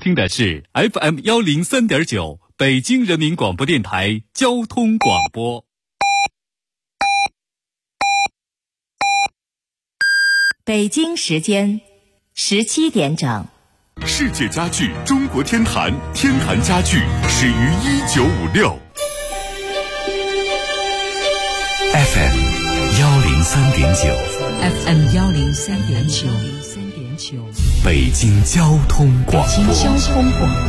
听的是 FM103.9 北京人民广播电台交通广播。 北京时间17点整。 世界家具中国天坛，天坛家具始于1956。FM 103.9 FM 103.9 北京交通广播。 北京交通广播。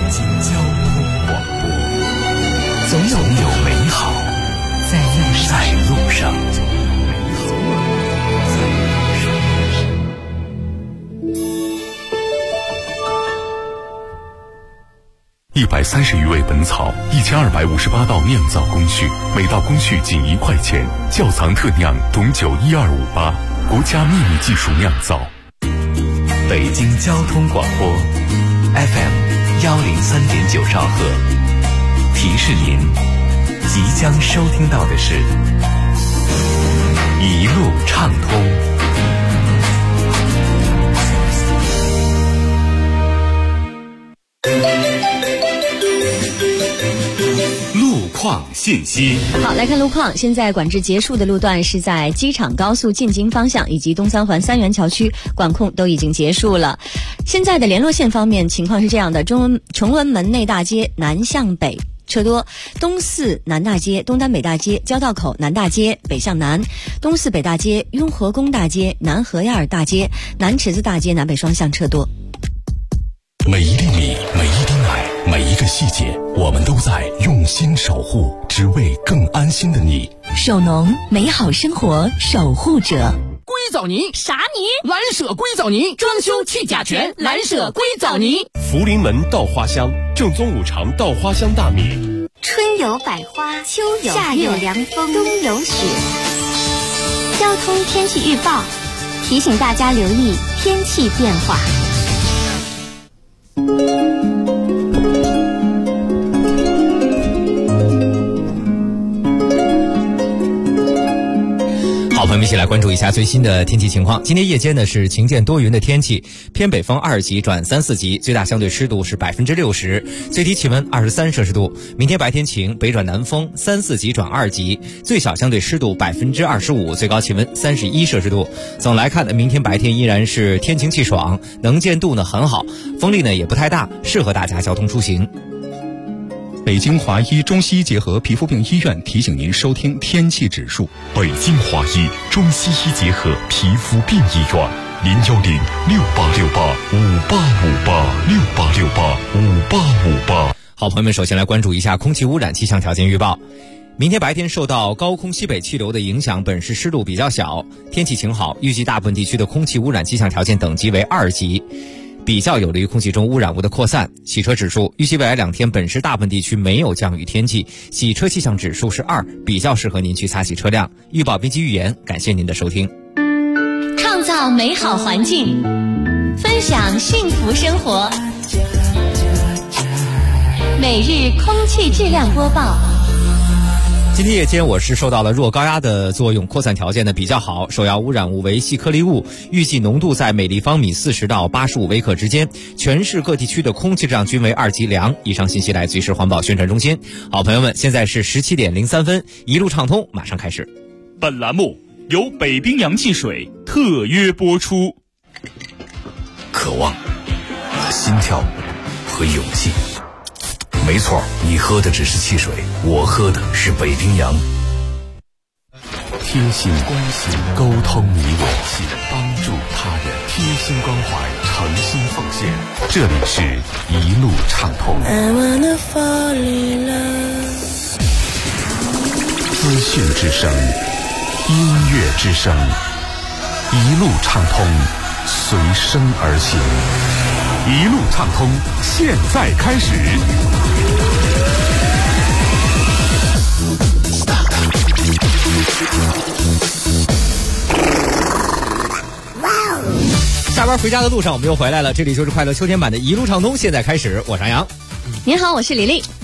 总有美好在路上。130余味本草，1258道酿造工序，每道工序仅1块钱。窖藏特酿董酒12588，国家秘密技术酿造。北京交通广播 FM 103.9兆赫，提示您即将收听到的是一路畅通。路况信息。 好，来看路况。现在管制结束的路段是在机场高速进京方向以及东三环三元桥区，管控都已经结束了。现在的联络线方面情况是这样的：崇文门内大街南向北车多，东四南大街、东单北大街、交道口南大街北向南，东四北大街、雍和宫大街、南河沿儿大街、南池子大街南北双向车多。 每一粒米，每一滴奶，每一个细节，我们都在用心守护，只为更安心的你。 首农，美好生活守护者。 硅藻泥啥泥？ 蓝舍硅藻泥，装修去甲醛，蓝舍硅藻泥。 福临门稻花香，正宗五常稻花香大米。 春有百花，秋有夏有凉风，冬有雪。交通天气预报提醒大家留意天气变化。 好，朋友们一起来关注一下最新的天气情况。今天夜间呢是晴间多云的天气，偏北风2级转3、4级，最大相对湿度是60%，最低气温23摄氏度。明天白天晴，北转南风3、4级转2级，最小相对湿度25%，最高气温31摄氏度。总来看呢，明天白天依然是天晴气爽，能见度呢很好，风力呢也不太大，适合大家交通出行。 北京华医中西医结合皮肤病医院提醒您收听天气指数。北京华医中西医结合皮肤病医院，0106868585858，668685858。 好，朋友们，首先来关注一下空气污染气象条件预报。明天白天受到高空西北气流的影响，本市湿度比较小，天气晴好，预计大部分地区的空气污染气象条件等级为2级。比较有利于空气中污染物的扩散。洗车指数，预计未来2天本市大部分地区没有降雨天气，洗车气象指数是2，比较适合您去擦洗车辆。预报编辑预言，感谢您的收听。 创造美好环境，分享幸福生活。每日空气质量播报。 今天夜间我市受到了弱高压的作用，扩散条件呢比较好，首要污染物为细颗粒物，预计浓度在每立方米40到85微克之间，全市各地区的空气质量均为2级良。以上信息来自于市环保宣传中心。好，朋友们，现在是17点03分，一路畅通马上开始。 本栏目由北冰洋汽水特约播出。 渴望、心跳和勇气。没错，你喝的只是汽水，我喝的是北冰洋。贴心关心，沟通你我，帮助他人，贴心关怀，诚心奉献。这里是一路畅通。资讯之声，音乐之声，一路畅通，随声而行。一路畅通，现在开始。 下班回家的路上，我们又回来了。这里就是快乐秋天版的一路畅通，现在开始。我是杨洋。 您好，我是李丽。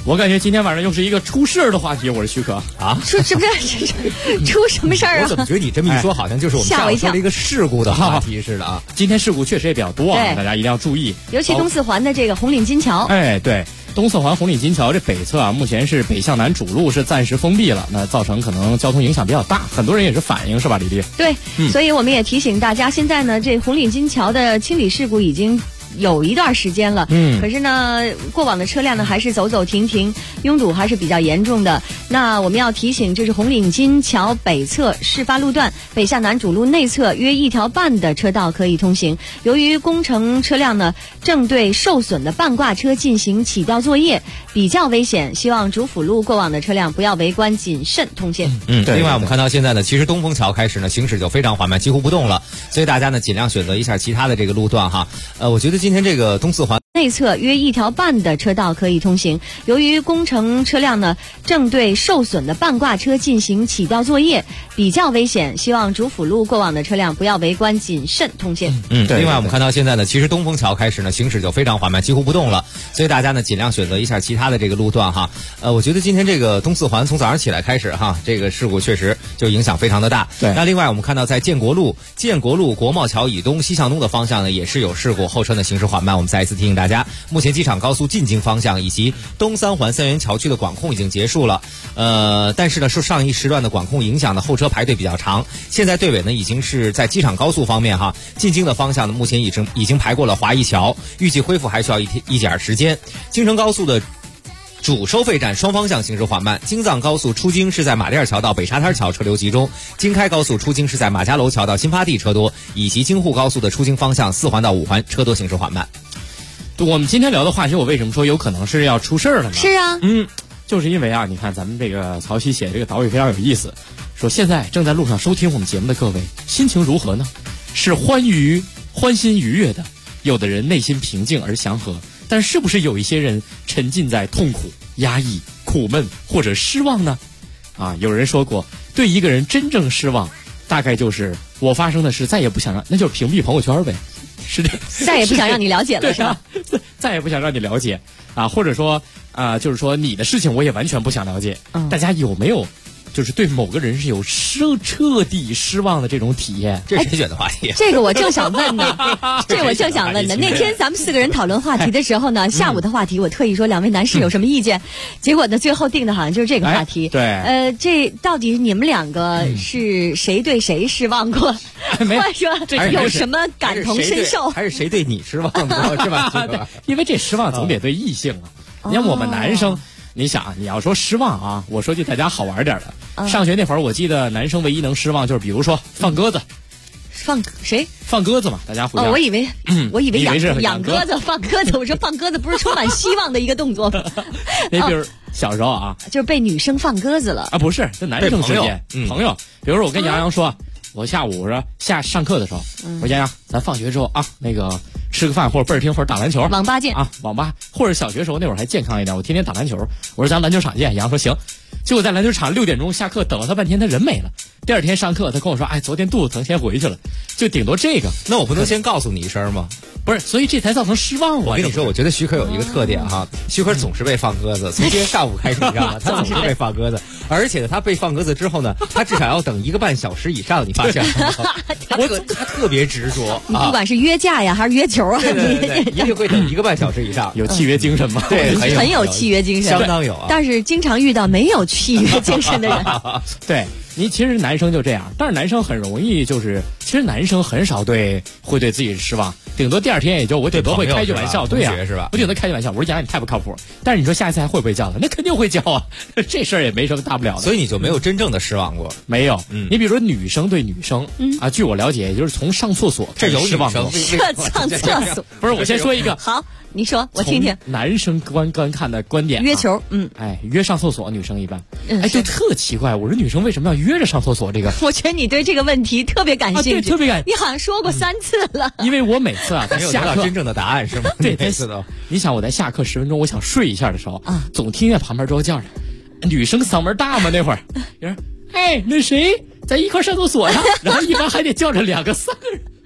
我感觉今天晚上又是一个出事儿的话题。我是许可啊， 出什么出什么事儿啊？ 我怎么觉得你这么一说，好像就是我们下午说了一个事故的话题似的啊？ 今天事故确实也比较多啊，大家一定要注意。 尤其东四环的这个红岭金桥。 哎，对，东四环红岭金桥这北侧啊，目前是北向南主路是暂时封闭了，那造成可能交通影响比较大，很多人也是反映，是吧，李丽？ 对，所以我们也提醒大家，现在呢，这红岭金桥的清理事故已经有一段时间了，可是呢，过往的车辆呢还是走走停停，拥堵还是比较严重的。那我们要提醒，这是红岭金桥北侧事发路段北向南主路内侧约1条半的车道可以通行。由于工程车辆呢正对受损的半挂车进行起吊作业，比较危险，希望主辅路过往的车辆不要围观，谨慎通行。 对。另外我们看到现在呢，其实东风桥开始呢行驶就非常缓慢，几乎不动了，所以大家呢尽量选择一下其他的这个路段哈。我觉得今天这个东四环内侧约1条半的车道可以通行。由于工程车辆呢正对受损的半挂车进行起吊作业，比较危险，希望主辅路过往的车辆不要围观，谨慎通行。 对。另外我们看到现在呢，其实东风桥开始呢行驶就非常缓慢，几乎不动了，所以大家呢尽量选择一下其他的这个路段哈。我觉得今天这个东四环从早上起来开始哈，这个事故确实就影响非常的大。 对。 那另外我们看到在建国路国贸桥以东西向东的方向呢，也是有事故，后车呢行驶缓慢。我们再一次提醒大家，目前机场高速进京方向以及东三环三元桥区的管控已经结束了。但是呢，受上一时段的管控影响呢，后车排队比较长。现在队尾呢已经是在机场高速方面哈，进京的方向呢目前已经排过了华谊桥，预计恢复还需要一点时间。京承高速的主收费站双方向行驶缓慢，京藏高速出京是在马甸桥到北沙滩桥车流集中，京开高速出京是在马家楼桥到新发地车多，以及京沪高速的出京方向4环到5环车多行驶缓慢。 我们今天聊的话题，我为什么说有可能是要出事儿了呢？ 是啊， 就是因为啊，你看咱们这个曹曦写这个导语非常有意思，说现在正在路上收听我们节目的各位，心情如何呢？是欢欣愉悦的，有的人内心平静而祥和，但是不是有一些人沉浸在痛苦、压抑、苦闷或者失望呢？啊，有人说过，对一个人真正失望，大概就是我发生的事再也不想让，那就是屏蔽朋友圈呗。是这， 再也不想让你了解了，是吧？ 再也不想让你了解啊，或者说就是说你的事情我也完全不想了解。大家有没有就是对某个人是有彻底失望的这种体验？ 这是谁选的话题？ 这个我正想问呢，这我正想问呢。那天咱们4个人讨论话题的时候呢，下午的话题我特意说2位男士有什么意见，结果呢最后定的好像就是这个话题。 对， 这到底你们2个是谁对谁失望过？或者说有什么感同身受？ 还是谁对你失望过是吧？ 对，因为这失望总得对异性啊。你看我们男生。你想，你要说失望啊，我说句大家好玩点的。上学那会儿，我记得男生唯一能失望就是，比如说放鸽子。 放谁？ 放鸽子嘛，大家互相。 我以为养鸽子，放鸽子。我说放鸽子不是充满希望的一个动作吗？ 那比如小时候啊， 就是被女生放鸽子了啊？不是，这男生之间朋友。比如说我跟杨洋说，我下午上课的时候，我说杨洋，咱放学之后啊，那个吃个饭或者倍儿听或者打篮球， 网吧见啊，网吧或者小学时候那会儿还健康一点，我天天打篮球。我说咱篮球场见，杨说行。结果在篮球场6点钟下课，等了他半天，他人没了。第二天上课，他跟我说，哎，昨天肚子疼，先回去了。就顶多这个， 那我不能先告诉你一声吗？ 不是，所以这才造成失望。 我跟你说，我觉得徐可有一个特点哈，徐可总是被放鸽子，从今天上午开始，你知道吗？他总是被放鸽子，而且呢，他被放鸽子之后呢，他至少要等1个半小时以上，你发现吗？他特别执着， 不管是约架呀还是约球啊， 对，一定会等1个半小时以上。 有契约精神吗？ 对， 很有契约精神， 相当有啊。 但是经常遇到没有契约精神的人。 对，你其实男生就这样，但是男生很容易就是，其实男生很少会对自己失望，顶多第二天也就我顶多会开句玩笑，对呀， 是吧？ 我顶多开句玩笑，我说杨洋你太不靠谱。但是你说下一次还会不会叫他？那肯定会叫啊，这事儿也没什么大不了的。 所以你就没有真正的失望过？ 没有。你比如说女生对女生，啊，据我了解，也就是从上厕所开始失望过。 上厕所不是，我先说一个。 好，你说我听听。 男生观看的观点， 约球， 约上厕所，女生一般，就特奇怪。我说女生为什么要约着上厕所？这个， 我觉得你对这个问题特别感兴趣， 对，特别感。 你好像说过3次了。 因为我每次啊， 没有得到真正的答案是吗？ 对，每次都。你想我在下课10分钟，我想睡一下的时候，总听见旁边桌叫着，女生嗓门大嘛，那会儿，有人，哎，那谁在一块上厕所呀？然后一般还得叫着2个3个人。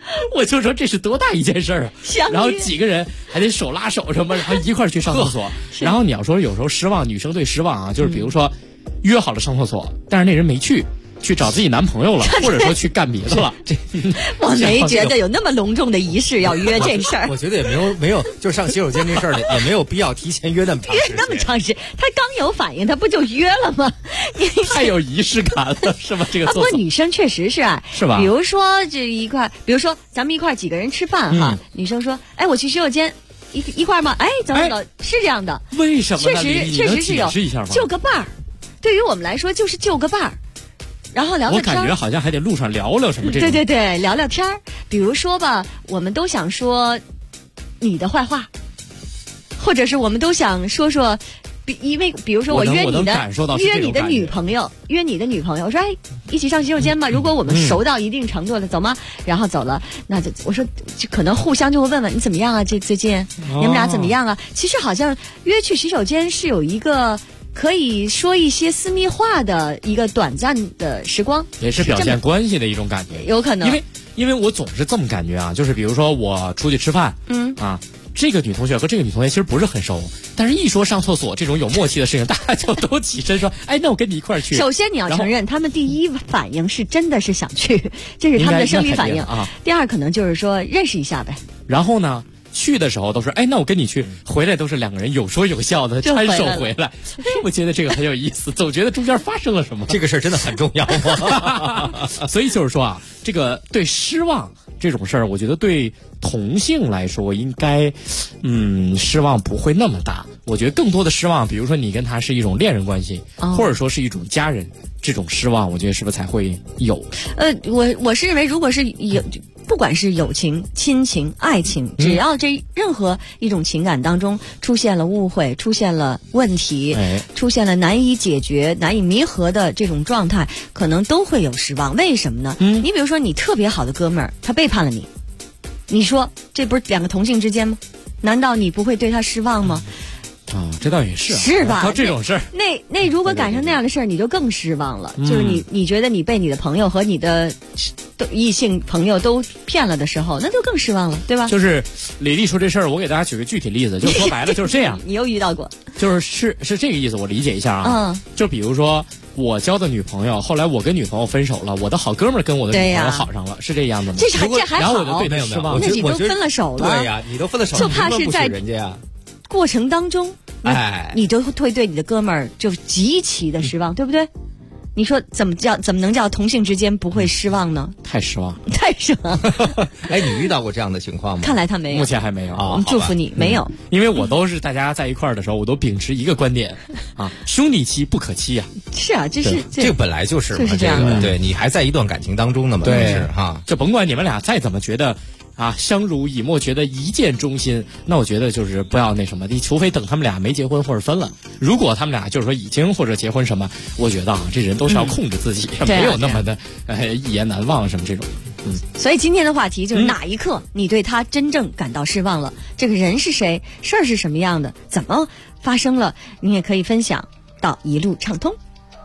我就说这是多大一件事儿啊！然后几个人还得手拉手什么，然后一块儿去上厕所。然后你要说有时候失望，女生对失望啊，就是比如说约好了上厕所，但是那人没去找自己男朋友了，或者说去干别的了。 我没觉得有那么隆重的仪式要约这事儿。 我觉得也没有，就上洗手间这事儿也没有必要提前约那么长时间。 约那么长时间，他刚有反应，他不就约了吗？ 太有仪式感了，是吧？这个不过女生确实是啊， 是吧？ 比如说这一块，比如说咱们一块几个人吃饭哈，女生说，哎，我去洗手间。一块吗？哎，走，是这样的。 为什么呢？ 确实是有，就个伴儿。对于我们来说，就是就个伴儿。然后聊聊天， 我感觉好像还得路上聊聊什么这种。 对，聊聊天儿。比如说吧，我们都想说你的坏话，或者是我们都想说，因为比如说我约你的女朋友，我说哎，一起上洗手间吧。如果我们熟到一定程度了，走吗？然后走了，那就我说就可能互相就会问问你怎么样啊？最近你们俩怎么样啊？其实好像约去洗手间是有一个。可以说一些私密话的一个短暂的时光， 也是表现关系的一种感觉， 有可能。 因为我总是这么感觉啊，就是比如说我出去吃饭，这个女同学和这个女同学其实不是很熟，但是一说上厕所这种有默契的事情，大家就都起身说，哎，那我跟你一块儿去。 首先你要承认，他们第一反应是真的是想去，这是他们的生理反应啊。 第二可能就是说认识一下呗。 然后呢？去的时候都是，哎，那我跟你去，回来都是两个人有说有笑的搀手回来。我觉得这个很有意思，总觉得中间发生了什么。 这个事儿真的很重要。 所以就是说啊，这个对失望这种事儿，我觉得对同性来说应该，失望不会那么大。我觉得更多的失望，比如说你跟他是一种恋人关系，或者说是一种家人，这种失望，我觉得是不是才会有？ 我是认为，如果是有。不管是友情、亲情、爱情，只要这任何一种情感当中出现了误会、出现了问题、出现了难以解决、难以弥合的这种状态，可能都会有失望。为什么呢？你比如说，你特别好的哥们儿，他背叛了你，你说这不是两个同性之间吗？难道你不会对他失望吗？ 这倒也是啊， 是吧？ 这种事儿， 那如果赶上那样的事儿，你就更失望了。就是你觉得你被你的朋友和你的异性朋友都骗了的时候，那就更失望了，对吧？ 就是李丽说这事儿，我给大家举个具体例子，就说白了就是这样。 你又遇到过？ 是这个意思，我理解一下啊。就比如说我交的女朋友，后来我跟女朋友分手了，我的好哥们儿跟我的女朋友好上了，是这样的吗？ 这还好， 然后我就对他失望。 那你都分了手了， 对呀，你都分了手， 就怕是在人家呀。 过程当中，你就会对你的哥们儿就极其的失望，对不对？你说怎么能叫同性之间不会失望呢？ 太失望。 哎，你遇到过这样的情况吗？ 看来他没有， 目前还没有。 我们祝福你没有， 因为我都是大家在一块儿的时候，我都秉持一个观点啊，兄弟妻不可欺啊。 是啊，这个本来就是嘛， 就是这样的。 对，你还在一段感情当中呢嘛， 对哈， 就甭管你们俩再怎么觉得。相濡以沫，觉得一见钟心，那我觉得就是不要那什么，你除非等他们俩没结婚或者分了。如果他们俩就是说已经或者结婚什么，我觉得这人都是要控制自己，没有那么的一言难忘什么这种。 所以今天的话题就是哪一刻你对他真正感到失望了？这个人是谁？事儿是什么样的？怎么发生了？你也可以分享到一路畅通。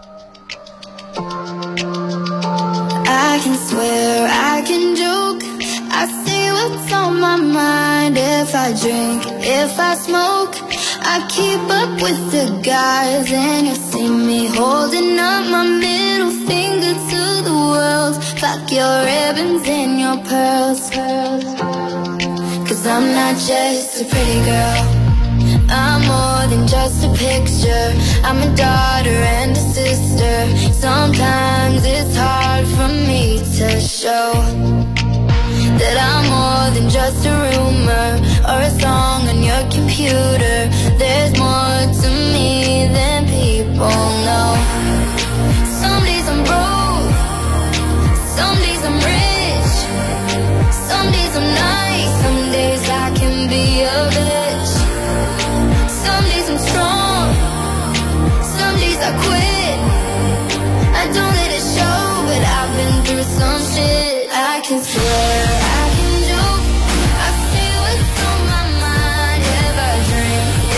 I can swear, I can joke, I say what's on my mind. If I drink, if I smoke, I keep up with the guys. And you'll see me holding up my middle finger to the world. Fuck your ribbons and your pearls. Cause I'm not just a pretty girl, I'm more than just a picture. I'm a daughter and a sister. Sometimes it's hard for me to show that I'm more than just a rumor or a song on your computer. There's more to me than people know. Some days I'm broke, some days I'm rich, some days I'm nice, some days I can be a bitch. Some days I'm strong, some days I quit. I don't let it show, but I've been through some shit. I can swear, I can joke, I say what's on my mind. If I drink,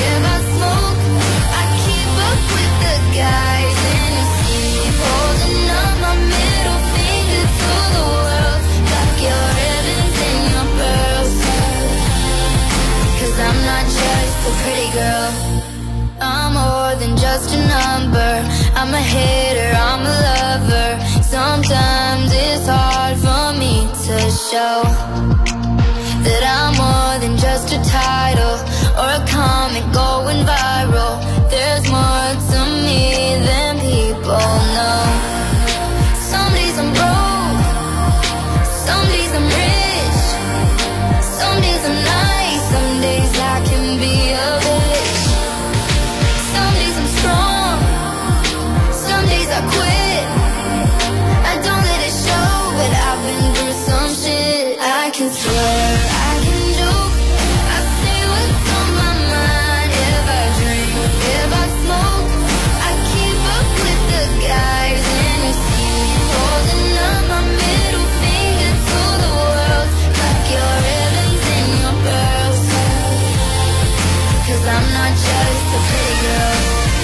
girl. I'm more than just a number. I'm a hater, I'm a lover. Sometimes it's hard for me to show that I'm more than just a title or a comment going viral. There's more to me than people know. Some days I'm broke, some days I'm rich, some days I'm nice, some days I can be a bitch. Some days I'm strong, some days I quit. I don't let it show, but I've been through some shit. I can swear, I can joke, I say what's on my mind. If I drink, if I smoke, I keep up with the guys. And you see me holding up my middle finger to the world, like your ribbons and your pearls. 'Cause I'm not just a pretty girl,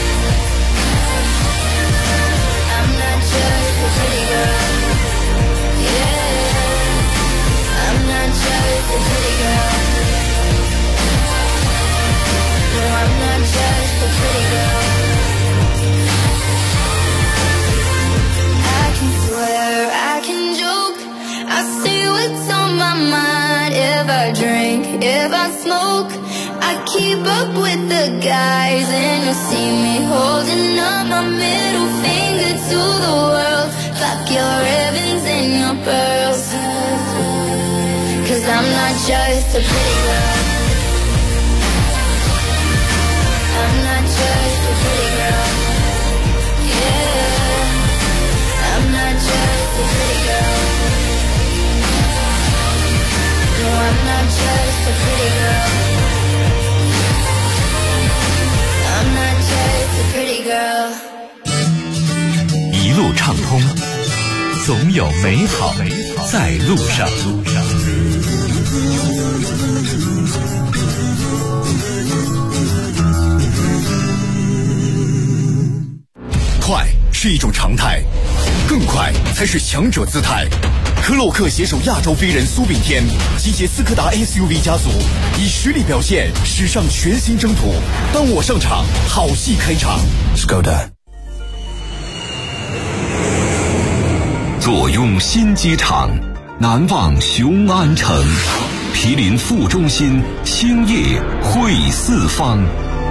I'm not just a pretty girl. Yeah, I'm not just a pretty girl. No, I'm not just a pretty girl. I can swear, I can joke, I say what's on my mind. If I drink, if I smoke, I keep up with the guys. And you'll see me holding up my middle finger to the world, fuck your ribbons and your pearls. 'Cause I'm not just a pretty girl, I'm not just a pretty girl. Yeah, I'm not just a pretty girl. No, I'm not just a pretty girl, I'm not just a pretty girl. 一路畅通，总有美好在路上。快是一种常态，更快才是强者姿态。科洛克携手亚洲飞人苏炳添，集结斯柯达 SUV 家族，以实力表现史上全新征途。当我上场，好戏开场。Skoda。坐拥新机场，难忘雄安城。毗邻副中心，兴业汇四方。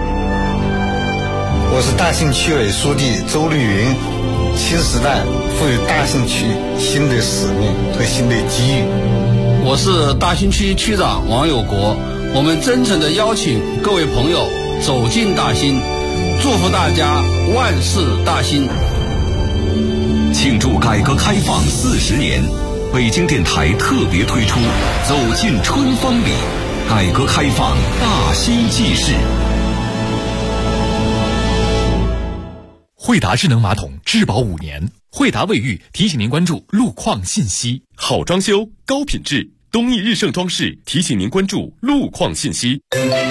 我是大兴区委书记周绿云。新时代赋予大兴区新的使命和新的机遇。 我是大兴区区长王有国，我们真诚地邀请各位朋友走进大兴，祝福大家万事大兴。 庆祝改革开放40年，北京电台特别推出走进春风里，改革开放大兴纪事。 惠达智能马桶质保5年，惠达卫浴提醒您关注路况信息。 好装修，高品质，东义日盛装饰提醒您关注路况信息。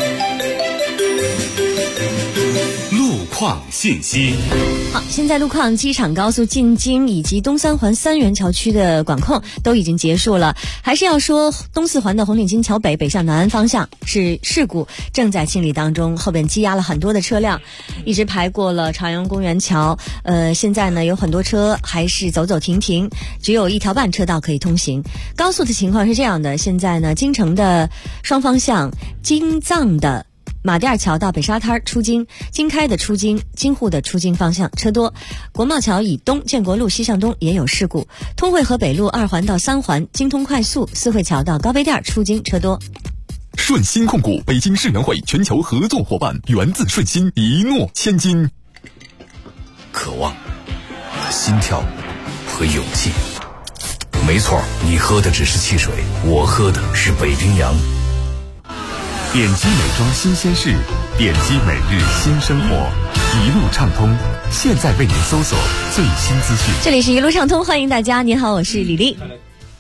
路况信息。 好，现在路况，机场高速进京以及东三环三元桥区的管控都已经结束了。还是要说，东四环的红领巾桥北北向南安方向是事故正在清理当中，后边积压了很多的车辆，一直排过了朝阳公园桥。现在呢有很多车还是走走停停，只有1条半车道可以通行。高速的情况是这样的，现在呢京城的双方向，京藏的马甸桥到北沙滩出京，京开的出京，京沪的出京方向车多。国贸桥以东，建国路西向东也有事故。通惠河北路2环到3环，京通快速四惠桥到高碑店出京车多。 顺心控股北京世园会全球合作伙伴，源自顺心，一诺千金。 渴望、心跳和勇气。没错，你喝的只是汽水，我喝的是北冰洋。 点击美妆新鲜事，点击每日新生活，一路畅通。现在为您搜索最新资讯。 这里是一路畅通，欢迎大家。您好，我是李丽。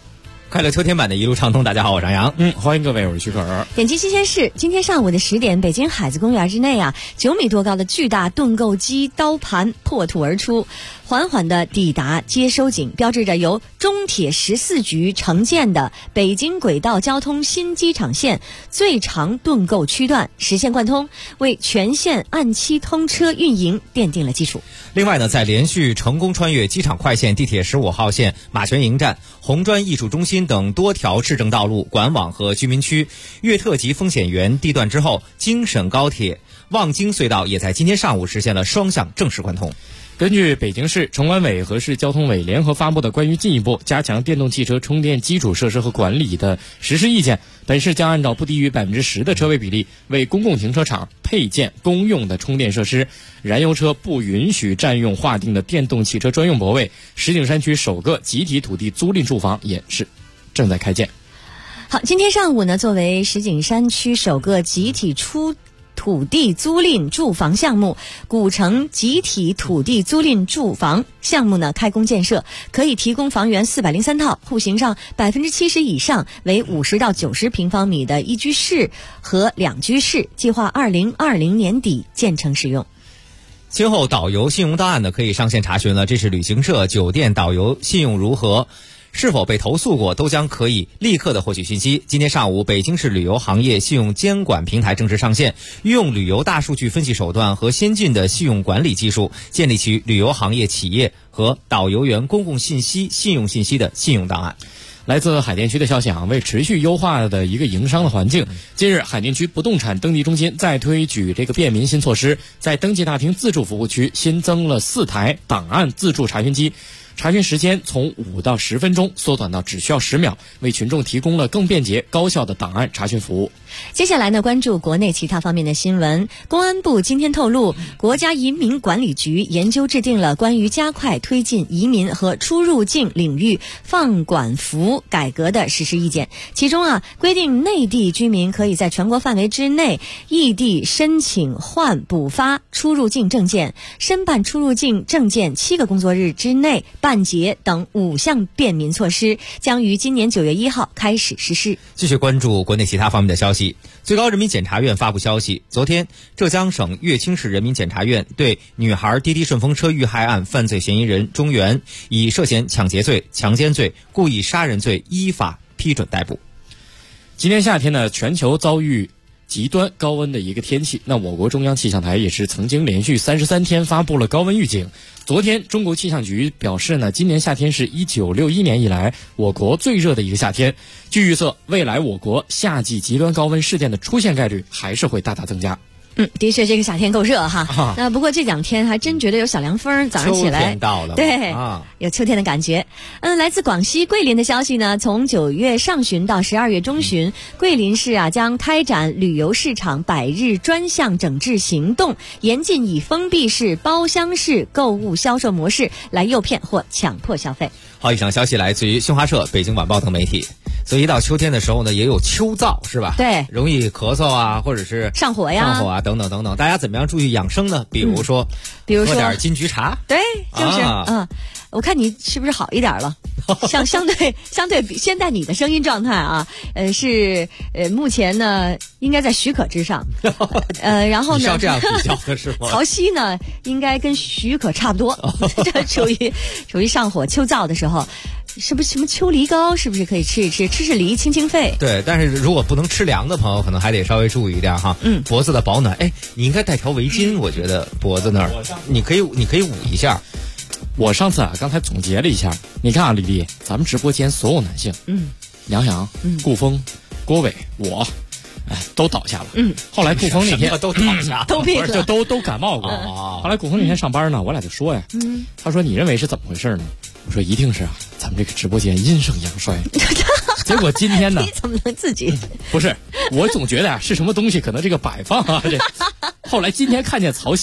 快乐秋天版的一路畅通，大家好，我是张扬。 欢迎各位，我是徐可儿。 点击新鲜事，今天上午的10点，北京海子公园之内9米多高的巨大盾构机刀盘破土而出，缓缓地抵达接收井，标志着由中铁14局承建的北京轨道交通新机场线最长盾构区段实现贯通，为全线按期通车运营奠定了基础。 另外呢，在连续成功穿越机场快线、地铁15号线、马泉营站、红砖艺术中心等多条市政道路、管网和居民区越特级风险源地段之后，京沈高铁望京隧道也在今天上午实现了双向正式贯通。 根据北京市城管委和市交通委联合发布的关于进一步加强电动汽车充电基础设施和管理的实施意见，本市将按照不低于10%的车位比例，为公共停车场配建公用的充电设施，燃油车不允许占用划定的电动汽车专用泊位。石景山区首个集体土地租赁住房也是正在开建。 好，今天上午呢，作为石景山区首个集体土地租赁住房项目，古城集体土地租赁住房项目呢开工建设，可以提供房源403套，户型上70%以上为50到90平方米的一居室和两居室，计划2020年底建成使用。 今后导游信用档案呢可以上线查询了，这是旅行社、酒店导游信用如何，是否被投诉过，都将可以立刻的获取信息。今天上午，北京市旅游行业信用监管平台正式上线，运用旅游大数据分析手段和先进的信用管理技术，建立起旅游行业企业和导游员公共信息、信用信息的信用档案。 来自海淀区的消息为持续优化的一个营商的环境，近日海淀区不动产登记中心再推举这个便民新措施，在登记大厅自助服务区新增了4台档案自助查询机，查询时间从5到10分钟缩短到只需要10秒，为群众提供了更便捷高效的档案查询服务。 接下来呢，关注国内其他方面的新闻。公安部今天透露，国家移民管理局研究制定了关于加快推进移民和出入境领域放管服改革的实施意见。其中规定内地居民可以在全国范围之内异地申请换补发出入境证件，申办出入境证件7个工作日之内办结等5项便民措施，将于今年9月1号开始实施。 继续关注国内其他方面的消息。最高人民检察院发布消息，昨天浙江省乐清市人民检察院对女孩滴滴顺风车遇害案犯罪嫌疑人钟原以涉嫌抢劫罪、强奸罪、故意杀人罪依法批准逮捕。 今年夏天呢，全球遭遇极端高温的一个天气，那我国中央气象台也是曾经连续33天发布了高温预警。昨天中国气象局表示呢，今年夏天是1961年以来我国最热的一个夏天。据预测，未来我国夏季极端高温事件的出现概率还是会大大增加。 的确，这个夏天够热哈。那不过这2天还真觉得有小凉风，早上起来秋天到了， 对，有秋天的感觉。来自广西桂林的消息呢，从9月上旬到12月中旬，桂林市将开展旅游市场100日专项整治行动，严禁以封闭式、包厢式购物销售模式来诱骗或强迫消费。 好，以上消息来自于新华社、北京晚报等媒体。所以一到秋天的时候呢，也有秋燥，是吧？ 对， 容易咳嗽或者是上火等等等等。大家怎么样注意养生呢？比如说喝点金桔茶。 对，就是我看你是不是好一点了？相对现在你的声音状态是目前呢应该在许可之上。然后呢， 你是要这样比较的是吗？ 曹曦呢应该跟许可差不多，这属于上火秋燥的时候。是不是什么秋梨膏？是不是可以吃一吃？吃梨清肺。 对，但是如果不能吃凉的朋友，可能还得稍微注意一点哈。脖子的保暖，你应该带条围巾，我觉得脖子那儿，你可以捂一下。 我上次刚才总结了一下，你看丽丽，咱们直播间所有男性，杨洋、顾峰、郭伟，我。都倒下了。后来顾峰那天都倒下， 都病了， 就都感冒过。后来顾峰那天上班呢，我俩就说呀，他说你认为是怎么回事呢？我说一定是咱们这个直播间阴盛阳衰。结果今天呢， 你怎么能自己？ 不是，我总觉得是什么东西可能这个摆放这。后来今天看见曹曦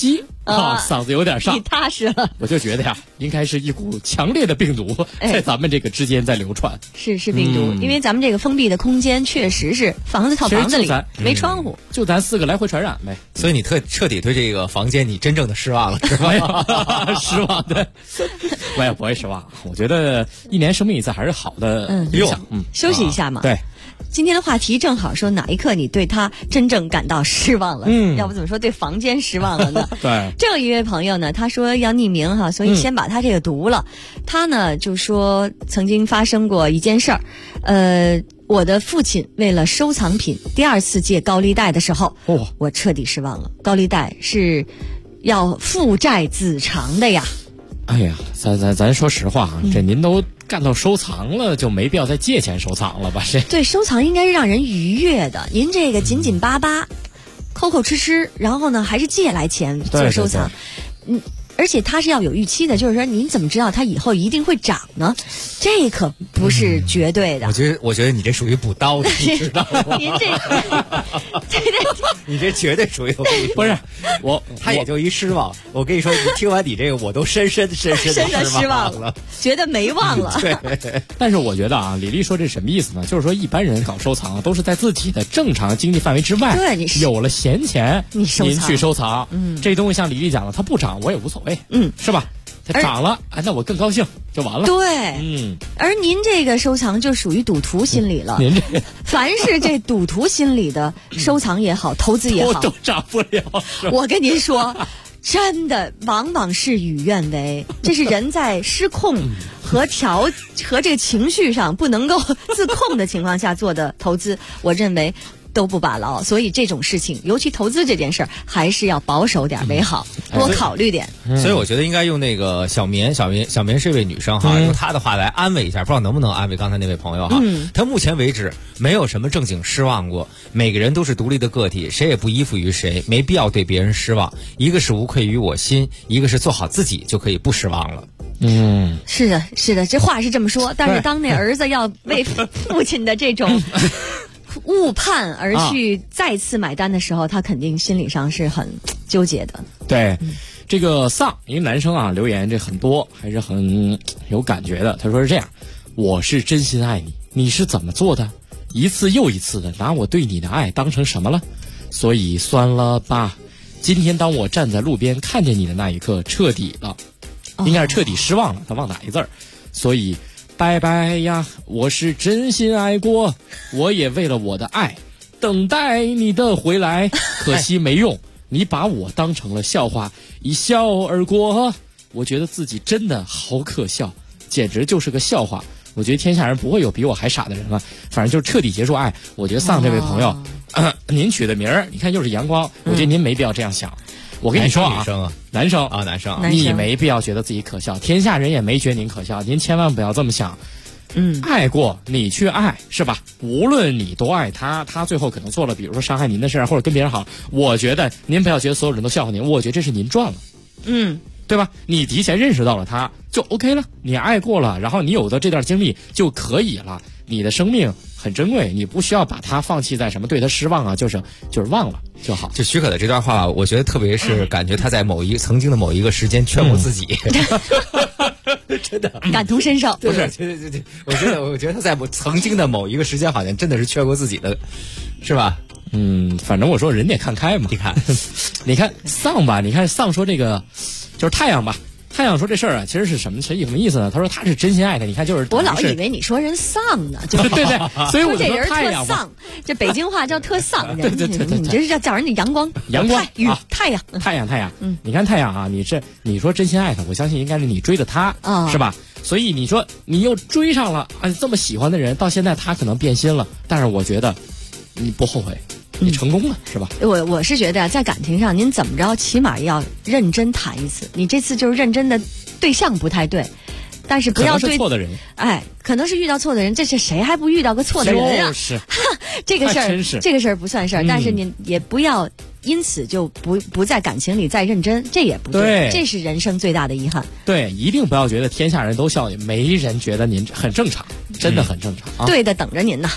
嗓子有点上， 你踏实了。 我就觉得呀，应该是一股强烈的病毒在咱们这个之间在流传。 是病毒，因为咱们这个封闭的空间确实是房子里没窗户， 就咱4个来回传染呗。 所以你彻底对这个房间你真正的失望了，是吧？ 失望的，我也不会失望。我觉得1年生病一次还是好的影响。 休息一下嘛。 对。 今天的话题正好说哪一刻你对他真正感到失望了，要不怎么说对房间失望了呢？ 对， 这有一位朋友呢，他说要匿名哈，所以先把他这个读了。他呢就说曾经发生过一件事儿，我的父亲为了收藏品第2次借高利贷的时候，我彻底失望了。高利贷是要负债子偿的呀。 哎呀，咱说实话啊，这您都干到收藏了，就没必要再借钱收藏了吧？ 对，收藏应该是让人愉悦的。您这个紧紧巴巴、抠抠吃吃，然后呢还是借来钱做收藏，而且它是要有预期的，就是说您怎么知道它以后一定会涨呢？这可不是绝对的。 我觉得你这属于补刀的，你知道吗？ 您这， 你这绝对属于不是他也就一失望。我跟你说，你听完你这个，我都深深的失望了， 觉得没忘了。 对， 但是我觉得啊，李丽说这什么意思呢？就是说一般人搞收藏都是在自己的正常经济范围之外， 对，你有了闲钱，您去收藏，这东西像李丽讲了，它不涨我也无所谓，是吧？它涨了，那我更高兴就完了。 对，而您这个收藏就属于赌徒心理了。 您这凡是这赌徒心理的收藏也好，投资也好， 都涨不了。 我跟您说，真的往往事与愿违，这是人在失控和这个情绪上不能够自控的情况下做的投资，我认为都不把牢。所以这种事情，尤其投资这件事儿，还是要保守点为好，多考虑点。 所以我觉得应该用那个小棉是一位女生哈，用她的话来安慰一下，不知道能不能安慰刚才那位朋友哈。她目前为止没有什么正经失望过，每个人都是独立的个体，谁也不依附于谁，没必要对别人失望。一个是无愧于我心，一个是做好自己就可以不失望了。 是的，这话是这么说，但是当那儿子要为父亲的这种误判而去再次买单的时候，他肯定心理上是很纠结的。 对，这个丧，因为男生啊留言这很多，还是很有感觉的。他说是这样：我是真心爱你，你是怎么做的？一次又一次的拿我对你的爱当成什么了？所以酸了吧？今天当我站在路边看见你的那一刻，彻底了，应该是彻底失望了。他忘打一字儿，所以。拜拜呀！我是真心爱过，我也为了我的爱等待你的回来，可惜没用，你把我当成了笑话，一笑而过。我觉得自己真的好可笑，简直就是个笑话。我觉得天下人不会有比我还傻的人了。反正就是彻底结束爱。我觉得丧这位朋友，您取的名儿，你看又是阳光，我觉得您没必要这样想。我跟你说啊，男生，你没必要觉得自己可笑，天下人也没觉得您可笑，您千万不要这么想。爱过你去爱是吧？无论你多爱他，他最后可能做了比如说伤害您的事或者跟别人好，我觉得您不要觉得所有人都笑话您，我觉得这是您赚了，对吧？你提前认识到了他就 OK 了，你爱过了，然后你有的这段经历就可以了。你的生命很珍贵，你不需要把它放弃在什么对他失望啊，就是忘了就好。 就许可的这段话，我觉得特别是感觉他在曾经的某一个时间劝过自己，真的感同身受。 不是，对，我觉得他在曾经的某一个时间，好像真的是劝过自己的，是吧？ 反正我说人得看开嘛。你看丧吧，你看丧说这个就是太阳吧。太阳说这事儿啊，其实是什么意思呢？他说他是真心爱他，你看就是我老以为你说人丧呢，就对，所以我这人太阳特丧，这北京话叫特丧。 对， 你这是叫人家阳光雨太阳。 你看太阳啊，你说真心爱他，我相信应该是你追的他，是吧？所以你说你又追上了这么喜欢的人，到现在他可能变心了，但是我觉得你不后悔。你成功了是吧？ 我是觉得在感情上您怎么着起码要认真谈一次。你这次就是认真的对象不太对，但是不要对错的人。 可能是遇到错的人，这是谁还不遇到个错的人啊？ 就是这个事儿不算事儿，但是您也不要因此就不在感情里再认真，这也不对，这是人生最大的遗憾。 对，一定不要觉得天下人都笑你，没人觉得您很正常，真的很正常啊。 对的，等着您呢。 对。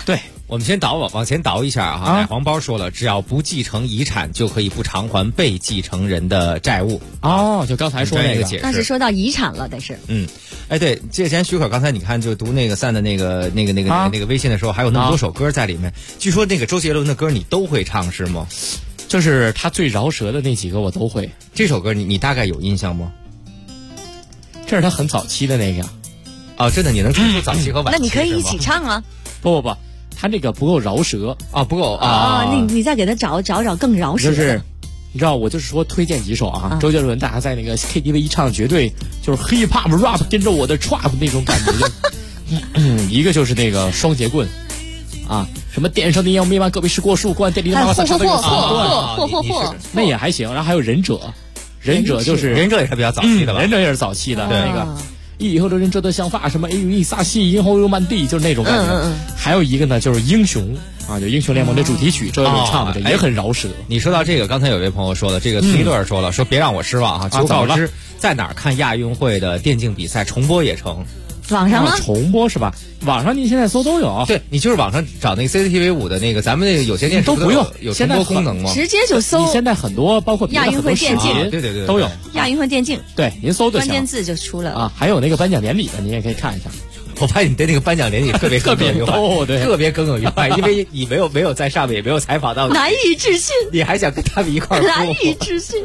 我们先往前倒一下哈。奶黄包说了，只要不继承遗产，就可以不偿还被继承人的债务。 哦，就刚才说那个解释。 但是说到遗产了，但是对，之前许可刚才你看就读那个散的那个微信的时候，还有那么多首歌在里面。据说那个周杰伦的歌你都会唱是吗？ 就是他最饶舌的那几个我都会。 这首歌你大概有印象吗？ 这是他很早期的那个。 哦，真的，你能听出早期和晚期？ 那你可以一起唱啊。 不，他那个不够饶舌啊，不够啊。你再给他找更饶舌的。 就是你知道，我就是说推荐几首啊。周杰伦大家在那个 KTV 一唱，绝对就是 hip hop rap 跟着我的 trap 那种感觉。一个就是那个双节棍啊，什么电上的羊没完，隔壁是过树冠，店里的妈妈唱的嚯， 那也还行。然后还有忍者就是忍者也是比较早期的吧？ 忍者也是早期的那个。以后的忍者的想法，什么 A 萨西，以后又满地，就是那种感觉。还有一个呢，就是英雄啊，就英雄联盟的主题曲，周杰伦唱的，也很饶舌。 你说到这个，刚才有位朋友说了，这个推乐说了，说别让我失望啊，求告知在哪儿看亚运会的电竞比赛重播也成。 网上吗？ 重播是吧？网上你现在搜都有。 对，你就是网上找那个 CCTV5的那个，咱们那个有线电视都不用有重播功能吗？ 直接就搜。 你现在很多包括亚运会电竞， 对都有。 亚运会电竞， 对，您搜就行。 关键字就出了啊。还有那个颁奖典礼的，你也可以看一下。 我发现你对那个颁奖典礼特别逗，对， 特别耿耿于怀，因为你没有在上面，也没有采访到， 难以置信。 你还想跟他们一块儿？ 难以置信。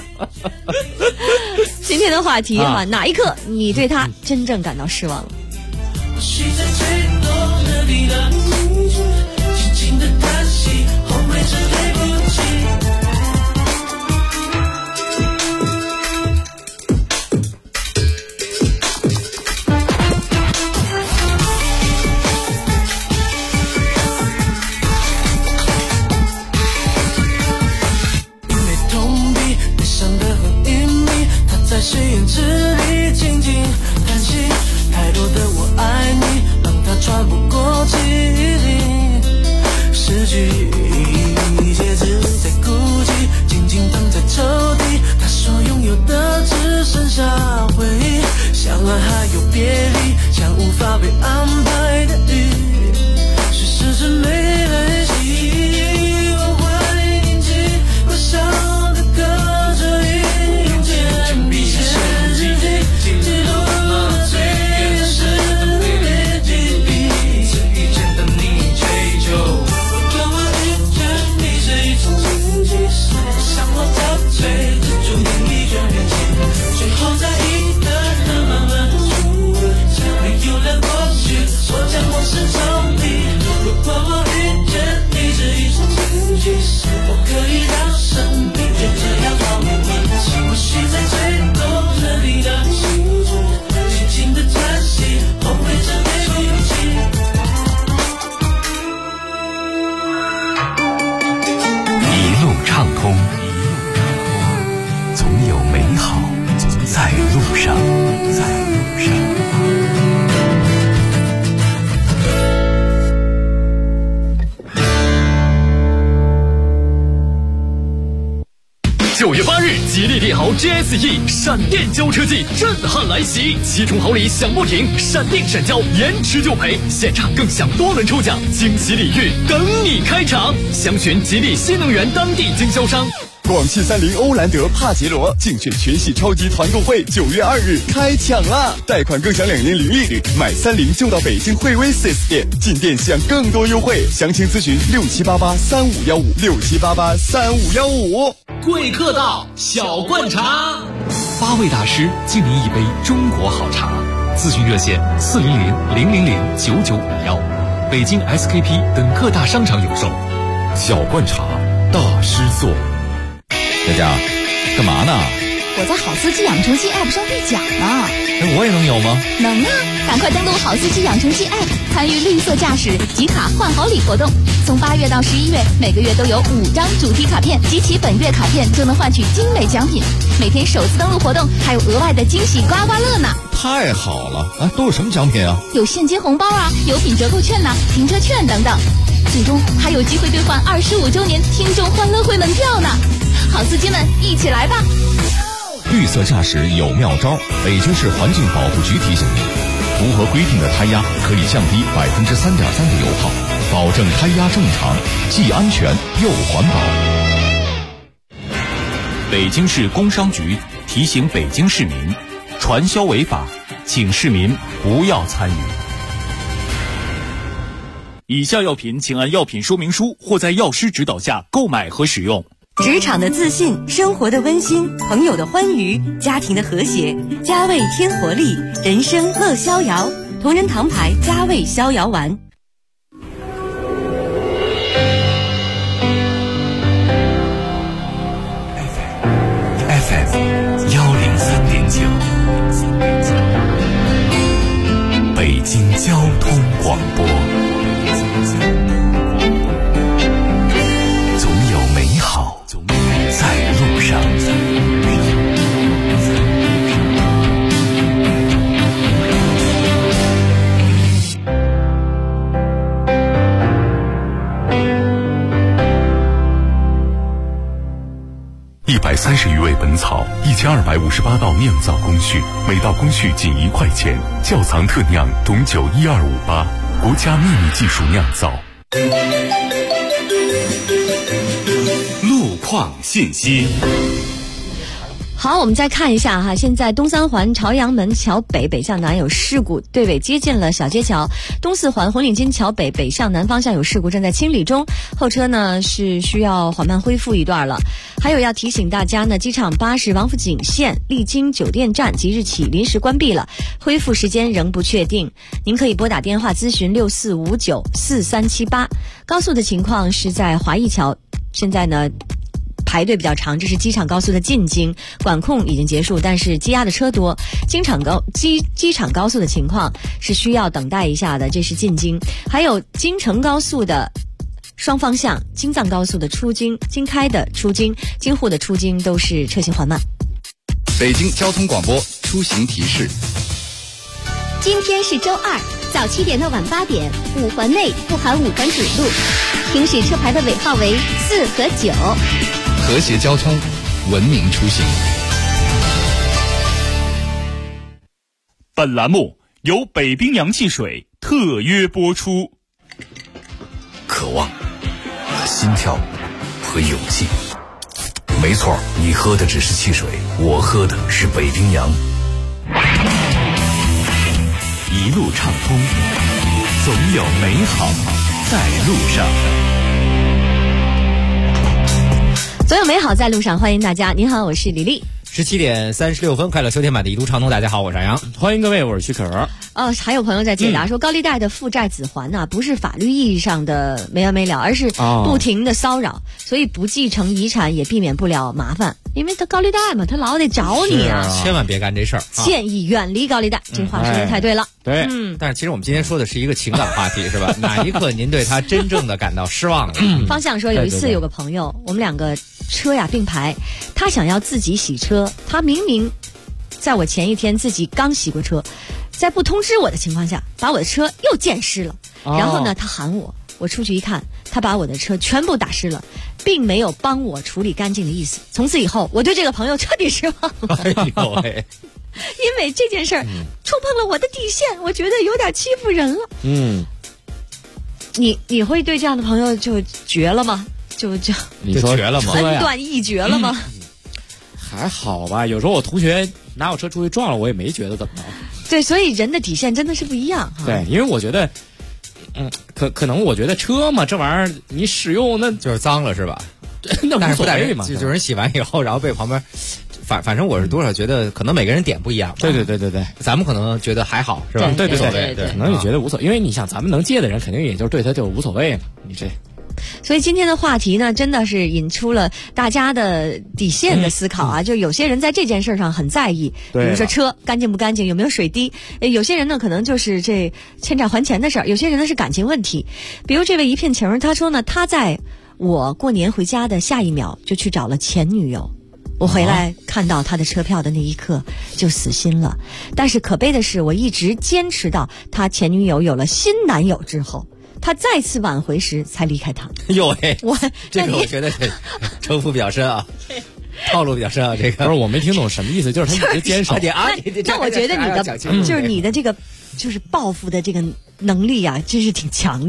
今天的话题哪一刻你对他真正感到失望了？是在最多的地方，轻轻的叹息，后悔着对不起。 因为痛笔，悲伤的很隐秘，他在实验室里静静叹息。太多的我爱你，让它穿不过记忆，失去一切只在孤寂，静静躺在抽屉。他说拥有的只剩下回忆，相爱还有别离，像无法被安排的雨，是时针没累积。我怀念起我笑的隔着一间笔写日记，记录了最最后在一个人慢慢的出轨，没有了过去，说将往事抽离。如果我遇见你是一场惊喜，我可以让生命就这样毫无问题。或许在最多的地方，轻轻的叹息，后悔着对不起。 一路畅通，总有美好在路上， 9月8日，吉利帝豪 GSE 闪电交车季震撼来袭，7重好礼享不停，闪电闪交，延迟就赔，现场更享多轮抽奖，惊喜礼遇等你开场，详询吉利新能源当地经销商。 广汽30欧蓝德帕杰罗竞选全系超级团购会9月2日开抢啦！贷款更享2年零利率，买30就到北京惠威 4S 店，进店享更多优惠。详情咨询67883515，67883515。 贵客到，小罐茶 ，8位大师敬您一杯中国好茶。咨询热线400-000-9951，北京 SKP 等各大商场有售。 小罐茶，大师座。 佳佳，干嘛呢？ 我在好司机养成系 App 上兑奖呢。 我也能有吗？ 能啊！赶快登录好司机养成系 App， 参与绿色驾驶集卡换好礼活动。从8月到11月，每个月都有5张主题卡片，集齐本月卡片就能换取精美奖品。每天首次登录活动还有额外的惊喜刮刮乐呢！ 太好了！都有什么奖品啊？ 有现金红包啊，有品折扣券呐，停车券等等。最终还有机会兑换25周年听众欢乐会门票呢！好司机们，一起来吧！ 绿色驾驶有妙招，北京市环境保护局提醒您，符合规定的胎压可以降低3.3%的油耗。 保证胎压正常，既安全又环保。 北京市工商局提醒北京市民，传销违法，请市民不要参与。以下药品请按药品说明书或在药师指导下购买和使用。 职场的自信，生活的温馨，朋友的欢愉，家庭的和谐，佳味添活力，人生乐逍遥。同仁堂牌佳味逍遥丸。 FM 103.9，北京交通广播。总有美好在路上。130余味本草，1258道酿造工序，每道工序仅1块钱。窖藏特酿董酒12588，国家秘密技术酿造。 路况信息。 好，我们再看一下哈，现在东三环朝阳门桥北北向南有事故，队尾接近了小街桥；东四环红领巾桥北北向南方向有事故，正在清理中，后车呢是需要缓慢恢复一段了。还有要提醒大家呢，机场巴士王府井线丽晶酒店站即日起临时关闭了，恢复时间仍不确定，您可以拨打电话咨询64594378。高速的情况是在华谊桥，现在呢排队比较长，这是机场高速的进京，管控已经结束，但是积压的车多。机场高速的情况是需要等待一下的，这是进京。还有京承高速的双方向，京藏高速的出京、京开的出京、京沪的出京都是车行缓慢。 北京交通广播出行提示： 今天是周二，早7点到晚8点，5环内不含5环主路，行驶车牌的尾号为4和9。 和谐交通，文明出行。 本栏目由北冰洋汽水特约播出。 渴望、心跳和勇气。没错，你喝的只是汽水，我喝的是北冰洋。 一路畅通，总有美好在路上。 总有美好在路上，欢迎大家。您好，我是李丽。 17点36分，快乐秋天版的一路畅通。大家好，我是杨洋， 欢迎各位，我是许可。 还有朋友在解答说，高利贷的负债子还呐，不是法律意义上的没完没了，而是不停的骚扰，所以不继承遗产也避免不了麻烦，因为他高利贷嘛，他老得找你啊， 千万别干这事儿。 建议远离高利贷，这话说的太对了。 对， 但是其实我们今天说的是一个情感话题，是吧？哪一刻您对他真正的感到失望了？ 方向说有一次有个朋友，我们两个车呀并排，他想要自己洗车，他明明在我前一天自己刚洗过车，在不通知我的情况下，把我的车又溅湿了。然后呢，他喊我出去一看，他把我的车全部打湿了，并没有帮我处理干净的意思。从此以后，我对这个朋友彻底失望了。 哎呦喂！ 因为这件事儿触碰了我的底线，我觉得有点欺负人了。你会对这样的朋友就绝了吗？就你说绝了吗？ 恩断义绝了吗？ 还好吧，有时候我同学拿我车出去撞了，我也没觉得怎么着。 对，所以人的底线真的是不一样。 对，因为我觉得，可能我觉得车嘛，这玩意儿你使用那就是脏了是吧？ 那无所谓嘛， 就人洗完以后，然后被旁边。反正我是多少觉得可能每个人点不一样。 对， 咱们可能觉得还好是吧？ 对，可能你觉得无所谓，因为你想咱们能借的人，肯定也就是对他就无所谓嘛。你这， 所以今天的话题呢，真的是引出了大家的底线的思考啊。就有些人在这件事上很在意，比如说车干净不干净，有没有水滴。有些人呢可能就是这欠债还钱的事儿，有些人呢是感情问题。比如这位一片情，他说呢，他在我过年回家的下一秒就去找了前女友。我回来看到他的车票的那一刻就死心了，但是可悲的是，我一直坚持到他前女友有了新男友之后，他再次挽回时才离开他。 哟嘿，这个我觉得城府比较深啊，套路比较深啊。这个不是我没听懂什么意思，就是他一直坚守。 那我觉得你的就是你的这个就是报复的这个能力啊，真是挺强的。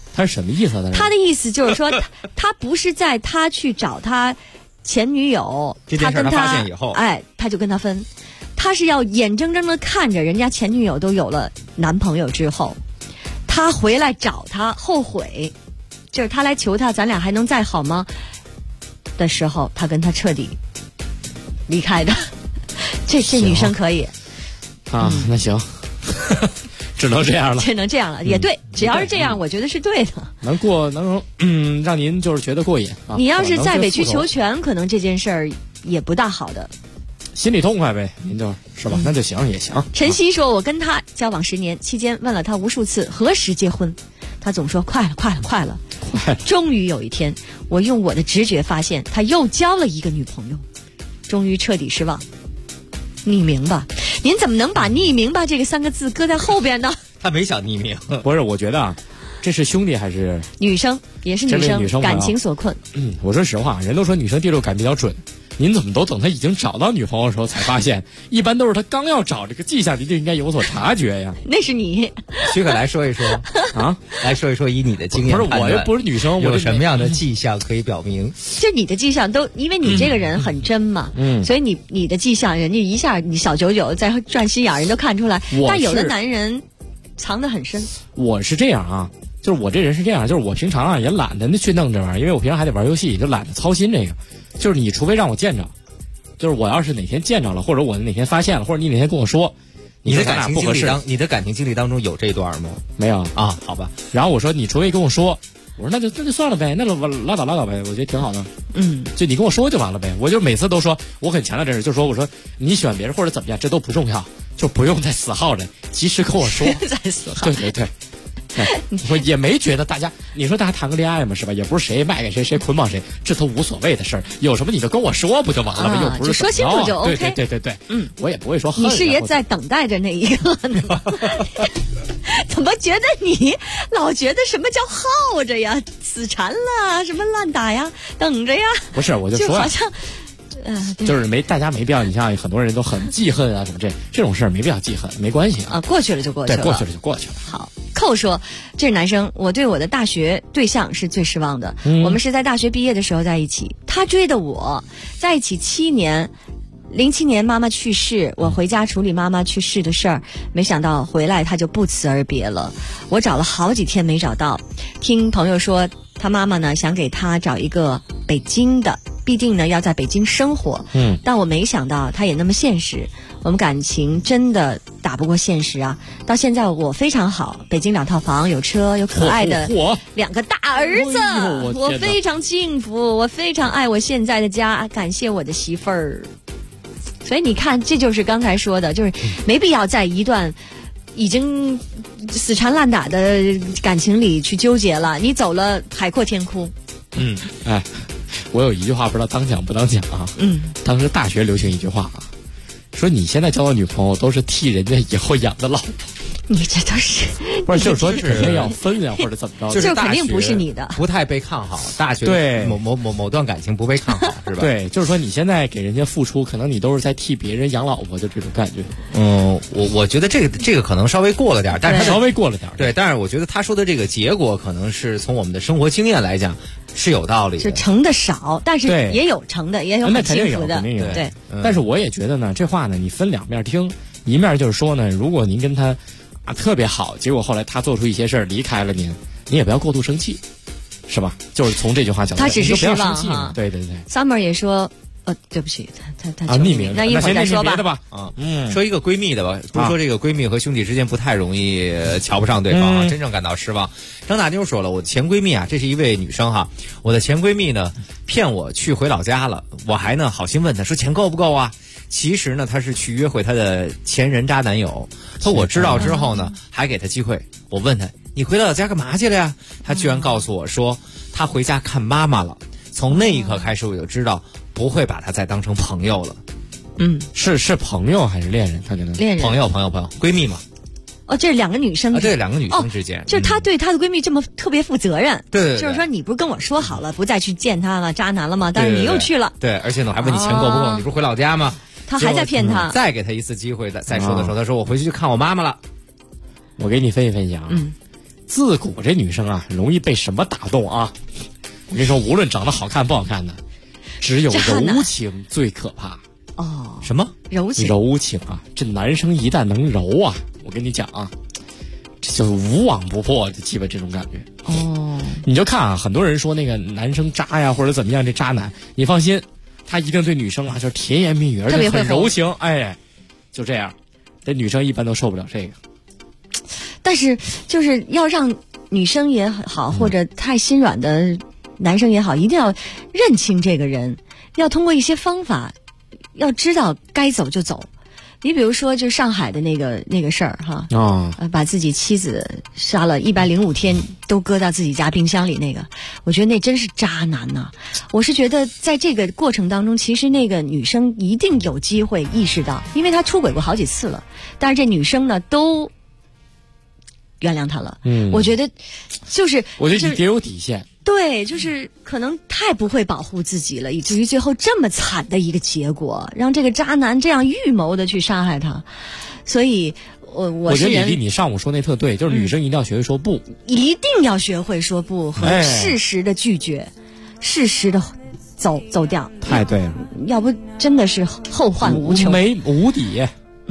他是什么意思呢？ 他的意思就是说，他不是在他去找他前女友， 这件事他发现以后， 他就跟他分。他是要眼睁睁的看着人家前女友都有了男朋友之后，他回来找他后悔，就是他来求他，咱俩还能再好吗？的时候，他跟他彻底离开的。这女生可以啊，那行。只能这样了， 只能这样了，也对。只要是这样，我觉得是对的。 能让您就是觉得过瘾啊。 你要是再委曲求全，可能这件事儿也不大好的。 心里痛快呗，您就是吧，那就行也行。 晨曦说，我跟他交往10年期间，问了他无数次何时结婚，他总说快了。终于有一天，我用我的直觉发现他又交了一个女朋友，终于彻底失望。匿名吧，您怎么能把匿名吧这个3个字搁在后边呢？ 他没想匿名。 不是，我觉得啊，这是兄弟还是女生？也是女生，感情所困。 我说实话，人都说女生第6感比较准，您怎么都等他已经找到女朋友的时候才发现？一般都是他刚要找这个迹象，您就应该有所察觉呀。 那是你， 许可来说一说啊，来说一说以你的经验判断，不是我又不是女生， 有什么样的迹象可以表明？ 就你的迹象都，因为你这个人很真嘛，所以你的迹象，人家一下你小9在转心眼，人都看出来。但有的男人藏得很深。 我是这样啊。就是我这人是这样，就是我平常啊也懒得去弄这玩意儿，因为我平常还得玩游戏，就懒得操心这个。就是你除非让我见着，就是我要是哪天见着了，或者我哪天发现了，或者你哪天跟我说， 你的感情不合适，你的感情经历当中有这段吗？ 没有啊，好吧。 然后我说你除非跟我说，我说那就算了呗，那拉倒呗，我觉得挺好的。就你跟我说就完了呗。我就每次都说我很强调这事，就说我说你喜欢别人或者怎么样，这都不重要，就不用再死耗着，及时跟我说。 再死耗。 对。我也没觉得大家，你说大家谈个恋爱嘛，是吧？也不是谁卖给谁，谁捆绑谁，这都无所谓的事儿。有什么你就跟我说不就完了吗？又不是就说清楚就 OK。 对，我也不会说恨。 你是也在等待着那一个呢？怎么觉得你老觉得什么叫耗着呀？死缠了，什么烂打呀？等着呀？ 不是，我就说就好像。 就是大家没必要，你像很多人都很记恨啊什么这种事儿没必要记恨，没关系啊， 过去了就过去了， 对，过去了就过去了。 好，寇说这是男生，我对我的大学对象是最失望的。我们是在大学毕业的时候在一起，他追的我，在一起7年。07年妈妈去世，我回家处理妈妈去世的事儿，没想到回来他就不辞而别了。我找了好几天没找到，听朋友说他妈妈呢想给他找一个北京的，必定呢要在北京生活。但我没想到他也那么现实，我们感情真的打不过现实啊。到现在我非常好，北京2套房，有车，有可爱的2个大儿子，我非常幸福，我非常爱我现在的家，感谢我的媳妇儿。所以你看，这就是刚才说的，就是没必要在一段已经死缠烂打的感情里去纠结了，你走了海阔天空。 我有一句话不知道当讲不当讲啊。当时大学流行一句话啊，说你现在交的女朋友都是替人家以后养的老婆。 你这都是不是就是说肯定要分呀，或者怎么着？ 就肯定不是你的， 不太被看好。大学对某段感情不被看好是吧？ 对，就是说你现在给人家付出，可能你都是在替别人养老婆，就这种感觉。 我觉得这个可能稍微过了点，但是稍微过了点。 对，但是我觉得他说的这个结果，可能是从我们的生活经验来讲是有道理的。 就成的少，但是也有成的，也有很幸福的。 肯定有。 对， 但是我也觉得呢，这话呢，你分2面听，一面就是说呢，如果您跟他特别好，结果后来他做出一些事儿离开了您也不要过度生气，是吧？就是从这句话角度， 他只是失望哈。对。 Summer 也说，对不起，他匿名， 那一会儿再说吧。 说一个闺蜜的吧，不是说这个闺蜜和兄弟之间不太容易瞧不上对方，真正感到失望。张大妞说了，我的前闺蜜啊，这是一位女生哈，我的前闺蜜呢骗我去回老家了，我还呢好心问她说钱够不够啊？其实呢，她是去约会她的前任渣男友。她我知道之后呢，还给她机会。我问她，你回老家干嘛去了呀？她居然告诉我说，她回家看妈妈了。从那一刻开始，我就知道不会把她再当成朋友了。 是朋友还是恋人？她觉得恋人， 朋友，闺蜜嘛。 这是2个女生这2个女生之间， 就是她对她的闺蜜这么特别负责任。 对， 就是说你不是跟我说好了不再去见她了，渣男了吗？但是你又去了。 对，而且呢，我还问你钱够不够？你不是回老家吗？ 他还在骗他， 再给他一次机会再说的时候，他说我回去去看我妈妈了。 我给你分析分析啊， 自古这女生啊，容易被什么打动啊？我跟你说，无论长得好看不好看的，只有柔情最可怕。 哦， 什么柔情？ 柔情啊！这男生一旦能柔啊，我跟你讲啊，这就无往不破，就基本这种感觉。 哦， 你就看啊，很多人说那个男生渣呀，或者怎么样，这渣男，你放心，他一定对女生啊就是甜言蜜语，而且很柔情。哎，就这样，这女生一般都受不了这个。 但是就是要让女生也好，或者太心软的男生也好，一定要认清这个人，要通过一些方法，要知道该走就走。你比如说，就上海的那个事儿哈，把自己妻子杀了105天都搁到自己家冰箱里那个，我觉得那真是渣男呐。我是觉得在这个过程当中，其实那个女生一定有机会意识到，因为他出轨过好几次了，但是这女生呢都原谅他了。我觉得就是我觉得也有底线。 对，就是可能太不会保护自己了，以至于最后这么惨的一个结果，让这个渣男这样预谋的去杀害他。所以我觉得你上午说那特对，就是女生一定要学会说不， 一定要学会说不和适时的拒绝，适时的走掉。 太对了， 要不真的是后患无穷， 无底。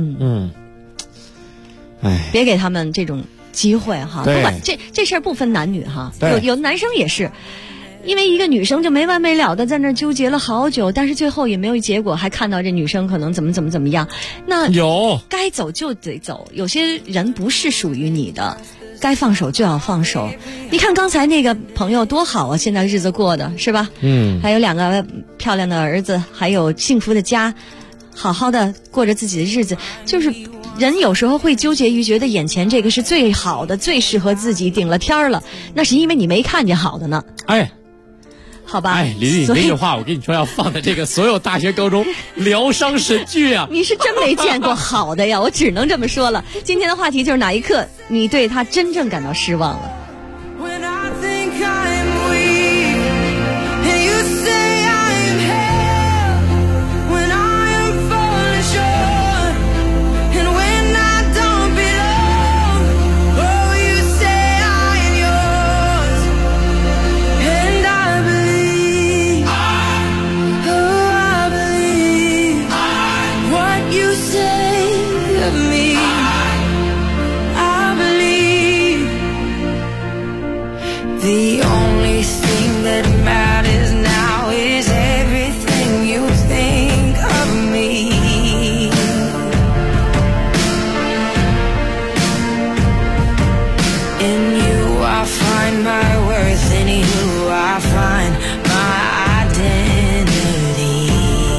别给他们这种机会哈，不管这事儿不分男女哈，有男生也是，因为一个女生就没完没了的在那纠结了好久，但是最后也没有结果，还看到这女生可能怎么样，那该走就得走，有些人不是属于你的，该放手就要放手。你看刚才那个朋友多好啊，现在日子过的是吧？还有2个漂亮的儿子，还有幸福的家，好好的过着自己的日子。就是人有时候会纠结于觉得眼前这个是最好的，最适合自己，顶了天了，那是因为你没看见好的呢。好吧， 林这句话我跟你说要放在这个所有大学高中疗伤神剧啊。 你是真没见过好的呀，我只能这么说了。今天的话题就是哪一刻你对他真正感到失望了。 The only thing that matters now is everything you think of me. In you I find my worth, in you I find my identity.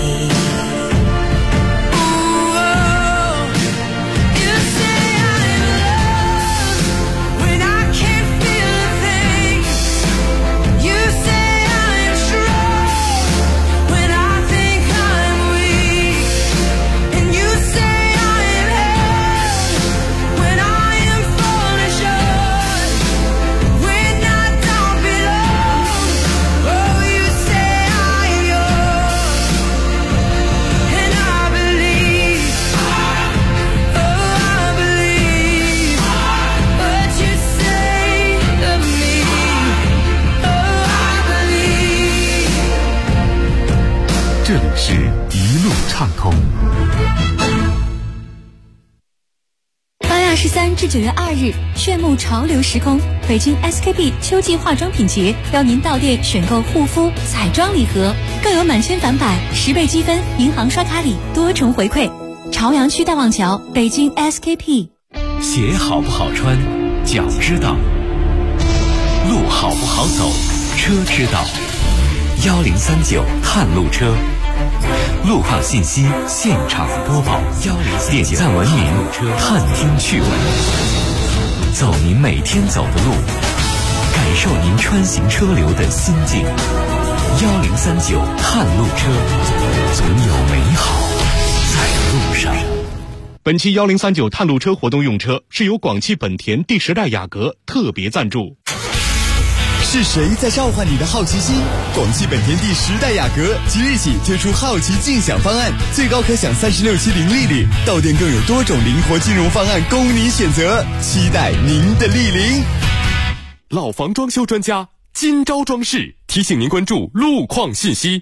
Ooh, you say I'm in love when I can't feel a thing. You say I'm strong when I think I'm weak, and you say I'm held when I am falling short, when I don't belong. Oh, you say I'm yours, and I believe. Oh, I believe what you say of me. Oh, I believe. 这里是一路畅通。 8月23至9月2日，炫目潮流时空，北京 SKP 秋季化妆品节邀您到店选购护肤、彩妆礼盒，更有满千返百、10倍积分、银行刷卡礼多重回馈。朝阳区大望桥，北京 SKP。 鞋好不好穿，脚知道；路好不好走，车知道。1039探路车，路况信息现场播报，点赞文明，探听趣闻，走您每天走的路，感受您穿行车流的心境。1039探路车，总有美好在路上。 本期1039探路车活动用车是由广汽本田第10代雅阁特别赞助。 是谁在召唤你的好奇心？广汽本田第10代雅阁即日起推出好奇竞享方案，最高可享36期零利率，到店更有多种灵活金融方案供你选择，期待您的莅临。 老房装修专家金招装饰提醒您关注路况信息。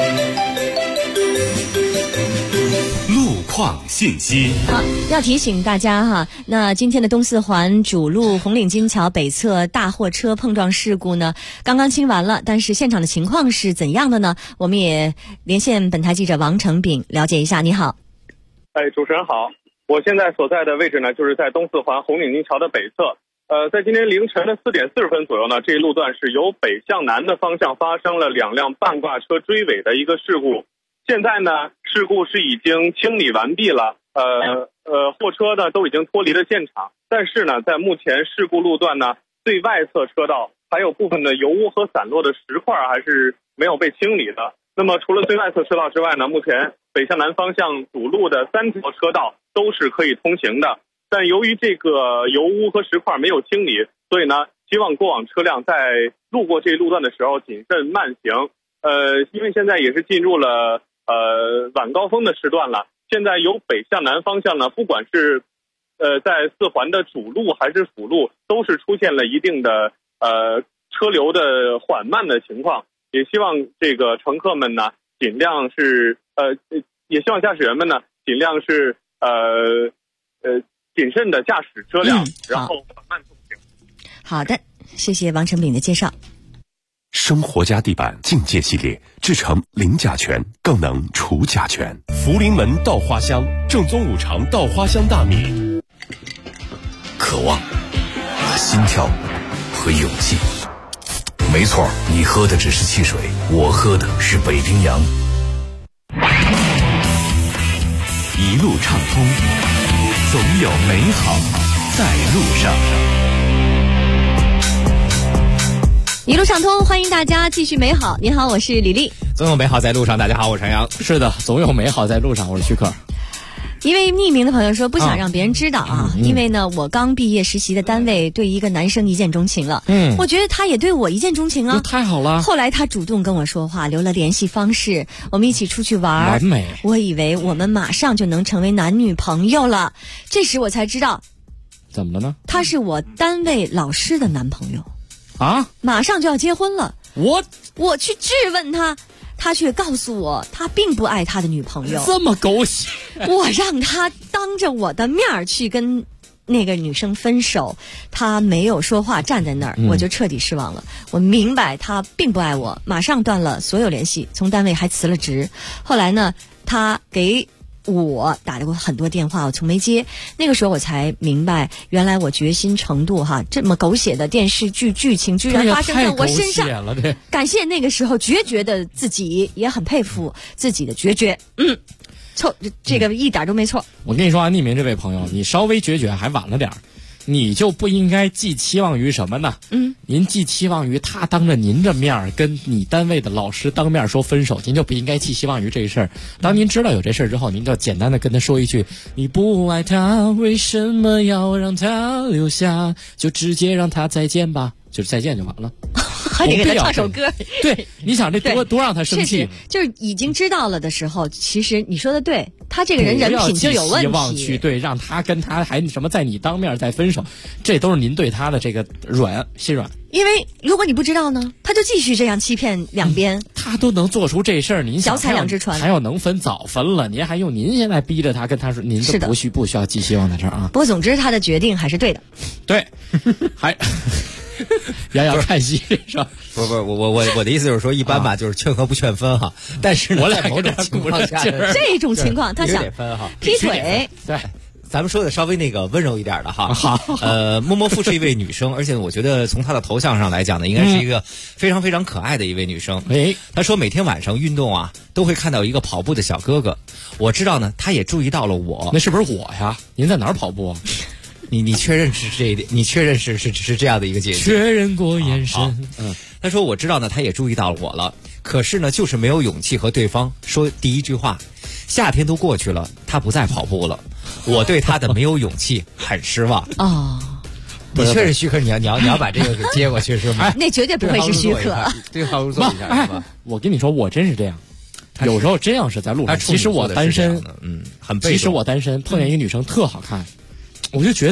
路况信息。 好，要提醒大家哈，那今天的东四环主路红领巾桥北侧大货车碰撞事故呢，刚刚清完了，但是现场的情况是怎样的呢？我们也连线本台记者王成炳了解一下。你好。 主持人好，我现在所在的位置呢，就是在东四环红领巾桥的北侧。在今天凌晨的4点40分左右呢，这一路段是由北向南的方向发生了2辆半挂车追尾的一个事故。现在呢，事故是已经清理完毕了，货车呢都已经脱离了现场，但是呢，在目前事故路段呢最外侧车道还有部分的油污和散落的石块还是没有被清理的。那么除了最外侧车道之外呢，目前北向南方向主路的3条车道都是可以通行的，但由于这个油污和石块没有清理，所以呢，希望过往车辆在路过这一路段的时候谨慎慢行。因为现在也是进入了晚高峰的时段了，现在由北向南方向呢，不管是在四环的主路还是辅路，都是出现了一定的车流的缓慢的情况。也希望这个乘客们呢，尽量是也希望驾驶员们呢，尽量是谨慎的驾驶车辆，然后缓慢通行。 好的，谢谢王成炳的介绍。 生活家地板境界系列制成零甲醛，更能除甲醛。福临门稻花香，正宗5常稻花香大米。 渴望、心跳和勇气。没错，你喝的只是汽水，我喝的是北冰洋。 一路畅通，总有美好在路上。 一路畅通，欢迎大家继续美好。你好，我是李丽。 总有美好在路上。大家好，我是陈阳。 是的，总有美好在路上。我是徐克。 一位匿名的朋友说，不想让别人知道啊，因为呢，我刚毕业实习的单位对一个男生一见钟情了。我觉得他也对我一见钟情啊， 太好了。 后来他主动跟我说话，留了联系方式，我们一起出去玩。 完美。 我以为我们马上就能成为男女朋友了，这时我才知道， 怎么了呢？ 他是我单位老师的男朋友。 啊， 马上就要结婚了， 我去质问他，他却告诉我他并不爱他的女朋友。 这么狗血！ 我让他当着我的面去跟那个女生分手，他没有说话，站在那儿，我就彻底失望了。我明白他并不爱我，马上断了所有联系，从单位还辞了职。后来呢，他给我打了过很多电话，我从没接。那个时候我才明白，原来我决心程度这么狗血的电视剧剧情居然发生在我身上。感谢那个时候决绝的自己，也很佩服自己的决绝。这个一点都没错。 我跟你说啊，匿名这位朋友，你稍微决绝还晚了点儿。你就不应该寄期望于什么呢？您寄期望于他当着您的面跟你单位的老师当面说分手，您就不应该寄希望于这事儿。当您知道有这事儿之后，您就简单的跟他说一句：你不爱他，为什么要让他留下？就直接让他再见吧，就是再见就完了。 还得给他唱首歌。 对，你想这多让他生气。 就是已经知道了的时候，其实你说的对，他这个人品就有问题。 希望去让他跟他还什么在你当面再分手，这都是您对他的这个心软。 因为如果你不知道呢，他就继续这样欺骗两边。 他都能做出这事儿，您想小踩两只船， 还要能分早分了，您还用您现在逼着他跟他说，您都不需要寄希望在这儿啊。 不过总之他的决定还是对的。 对，还。洋洋看戏是吧？ 不，我的意思就是说，一般吧，就是劝和不劝分哈。但是呢，在某种情况下， 这种情况他想劈腿， 对。咱们说的稍微温柔一点的哈。好，默默付是一位女生，而且我觉得从她的头像上来讲呢，应该是一个非常非常可爱的一位女生。她说每天晚上运动啊，都会看到一个跑步的小哥哥。我知道呢，她也注意到了我。 那是不是我呀？您在哪儿跑步啊？ 你确认是这一点？你确认是这样的一个解释？ 确认过眼神。 他说我知道呢，他也注意到了我了，可是呢，就是没有勇气和对方说第一句话。夏天都过去了，他不再跑步了，我对他的没有勇气很失望。你确认许可，你要把这个给接过去是吗？ 那绝对不会是许可。 对号入座一下是吧？ 我跟你说，我真是这样。有时候这样是在路上，其实我单身， 很被动。 其实我单身，碰见一个女生特好看。我就觉得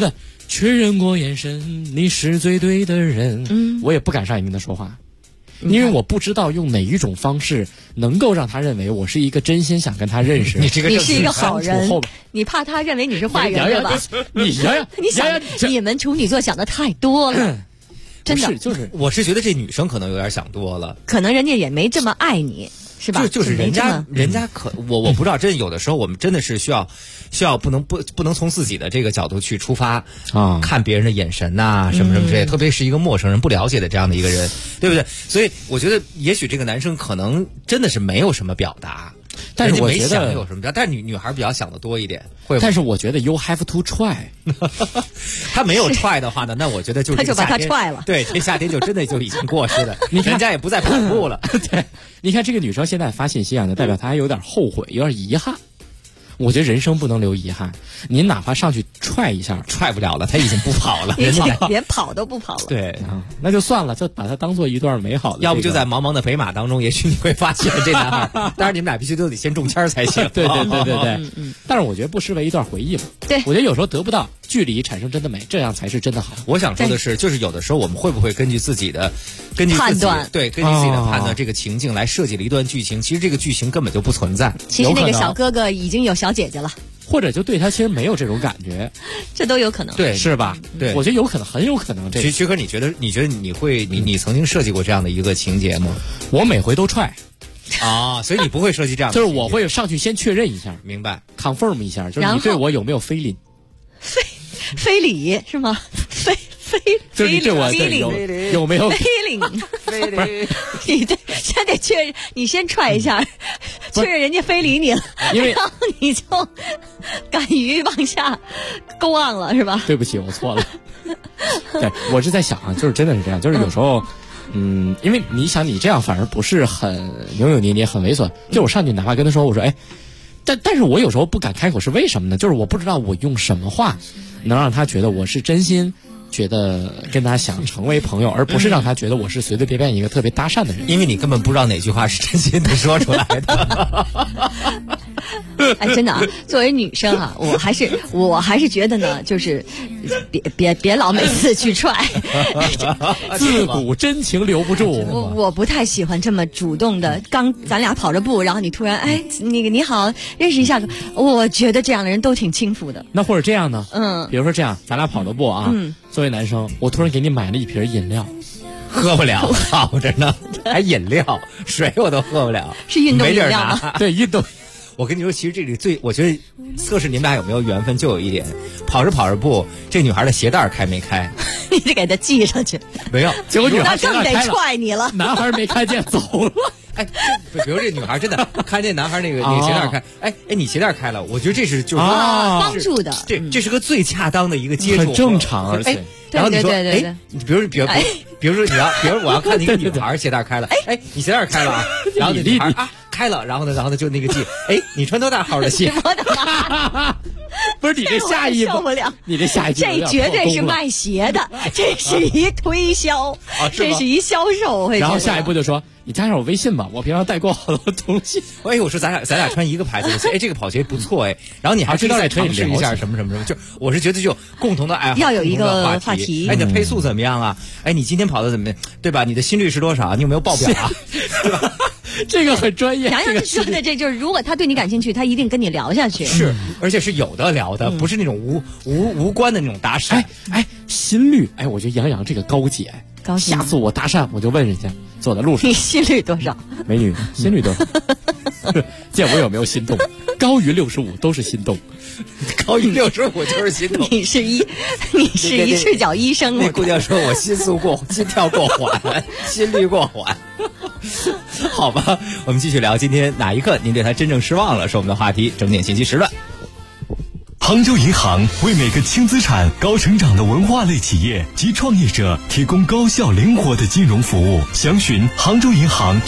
确认过眼神，你是最对的人。我也不敢上你跟他说话，因为我不知道用哪一种方式能够让他认为我是一个真心想跟他认识。 你是一个好人，你怕他认为你是坏人，对吧？ 你想你们处女座想的太多了。真的就是我是觉得这女生可能有点想多了， 可能人家也没这么爱你，是吧？ 就是人家我不知道，真有的时候我们真的是需要不能从自己的这个角度去出发啊，看别人的眼神呐，什么什么之类的，特别是一个陌生人不了解的这样的一个人，对不对？所以我觉得也许这个男生可能真的是没有什么表达。 但是我觉得有什么，但是女孩比较想的多一点， 但是我觉得 you have to try 他没有踹的话呢，那我觉得就是他就把他踹了。 对，这夏天就真的就已经过去了，人家也不再跑步了。 对，你看这个女生现在发信息啊，就代表她还有点后悔，有点遗憾。我觉得人生不能留遗憾，您哪怕上去踹一下， 踹不了了，他已经不跑了， 连跑都不跑了。 对，那就算了，就把它当做一段美好的。 要不就在茫茫的北马当中，也许你会发现这男孩。当然，你们俩必须都得先中签才行。 对。但是我觉得不失为一段回忆嘛。 对， 我觉得有时候得不到，距离产生真的美，这样才是真的好。 我想说的是，就是有的时候我们会不会根据自己的判断，对，根据自己的判断，这个情境来设计了一段剧情，其实这个剧情根本就不存在。 其实那个小哥哥已经有小姐姐了。 或者就对他其实没有这种感觉， 这都有可能， 对， 是吧？ 对， 我觉得有可能，很有可能。这徐哥，你觉得你曾经设计过这样的一个情节吗？ 我每回都踹啊，所以你不会设计这样的， 就是我会上去先确认一下， 明白 ，confirm 一下，就是你对我有没有非礼？ 非礼是吗？ 就是你对我有没有非礼？你对先得确认，你先踹一下，确认人家非礼你了， 因为然后你就敢于往下勾岸了，是吧？ 对不起，我错了。对，我是在想啊，就是真的是这样，就是有时候，因为你想你这样反而不是很扭扭捏捏、很猥琐，就我上去哪怕跟他说，我说哎。但是我有时候不敢开口，是为什么呢？就是我不知道我用什么话能让他觉得我是真心觉得跟他想成为朋友，而不是让他觉得我是随随便便一个特别搭讪的人。 因为你根本不知道哪句话是真心的说出来的。 哎，真的啊，作为女生啊，我还是觉得呢，就是别老每次去踹， 自古真情留不住。 我不太喜欢这么主动的，咱俩跑着步，然后你突然那个你好，认识一下，我觉得这样的人都挺轻浮的。 那或者这样呢？比如说这样，咱俩跑着步啊，作为男生，我突然给你买了一瓶饮料。 喝不了，好着呢，还饮料，水我都喝不了， 是运动饮料吗？ 对，运动。 我跟你说，其实这里我觉得测试你们俩有没有缘分，就有一点，跑着步，这女孩的鞋带开没开？ 你得给她系上去。 没有， 结果女孩那更得踹你了。 男孩没看见走了。 哎，比如这女孩真的看见男孩那个鞋带开，哎，你鞋带开了，我觉得这是就是帮助的， 这是个最恰当的一个接触， 很正常，而且。 然后你说，哎，比如说比如我要看那个女孩鞋带开了，哎，你鞋带开了啊，然后那女孩啊开了，然后呢就那个系，哎，你穿多大号的鞋？ 我的妈！ 不是你这下一步， 受不了， 你这下一步这绝对是卖鞋的，这是一推销，这是一销售。 然后下一步就说。你加上我微信吧，我平常带过好多东西。 哎，我说咱俩穿一个牌子的鞋，哎，这个跑鞋不错哎。然后你还知道再尝试一下什么，就我是觉得就共同的爱好， 要有一个话题。 哎，你的配速怎么样啊？哎，你今天跑的怎么样？对吧？你的心率是多少？你有没有报表啊？对吧？ 这个很专业。 洋洋说的这就是，如果他对你感兴趣，他一定跟你聊下去。 是，而且是有的聊的，不是那种无关的那种搭讪。 哎，心率，哎，我觉得杨洋这个高姐。下次我搭讪，我就问人家走的路上， 你心率多少？ 美女，心率多少？见我有没有心动？高于65都是心动， 高于65就是心动。 你是一赤脚医生。 那姑娘说我心跳过缓，心率过缓。好吧，我们继续聊今天哪一刻您对他真正失望了？是我们的话题，整点信息时段。 杭州银行为每个轻资产、高成长的文化类企业及创业者提供高效灵活的金融服务。详询杭州银行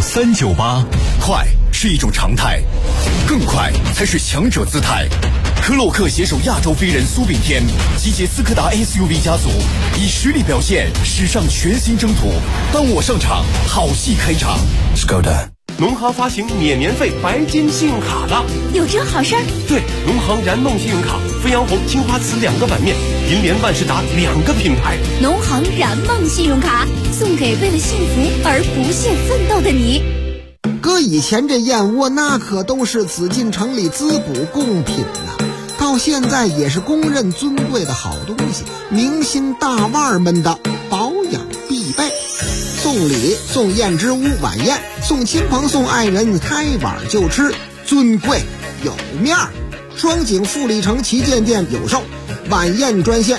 95398。 快是一种常态，更快才是强者姿态。科洛克携手亚洲飞人苏炳添，集结斯柯达 SUV 家族，以实力表现史上全新征途。当我上场，好戏开场。Skoda。 农行发行免年费白金信用卡了， 有这好事儿？ 对，农行燃梦信用卡，飞扬红、青花瓷2个版面，银联万事达2个品牌。 农行燃梦信用卡送给为了幸福而不懈奋斗的你。 搁以前这燕窝那可都是紫禁城里滋补贡品呐，到现在也是公认尊贵的好东西，明星大腕们的保养必备。送礼送燕之屋晚宴，送亲朋送爱人开碗就吃，尊贵有面儿。双井富力城旗舰店有售，晚宴专线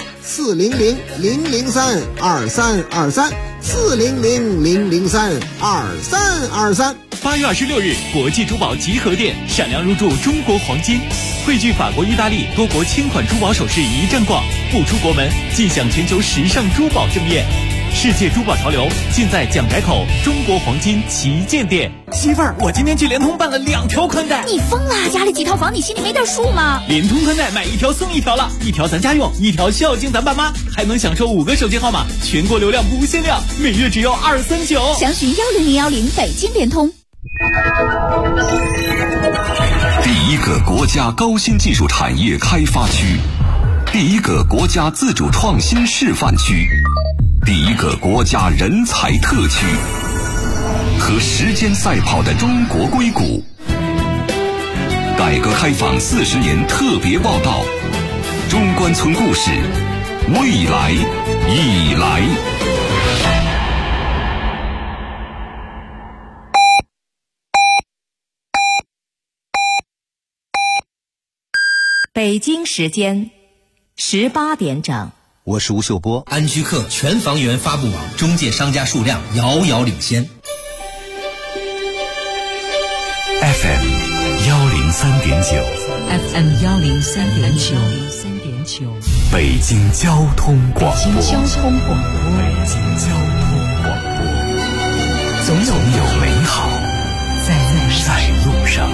400-003-2323，400-003-2323。 8月26日，国际珠宝集合店闪亮入驻中国黄金，汇聚法国、意大利多国轻款珠宝首饰一站逛，不出国门尽享全球时尚珠宝盛宴。世界珠宝潮流尽在蒋宅口中国黄金旗舰店。媳妇儿，我今天去联通办了2条宽带。 你疯了？家里几套房，你心里没点数吗？ 联通宽带买1条送1条了，1条咱家用，1条孝敬咱爸妈，还能享受5个手机号码，全国流量不限量，每月只要239。 详询10010北京联通。 第一个国家高新技术产业开发区，第一个国家自主创新示范区，第一个国家人才特区，和时间赛跑的中国硅谷。改革开放40年特别报道，中关村故事，未来已来。 北京时间18点整。 我是吴秀波。安居客全房源发布网中介商家数量遥遥领先。 FM 103.9 FM 103.9 北京交通广播。 北京交通广播。 总有美好在路上。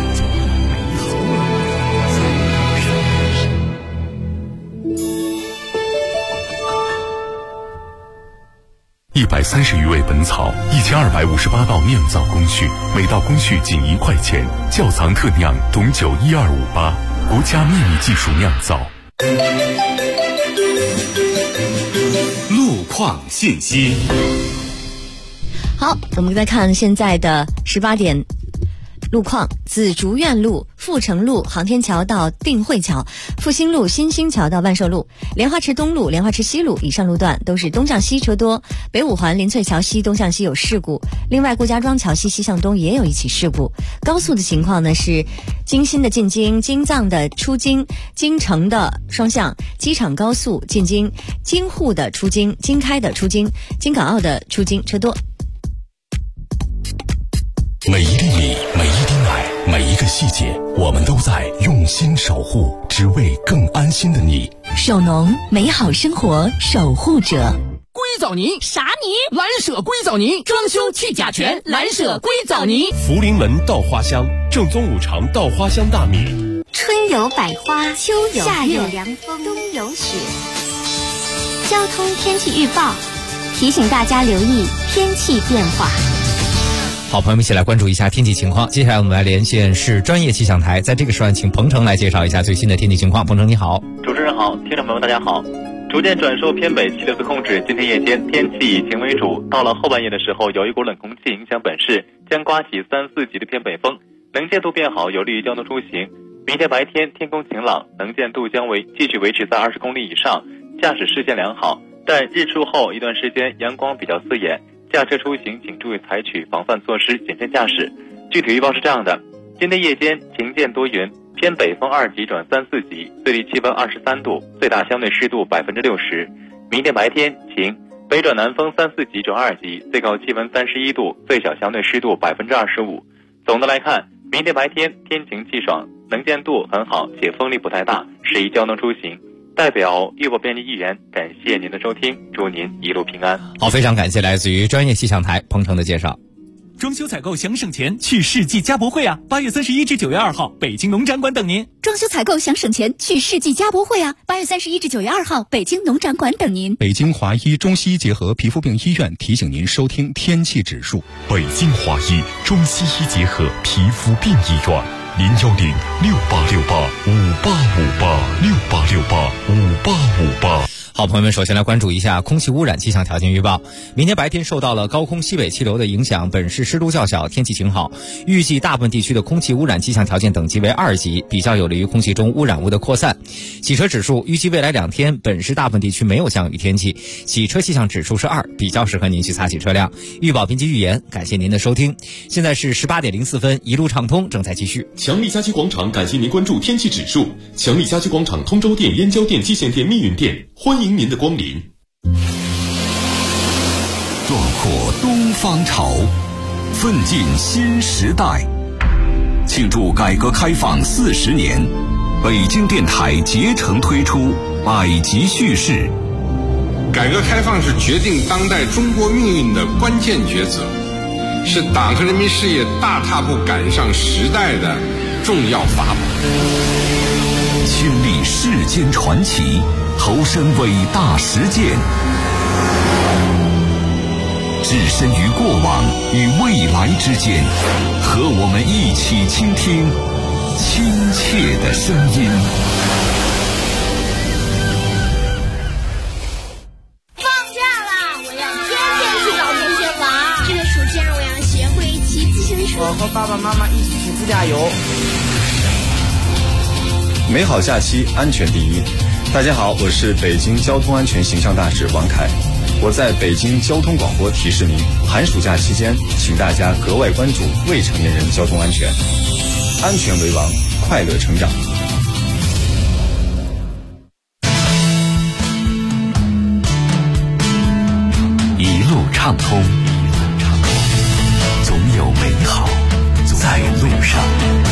130余味本草，1258道酿造工序，每道工序仅1块钱。窖藏特酿董酒12588，国家秘密技术酿造。 路况信息。 好，我们再看现在的18点路况。紫竹院路、阜成路、航天桥到定慧桥、复兴路、新兴桥到万寿路、莲花池东路、莲花池西路以上路段都是东向西车多。北五环林翠桥西东向西有事故，另外顾家庄桥西西向东也有一起事故。高速的情况呢是京新的进京、京藏的出京、京城的双向、机场高速进京、京沪的出京、京开的出京、京港澳的出京车多。 每一粒米，每一滴奶，每一个细节，我们都在用心守护，只为更安心的你。 首农，美好生活守护者。 硅藻泥啥泥？蓝舍硅藻泥，装修去甲醛，蓝舍硅藻泥。 福临门稻花香，正宗5常稻花香大米。 春有百花，秋有夏有凉风，冬有雪。交通天气预报提醒大家留意天气变化。 好，朋友们一起来关注一下天气情况。接下来我们来连线市专业气象台，在这个时段请彭程来介绍一下最新的天气情况。彭程你好。 主持人好，听众朋友们大家好。逐渐转受偏北气流的控制，今天夜间天气以晴为主，到了后半夜的时候，有一股冷空气影响本市，将刮起3、4级的偏北风，能见度变好，有利于交通出行。明天白天天空晴朗，能见度将继续维持在20公里以上，驾驶视线良好，但日出后一段时间阳光比较刺眼，驾车出行请注意采取防范措施，谨慎驾驶。具体预报是这样的：今天夜间晴见多云，偏北风2级转3、4级，最低气温23度，最大相对湿度60%。明天白天晴，北转南风3、4级转2级，最高气温31度，最小相对湿度25%。总的来看，明天白天天晴气爽，能见度很好，且风力不太大，适宜交通出行。代表预报编辑一员，感谢您的收听，祝您一路平安。 好，非常感谢来自于专业气象台彭程的介绍。 装修采购想省钱，去世纪家博会啊！8月31至9月2号，北京农展馆等您。 装修采购想省钱，去世纪家博会啊！8月31至9月2号，北京农展馆等您。 北京华医中西医结合皮肤病医院提醒您收听天气指数。 北京华医中西医结合皮肤病医院，0106868585858 好，朋友们，首先来关注一下空气污染气象条件预报。明天白天受到了高空西北气流的影响，本市湿度较小，天气晴好。预计大部分地区的空气污染气象条件等级为2级，比较有利于空气中污染物的扩散。洗车指数，预计未来2天本市大部分地区没有降雨天气，洗车气象指数是2，比较适合您去擦洗车辆。预报编辑预言，感谢您的收听。现在是18点04分，一路畅通正在继续。 强力家居广场感谢您关注天气指数。强力家居广场通州店、燕郊店、蓟县店、密云店，欢迎您的光临。 壮阔东方潮，奋进新时代。庆祝改革开放40年，北京电台竭诚推出百集叙事。 改革开放是决定当代中国命运的关键抉择，是党和人民事业大踏步赶上时代的重要法宝。 亲历世间传奇，投身伟大实践，置身于过往与未来之间，和我们一起倾听亲切的声音。 放假啦！我要天天去找同学玩。这个暑假我要学会骑自行车。 我和爸爸妈妈一起去自驾游。 美好假期，安全第一。大家好，我是北京交通安全形象大使王凯。我在北京交通广播提示您，寒暑假期间，请大家格外关注未成年人交通安全，安全为王，快乐成长。 一路畅通，总有美好在路上。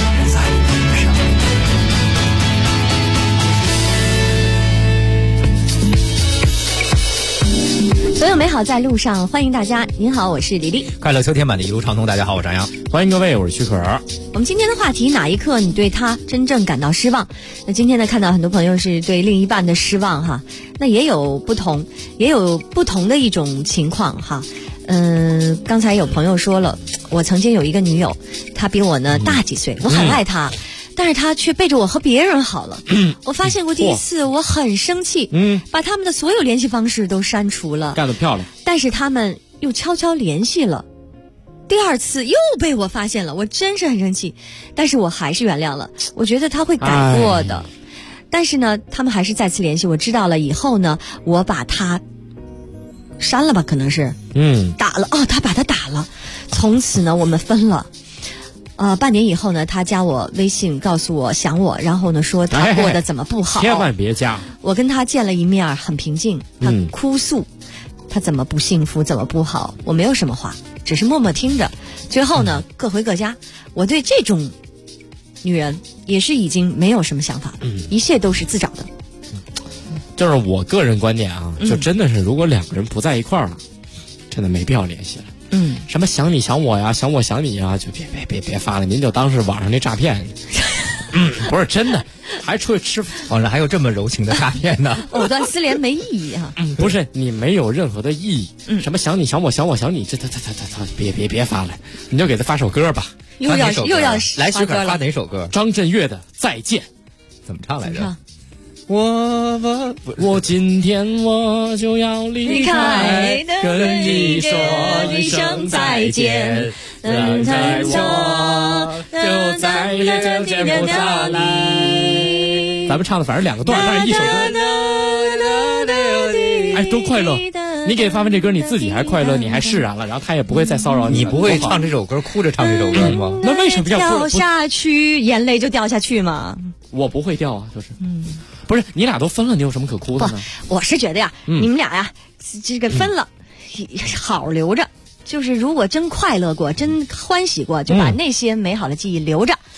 所有美好在路上，欢迎大家。您好，我是李丽。 快乐秋天版的一路畅通，大家好，我是张扬。 欢迎各位，我是曲可。 我们今天的话题，哪一刻你对他真正感到失望？那今天呢，看到很多朋友是对另一半的失望哈，那也有不同的一种情况哈。刚才有朋友说了，我曾经有一个女友，她比我呢大几岁，我很爱她。但是他却背着我和别人好了。我发现过第一次，我很生气，把他们的所有联系方式都删除了。 干得漂亮！ 但是他们又悄悄联系了。第二次又被我发现了，我真是很生气，但是我还是原谅了。我觉得他会改过的。但是呢，他们还是再次联系。我知道了以后呢，我把他删了吧，可能是打了他把他打了。从此呢，我们分了。半年以后呢，他加我微信，告诉我想我，然后呢说他过得怎么不好。 千万别加。 我跟他见了一面，很平静，他哭诉，他怎么不幸福，怎么不好。我没有什么话，只是默默听着。最后呢，各回各家。我对这种女人也是已经没有什么想法了，一切都是自找的。 就是我个人观点啊，就真的是如果两个人不在一块儿了，真的没必要联系了。什么想你想我呀，想我想你呀，就别发了，您就当是网上那诈骗。不是真的，还出去吃， 网上还有这么柔情的诈骗呢？ 藕断丝连没意义啊！ 不是你没有任何的意义。什么想你想我想我想你，这别发了，你就给他发首歌吧。 又要来许可发哪首歌？ 张震岳的《再见》， 怎么唱来着？ 我今天我就要离开，跟你说一声再见，等待我就再也见不到你。咱们唱的反正两个段，但是一首歌。哎，多快乐！你给发完这歌，你自己还快乐，你还释然了，然后他也不会再骚扰你。 你不会唱这首歌哭着唱这首歌吗？ 那为什么要掉下去？眼泪就掉下去嘛。 我不会掉啊，就是。不是你俩都分了，你有什么可哭的呢？ 我是觉得呀，你们俩呀，这个分了，好留着。就是如果真快乐过，真欢喜过，就把那些美好的记忆留着。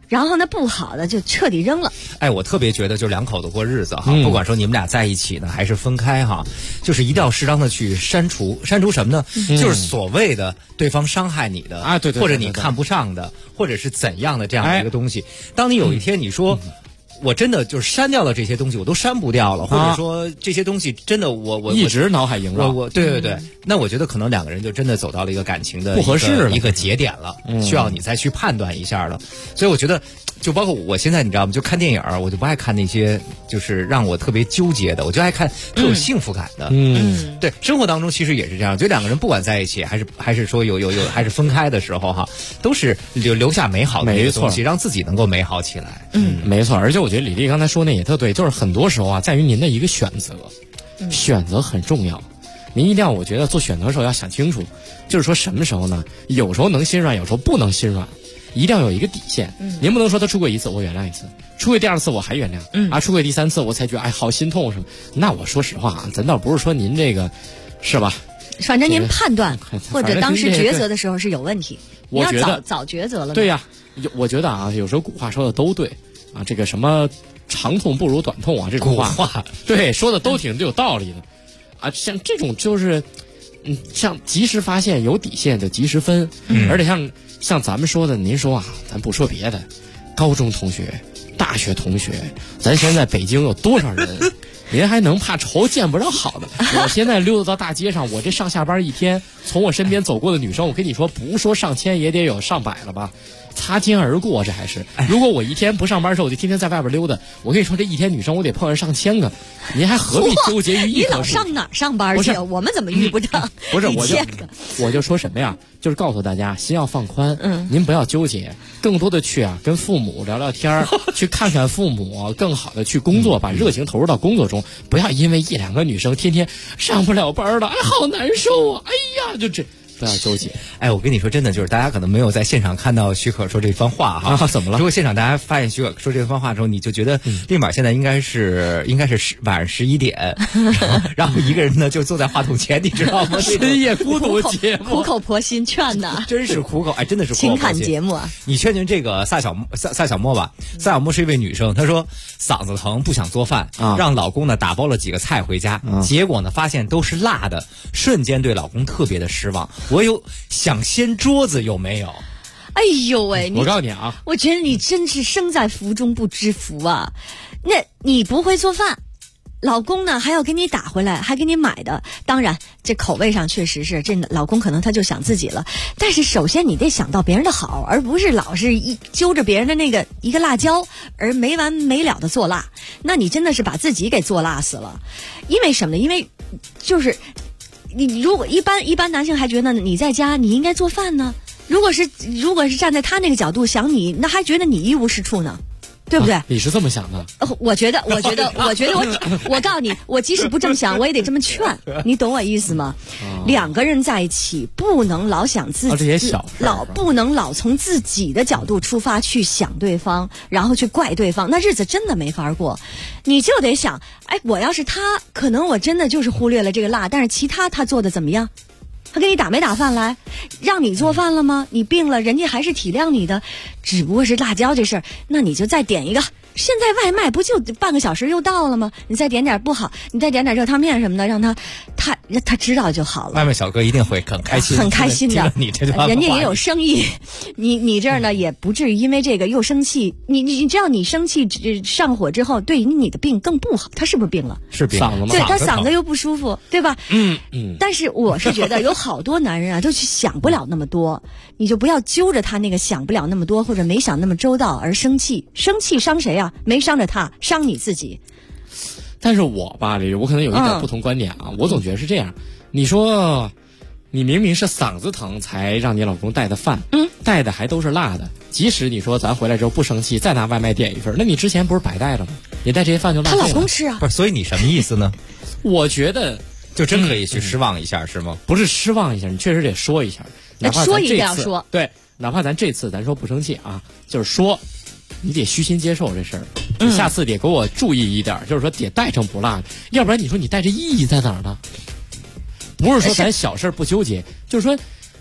然后呢不好的就彻底扔了。 哎，我特别觉得就两口子过日子哈，不管说你们俩在一起呢还是分开哈，就是一定要适当的去删除什么呢？就是所谓的对方伤害你的啊，对， 或者你看不上的，或者是怎样的这样的一个东西。当你有一天你说。我真的就是删掉了这些东西，我都删不掉了，或者说这些东西真的我一直脑海萦绕。 对，那我觉得可能两个人就真的走到了一个感情的不合适一个节点了，需要你再去判断一下了。所以我觉得，就包括我现在你知道吗？就看电影，我就不爱看那些就是让我特别纠结的，我就爱看特有幸福感的。对，生活当中其实也是这样，就两个人不管在一起还是说有还是分开的时候哈，都是留下美好的一个东西，让自己能够美好起来。 没错，而且我觉得李丽刚才说那也特对，就是很多时候啊，在于您的一个选择，选择很重要。您一定要，我觉得做选择的时候要想清楚，就是说什么时候呢？有时候能心软，有时候不能心软，一定要有一个底线。您不能说他出轨一次我原谅一次，出轨第二次我还原谅，出轨第三次我才觉得哎好心痛什么。那我说实话啊，咱倒不是说您这个是吧？ 反正您判断或者当时抉择的时候是有问题，你要早抉择了。 对呀，我觉得啊，有时候古话说的都对啊，这个什么长痛不如短痛啊，这种话对说的都挺有道理的啊。像这种就是像及时发现有底线就及时分，而且像咱们说的，您说啊，咱不说别的，高中同学、大学同学，咱现在北京有多少人？您还能怕愁见不着好的？我现在溜达到大街上，我这上下班一天，从我身边走过的女生，我跟你说，不说上千也得有上百了吧。擦肩而过，这还是。如果我一天不上班的时候，我就天天在外边溜达，我跟你说，这一天女生我得碰上上千个，您还何必纠结于一棵树？ 你老上哪儿上班去？我们怎么遇不着？ 不是，我就说什么呀？就是告诉大家，心要放宽，您不要纠结，更多的去跟父母聊聊天去看看父母，更好的去工作，把热情投入到工作中，不要因为一两个女生天天上不了班了，哎，好难受啊！哎呀，就这。不要纠结。 哎，我跟你说，真的就是大家可能没有在现场看到许可说这番话哈。 怎么了？ 如果现场大家发现许可说这番话的时候，你就觉得立马现在应该是晚上11点，然后一个人呢就坐在话筒前，你知道吗？ 深夜孤独节目， 苦口婆心劝呐， 真是苦口，哎，真的是苦口婆心。 情感节目啊！ 你劝这个萨小沫吧。萨小沫是一位女生，她说嗓子疼不想做饭，让老公呢打包了几个菜回家，结果呢发现都是辣的，瞬间对老公特别的失望。我有想掀桌子，有没有？ 哎呦喂！ 我告诉你啊， 我觉得你真是生在福中不知福啊！那你不会做饭，老公呢还要给你打回来，还给你买的。当然，这口味上确实是这老公可能他就想自己了。但是首先你得想到别人的好，而不是老是揪着别人的那个一个辣椒而没完没了的做辣。那你真的是把自己给做辣死了。因为什么呢？因为就是。你如果一般男性还觉得你在家你应该做饭呢，如果是站在他那个角度想你，那还觉得你一无是处呢，对不对？ 你是这么想的？ 我觉得我告诉你，我即使不这么想，我也得这么劝，你懂我意思吗？两个人在一起，不能老想自己， 这些小不能老从自己的角度出发去想对方，然后去怪对方，那日子真的没法过。你就得想，哎，我要是他，可能我真的就是忽略了这个辣，但是其他他做的怎么样？他给你打没打饭来？让你做饭了吗？你病了，人家还是体谅你的，只不过是辣椒这事儿，那你就再点一个。现在外卖不就半个小时又到了吗？你再点点不好，你再点点热汤面什么的，让他知道就好了。 外卖小哥一定会很开心， 很开心的。 你这段话人家也有生意，你这儿呢也不至于因为这个又生气。你知道你生气上火之后，对于你的病更不好。他是不是病了？ 是病嗓子吗？ 对，他嗓子又不舒服，对吧？但是我是觉得有好多男人啊，就去想不了那么多，你就不要揪着他那个想不了那么多或者没想那么周到而生气。生气伤谁啊？没伤着他，伤你自己。 但是我吧，李，我可能有一点不同观点啊。我总觉得是这样，你说你明明是嗓子疼才让你老公带的饭，带的还都是辣的。即使你说咱回来之后不生气，再拿外卖点一份，那你之前不是白带了吗？你带这些饭就浪费了。 他老公吃啊， 不是？所以你什么意思呢？ 我觉得就真可以去失望一下，是吗？ 不是失望一下，你确实得说一下，哪怕说一定要说。 对，哪怕咱这次咱说不生气啊，就是说。你得虚心接受这事儿，你下次得给我注意一点，就是说得带成不辣的，要不然你说你带着意义在哪儿呢？不是说咱小事不纠结，就是说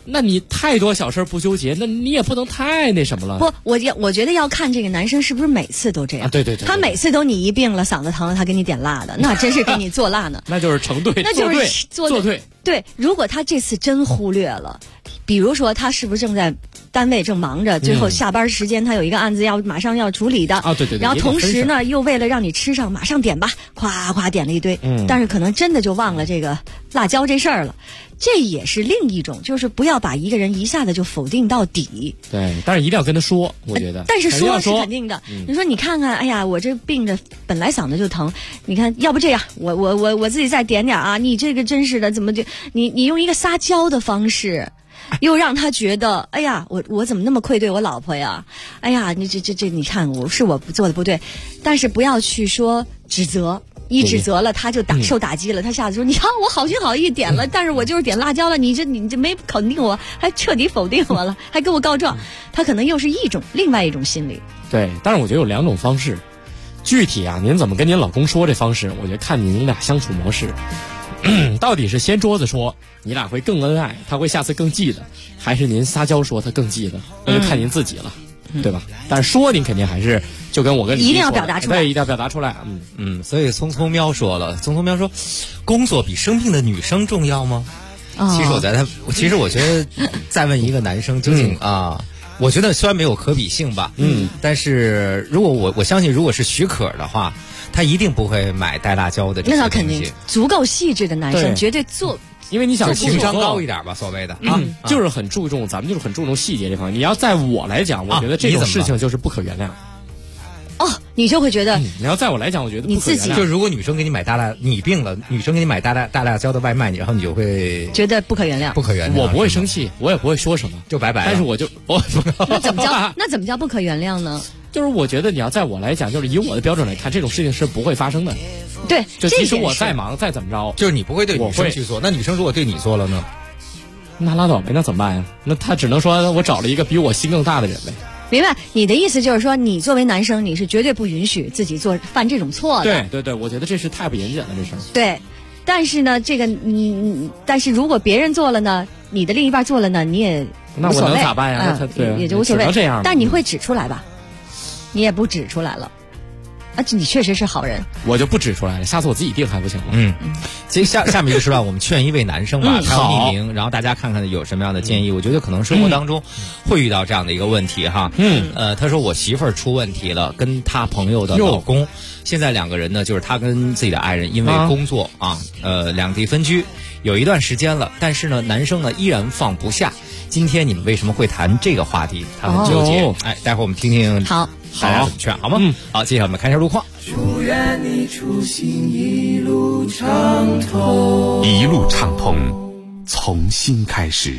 那你太多小事不纠结，那你也不能太那什么了。 不，我觉得要看这个男生是不是每次都这样。 对， 他每次都你一病了嗓子疼了，他给你点辣的，那真是给你做辣呢。 那就是成对， 那就是做对。 对，如果他这次真忽略了，比如说他是不是正在单位正忙着，最后下班时间他有一个案子马上要处理的啊，对， 然后同时呢又为了让你吃上，马上点吧，夸夸点了一堆，但是可能真的就忘了这个辣椒这事儿了。这也是另一种，就是不要把一个人一下子就否定到底。 对，但是一定要跟他说，我觉得。 但是说是肯定的。你说你看看，哎呀，我这病着本来嗓子就疼，你看，要不这样，我自己再点点啊！你这个真是的，怎么就你用一个撒娇的方式，又让他觉得，哎呀，我怎么那么愧对我老婆呀？哎呀，你这你看我做的不对，但是不要去说指责。一指责了，他就受打击了。他下次说：“你看我好心好意点了，但是我就是点辣椒了，你这没肯定我，还彻底否定我了，还跟我告状。”他可能又是另外一种心理。 对，但是我觉得有2种方式，具体啊，您怎么跟您老公说这方式，我觉得看您俩相处模式，到底是掀桌子说，你俩会更恩爱，他会下次更记得，还是您撒娇说他更记得，那就看您自己了。对吧？但是说您肯定还是就跟我跟你一定要表达出来， 对，一定要表达出来。 所以聪聪喵说了，聪聪喵说，工作比生病的女生重要吗？其实我觉得再问一个男生究竟我觉得虽然没有可比性吧，但是如果我相信，如果是许可的话，他一定不会买带辣椒的这些东西。 那肯定，足够细致的男生绝对做。 因为你想情商高一点吧，所谓的就是很注重，咱们就是很注重细节这方面。你要在我来讲，我觉得这种事情就是不可原谅。 你就会觉得， 你要在我来讲，我觉得你自己就如果女生给你买你病了，女生给你买大辣椒的外卖，然后你就会觉得不可原谅。 不可原谅， 我不会生气，我也不会说什么， 就拜拜。 但是我就那怎么叫不可原谅呢？ 就是我觉得你要在我来讲，就是以我的标准来看，这种事情是不会发生的。 对， 就即使我再忙再怎么着， 就是你不会对女生去做。那女生如果对你做了呢？ 那拉倒呗，那怎么办呀？那他只能说我找了一个比我心更大的人呗。 明白你的意思，就是说你作为男生，你是绝对不允许自己犯这种错的。 对，我觉得这是太不严谨了，这事儿。 对，但是呢，这个但是如果别人做了呢，你的另一半做了呢，你也那我能咋办呀？ 也就无所谓。 这样， 但你会指出来吧？你也不指出来了。你确实是好人， 我就不指出来了。下次我自己定还不行吗？ 其实下面就是让我们劝一位男生吧，他要匿名，然后大家看看有什么样的建议。我觉得可能生活当中会遇到这样的一个问题哈。他说我媳妇儿出问题了，跟他朋友的老公，现在2个人呢，就是他跟自己的爱人因为工作两地分居有一段时间了，但是呢，男生呢依然放不下。今天你们为什么会谈这个话题？他很纠结。待会儿我们听听。 好。 大家怎么劝好吗？好，接下来我们看一下路况。 祝愿你出行一路畅通， 一路畅通，从新开始。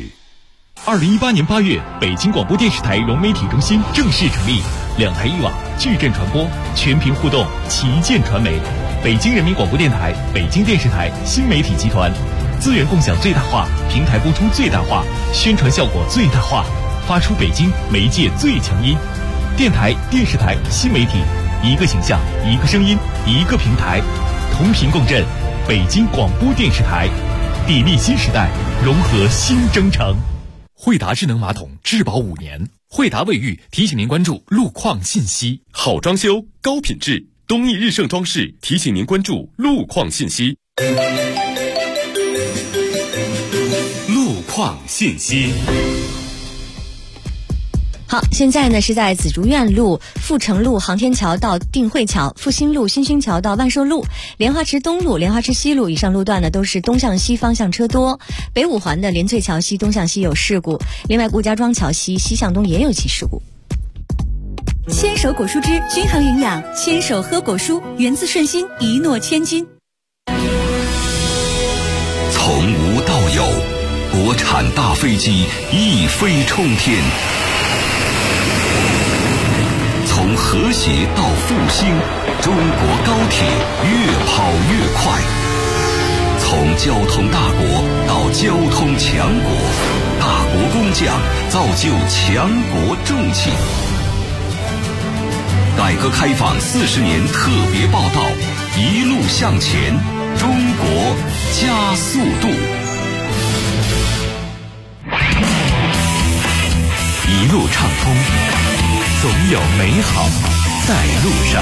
2018年8月，北京广播电视台融媒体中心正式成立，2台1网，矩阵传播，全屏互动，旗舰传媒，北京人民广播电台、北京电视台新媒体集团，资源共享最大化，平台播出最大化，宣传效果最大化，发出北京媒介最强音。电台、电视台、新媒体，一个形象，一个声音，一个平台，同频共振。北京广播电视台，砥砺新时代，融合新征程。 惠达智能马桶质保5年，惠达卫浴提醒您关注路况信息。好装修，高品质，东益日盛装饰提醒您关注路况信息。路况信息。 好，现在呢是在紫竹院路、阜成路、航天桥到定慧桥、复兴路、新勋桥到万寿路、莲花池东路、莲花池西路以上路段呢都是东向西方向车多。北五环的联翠桥西东向西有事故，另外顾家庄桥西西向东也有起事故。 牵手果蔬汁均衡营养，牵手喝果蔬，源自顺心，一诺千金。 从无到有，国产大飞机一飞冲天。从和谐到复兴，中国高铁越跑越快。从交通大国到交通强国，大国工匠造就强国重器。改革开放40年特别报道，一路向前，中国加速度。 路畅通，总有美好在路上。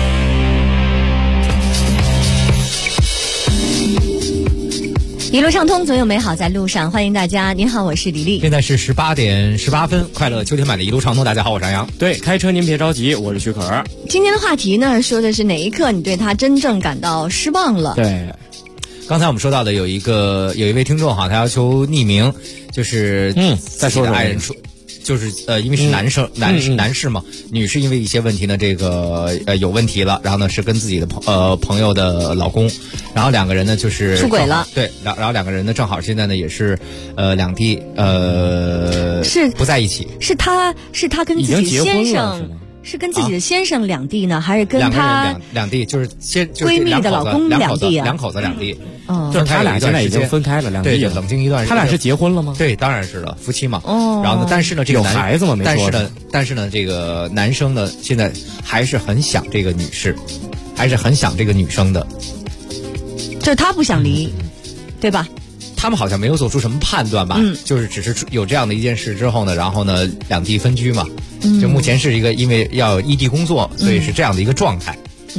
一路畅通，总有美好在路上。欢迎大家，您好，我是李丽。 现在是18点18分，快乐秋天版的一路畅通。大家好，我是杨洋。 对，开车您别着急，我是许可。 今天的话题呢，说的是哪一刻你对他真正感到失望了？ 对，刚才我们说到的有一位听众哈，他要求匿名，就是再说说爱人说。就是因为是男士嘛，女士因为一些问题呢，这个有问题了，然后呢是跟自己的朋友的老公，然后两个人呢就是出轨了， 对，然后两个人呢正好现在呢也是两地是不在一起， 是他跟自己先生。是跟自己的先生两地呢，还是跟他两地？就是闺蜜的老公两地啊？ 两口子两地， 就是他俩现在已经分开了，两地冷静一段时间。 他俩是结婚了吗？ 对，当然是了，夫妻嘛。 哦。 然后呢，但是呢，这个有孩子吗？没说。 但是呢，这个男生呢，现在还是很想这个女士，还是很想这个女生的。 就是他不想离，对吧？ 他们好像没有做出什么判断吧，就是只是有这样的一件事之后呢，然后呢两地分居嘛，就目前是一个因为要异地工作，所以是这样的一个状态。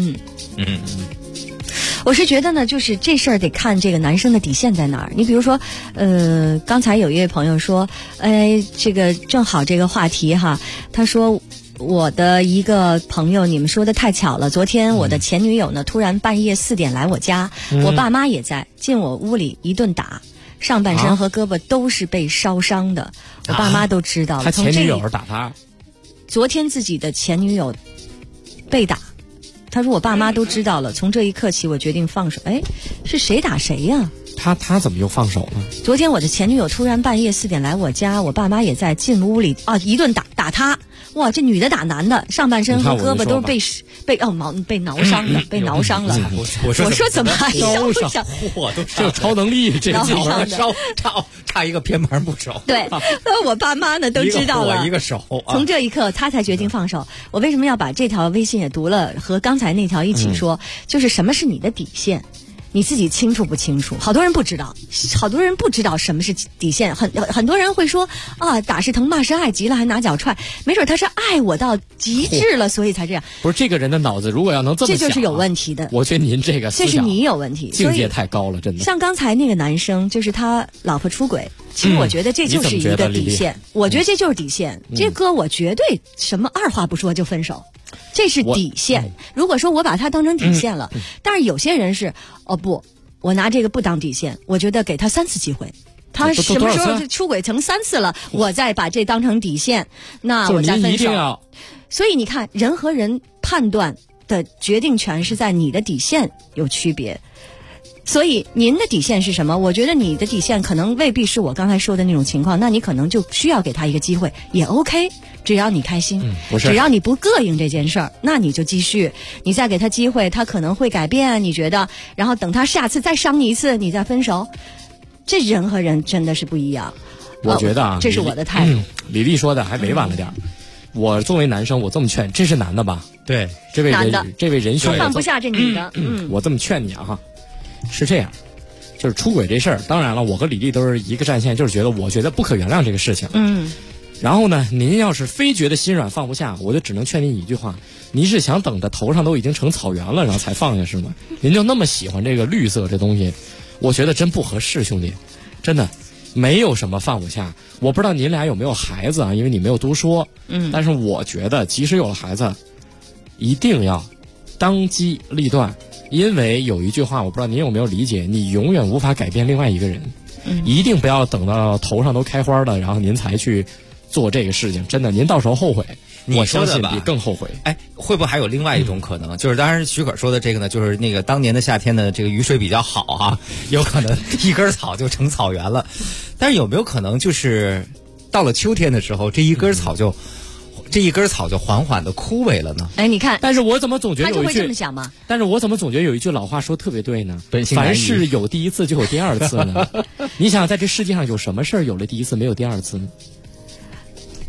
我是觉得呢，就是这事儿得看这个男生的底线在哪儿。你比如说，刚才有一位朋友说，这个正好这个话题哈，他说我的一个朋友，你们说的太巧了，昨天我的前女友呢，突然半夜4点来我家，我爸妈也在，进我屋里一顿打。上半身和胳膊都是被烧伤的，我爸妈都知道了。 他前女友打他， 昨天自己的前女友被打，他说我爸妈都知道了。从这一刻起，我决定放手。是谁打谁呀？ 他怎么又放手了？ 昨天我的前女友突然半夜4点来我家，我爸妈也在，进屋里一顿打他。哇，这女的打男的，上半身和胳膊都是被挠伤的，被挠伤了。我说怎么还烧伤？ 这有超能力，这差一个偏旁部首。 对，我爸妈呢都知道了。 一个手。 从这一刻，他才决定放手。我为什么要把这条微信也读了，和刚才那条一起说？就是什么是你的底线？你自己清楚不清楚？好多人不知道，什么是底线。很多人会说打是疼，骂是爱，急了还拿脚踹。没准他是爱我到极致了，所以才这样。 不是这个人的脑子如果要能这么想， 这就是有问题的。 我觉得您这个这是你有问题， 境界太高了，真的。 像刚才那个男生，就是他老婆出轨，其实我觉得这就是一个底线。我觉得这就是底线。这哥我绝对什么二话不说就分手。这是底线。如果说我把它当成底线了，但是有些人是不，我拿这个不当底线，我觉得给他3次机会。他什么时候出轨成3次了，我再把这当成底线，那我再分手。所以你看，人和人判断的决定权是在你的底线有区别。所以您的底线是什么？我觉得你的底线可能未必是我刚才说的那种情况，那你可能就需要给他一个机会，也 OK， 只要你开心，只要你不膈应这件事儿，那你就继续，你再给他机会，他可能会改变，你觉得，然后等他下次再伤你一次，你再分手。这人和人真的是不一样。 我觉得这是我的态度。 李丽说的还委婉了点我作为男生，我这么劝，这是男的吧？ 对， 这位仁兄放不下这女的。 我这么劝你哈。是这样，就是出轨这事儿，当然了，我和李丽都是一个战线，就是我觉得不可原谅这个事情。然后呢，您要是非觉得心软放不下，我就只能劝您一句话：您是想等着头上都已经成草原了，然后才放下是吗？您就那么喜欢这个绿色这东西，我觉得真不合适，兄弟，真的没有什么放不下。我不知道您俩有没有孩子啊，因为你没有多说。但是我觉得，即使有了孩子，一定要当机立断。因为有一句话，我不知道您有没有理解，你永远无法改变另外一个人，一定不要等到头上都开花了，然后您才去做这个事情。真的，您到时候后悔，我相信比更后悔。 会不会还有另外一种可能？就是当然许可说的这个呢，就是那个当年的夏天呢，这个雨水比较好哈，有可能一根草就成草原了。但是有没有可能就是到了秋天的时候，这一根草就缓缓的枯萎了呢？ 你看， 但是我怎么总觉得有一句， 他就会这么想吗？ 但是我怎么总觉得有一句老话说特别对呢？凡事有第一次就有第二次呢。你想，在这世界上有什么事儿有了第一次没有第二次呢？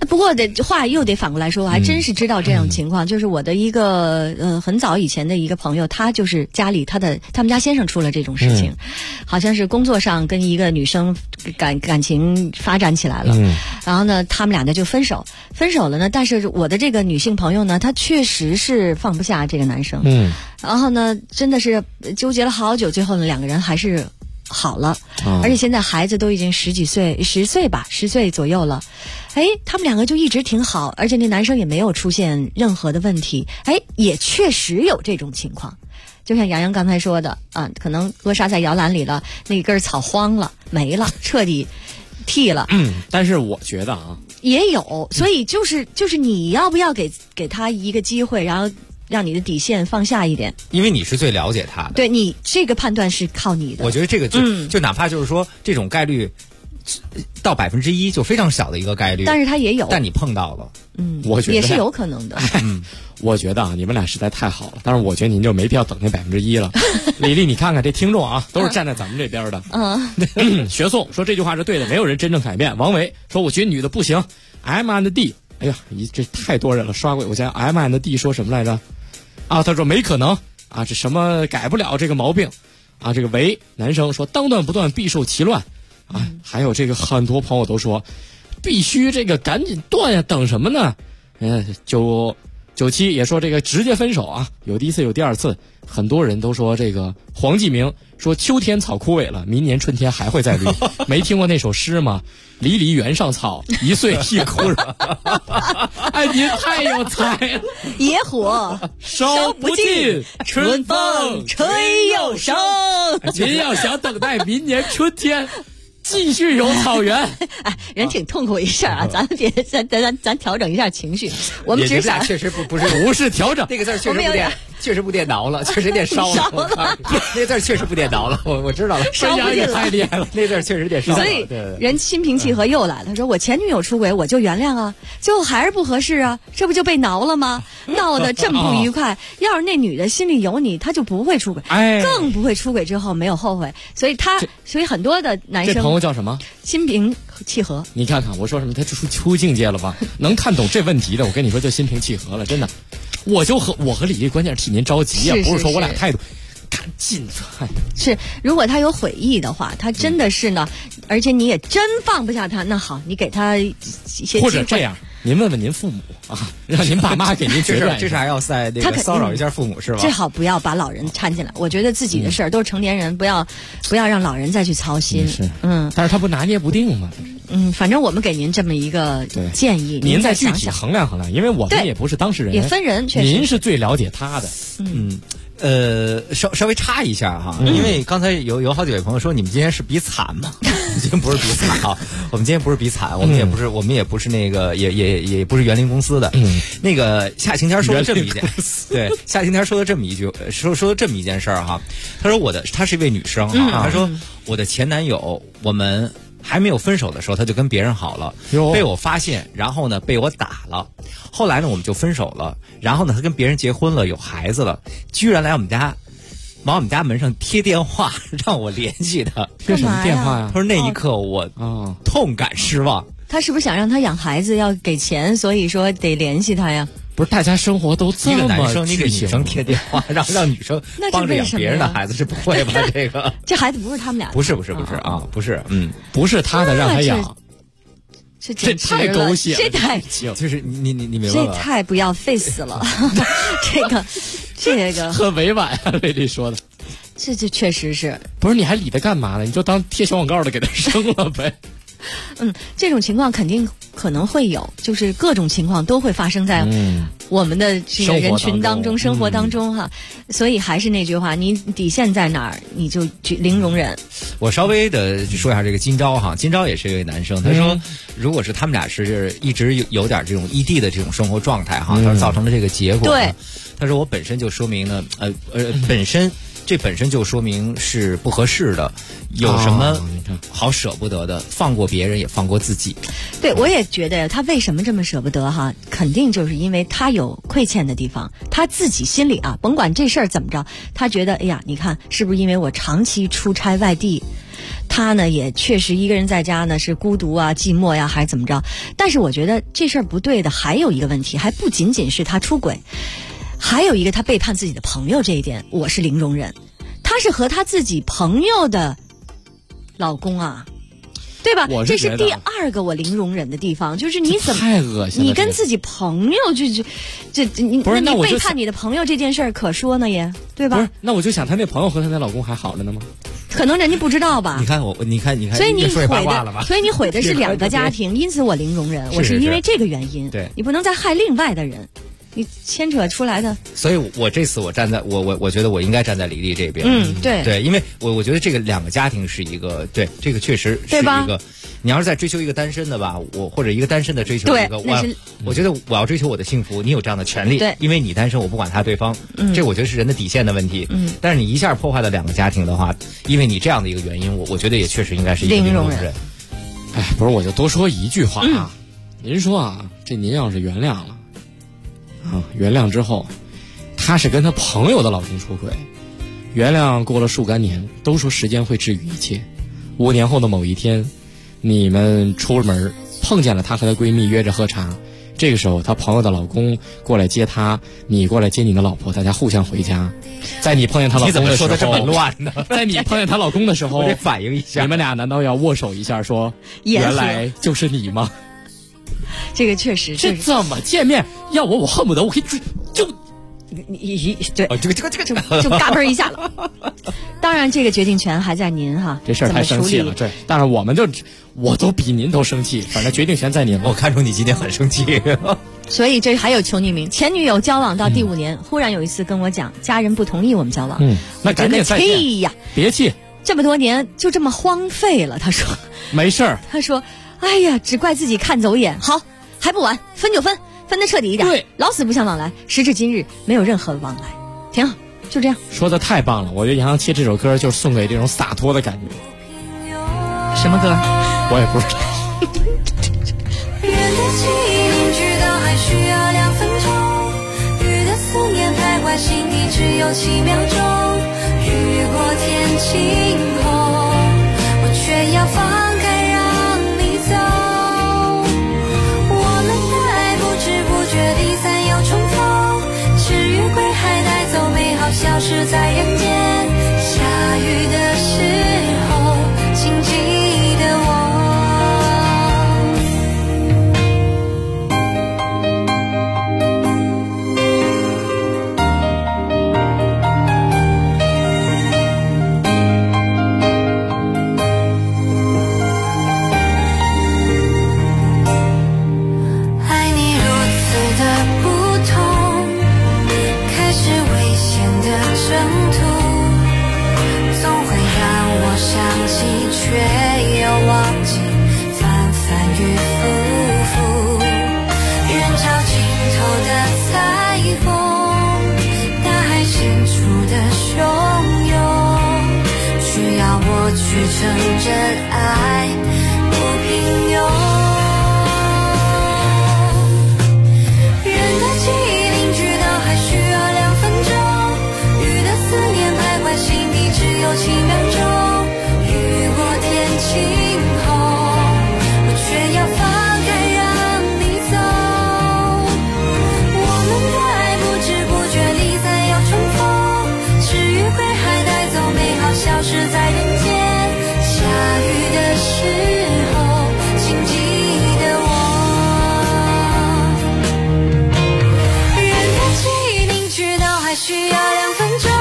不过话又得反过来说，我还真是知道这种情况。就是我的一个很早以前的一个朋友，他就是家里他们家先生出了这种事情，好像是工作上跟一个女生感情发展起来了，然后呢，他们俩呢就分手了呢。但是我的这个女性朋友呢，她确实是放不下这个男生，然后呢，真的是纠结了好久，最后呢，两个人还是好了，而且现在孩子都已经10岁左右了。他们两个就一直挺好，而且那男生也没有出现任何的问题。也确实有这种情况，就像杨洋刚才说的啊，可能扼杀在摇篮里了，那根草荒了，没了，彻底剃了。 但是我觉得啊， 也有，所以就是你要不要给他一个机会，然后让你的底线放下一点， 因为你是最了解他的。 对，你这个判断是靠你的。 我觉得这个就哪怕就是说这种概率到1%就非常小的一个概率， 但是他也有， 但你碰到了， 我觉得也是有可能的。 我觉得啊，你们俩实在太好了，但是我觉得您就没必要等那1%了。李丽，你看看这听众啊，都是站在咱们这边的。学颂说这句话是对的，没有人真正改变。王维说，我觉得女的不行。M&D， 哎呀，这太多人了，刷过。我想 M&D 说什么来着？啊，他说没可能啊，这什么改不了这个毛病啊。这个维男生说，当断不断，必受其乱啊。还有这个很多朋友都说，必须这个赶紧断呀，等什么呢？97也说这个直接分手啊，有第一次有第二次。很多人都说这个黄继明说，秋天草枯萎了，明年春天还会再绿。没听过那首诗吗？离离原上草，一岁一枯荣。哎，您太有才了！ 野火烧不尽， 春风吹又生。 您要想等待明年春天继续有草原， 人挺痛苦一事啊，咱咱调整一下情绪。我们只想确实不是调整，那个字确实不电脑了，确实有点烧了。那字确实不电脑了，我知道了。 烧不进了， 太厉害了，那字确实有点烧了。 所以人心平气和又来了。他说我前女友出轨，我就原谅啊，最后还是不合适啊，这不就被挠了吗？闹得这么不愉快。要是那女的心里有你，她就不会出轨，更不会出轨之后没有后悔。所以很多的男生， 这朋友叫什么？ 心平气和。 你看看我说什么，他出境界了吧？能看懂这问题的，我跟你说就心平气和了，真的。我和李丽关键是替您着急啊，不是说我俩态度赶紧是。如果他有悔意的话，他真的是呢，而且你也真放不下他，那好，你给他一些机会。 或者这样，您问问您父母啊，让您爸妈给您决断。 这是还要在那个骚扰一下父母是吧？ 最好不要把老人掺进来。我觉得自己的事儿都是成年人，不要让老人再去操心。 但是他不拿捏不定嘛。 反正我们给您这么一个建议， 您再具体衡量衡量，因为我们也不是当事人， 也分人，确实您是最了解他的。 稍微插一下哈，因为刚才有好几位朋友说你们今天是比惨嘛，今天不是比惨啊，我们今天不是比惨，我们也不是那个也不是园林公司的。那个夏晴天说了这么一件，对，夏晴天说了这么一句，说这么一件事儿哈，他说她是一位女生哈，她说我的前男友我们还没有分手的时候，他就跟别人好了，被我发现，然后呢被我打了，后来呢我们就分手了，然后呢他跟别人结婚了，有孩子了，居然来我们家，往我们家门上贴电话让我联系他。 这什么电话呀？ 他说那一刻我痛感失望。 他是不是想让他养孩子要给钱，所以说得联系他呀？ 不是，大家生活都这么一个男生一个女生贴电话让女生帮着养别人的孩子，是不会吧？这个这孩子不是他们俩的， 不是啊，不是， 不是他的让他养， 这太狗血了， 这太就是你明白这太不要 face 了，这个很委婉啊，蕾蕾说的， 这确实是， 不是你还理他干嘛呢？你就当贴小广告的给他生了呗。 这种情况肯定可能会有，就是各种情况都会发生在我们的这个人群当中、生活当中哈。所以还是那句话，你底线在哪儿，你就零容忍。 我稍微的说一下这个今朝哈，今朝也是一位男生，他说，如果是他们俩是一直有点这种异地的这种生活状态哈，他说造成了这个结果。 对， 他说我本身就说明呢，本身这本身就说明是不合适的。有什么好舍不得的？放过别人也放过自己。 对，我也觉得他为什么这么舍不得哈，肯定就是因为他有亏欠的地方，他自己心里啊，甭管这事儿怎么着，他觉得哎呀，你看是不是因为我长期出差外地，他呢也确实一个人在家呢是孤独啊、寂寞呀，还是怎么着？但是我觉得这事儿不对的，还有一个问题，还不仅仅是他出轨，还有一个他背叛自己的朋友这一点，我是零容忍。他是和他自己朋友的老公啊，对吧？这是第二个我零容忍的地方，就是你怎么太恶心了？ 你跟自己朋友你不是？ 那你背叛你的朋友这件事儿可说呢也，对吧？ 不是，那我就想他那朋友和他那老公还好着呢吗？ 可能人家不知道吧？ 你看， 所以你毁的是两个家庭，因此我零容忍，我是因为这个原因。 对， 你不能再害另外的人。你牵扯出来的， 所以我这次我站在我觉得我应该站在李丽这边。对，因为我觉得这个两个家庭是一个，对，这个确实是一个。你要是在追求一个单身的吧，或者一个单身的追求一个，我觉得我要追求我的幸福，你有这样的权利。 对， 因为你单身，我不管他对方，这我觉得是人的底线的问题。但是你一下破坏了两个家庭的话，因为你这样的一个原因，我觉得也确实应该是一个零容忍。 哎，不是，我就多说一句话啊，您说啊，这您要是原谅了。原谅之后，她是跟她朋友的老公出轨，原谅过了数干年，都说时间会治愈一切。5年后的某一天，你们出门碰见了她和她闺蜜约着喝茶，这个时候她朋友的老公过来接她，你过来接你的老婆，大家互相回家。在你碰见她老公的时候， 你怎么说的这么乱呢？ 在你碰见她老公的时候， 我得反应一下， 你们俩难道要握手一下说原来就是你吗？ 这个确实， 这怎么见面？要我恨不得我可以就你对，就嘎嘣一下了。当然，这个决定权还在您哈。 这事儿太生气了，对。但是我都比您都生气，反正决定权在您。 我看出你今天很生气。 所以这还有求匿名，前女友交往到第5年，忽然有一次跟我讲，家人不同意我们交往。 那赶紧再见。 气呀！ 别气， 这么多年就这么荒废了。他说没事儿。 他说。哎呀，只怪自己看走眼。好，还不晚，分就分得彻底一点。 对， 老死不相往来。时至今日，没有任何往来，挺好，就这样。 说的太棒了，我觉得杨洋切这首歌就是送给这种洒脱的感觉。 什么歌？ 我也不知道。 人的记忆凝聚到还需要2分钟，雨的思念徘徊心底只有7秒钟。雨过天晴后，我却要放。消失在人间，下雨的时候，请记得我。爱你如此的不同，开始危险的征途，总会让我想起却又忘记，反反与复复。人潮尽头的彩虹，大海深处的汹涌，需要我去承认爱不平庸。7秒钟，雨过天晴后，我却要放开让你走。我们的爱不知不觉离散又重逢，是余晖还带走美好，消失在人间。下雨的时候，请记得我。人的记忆凝聚到还需要2分钟。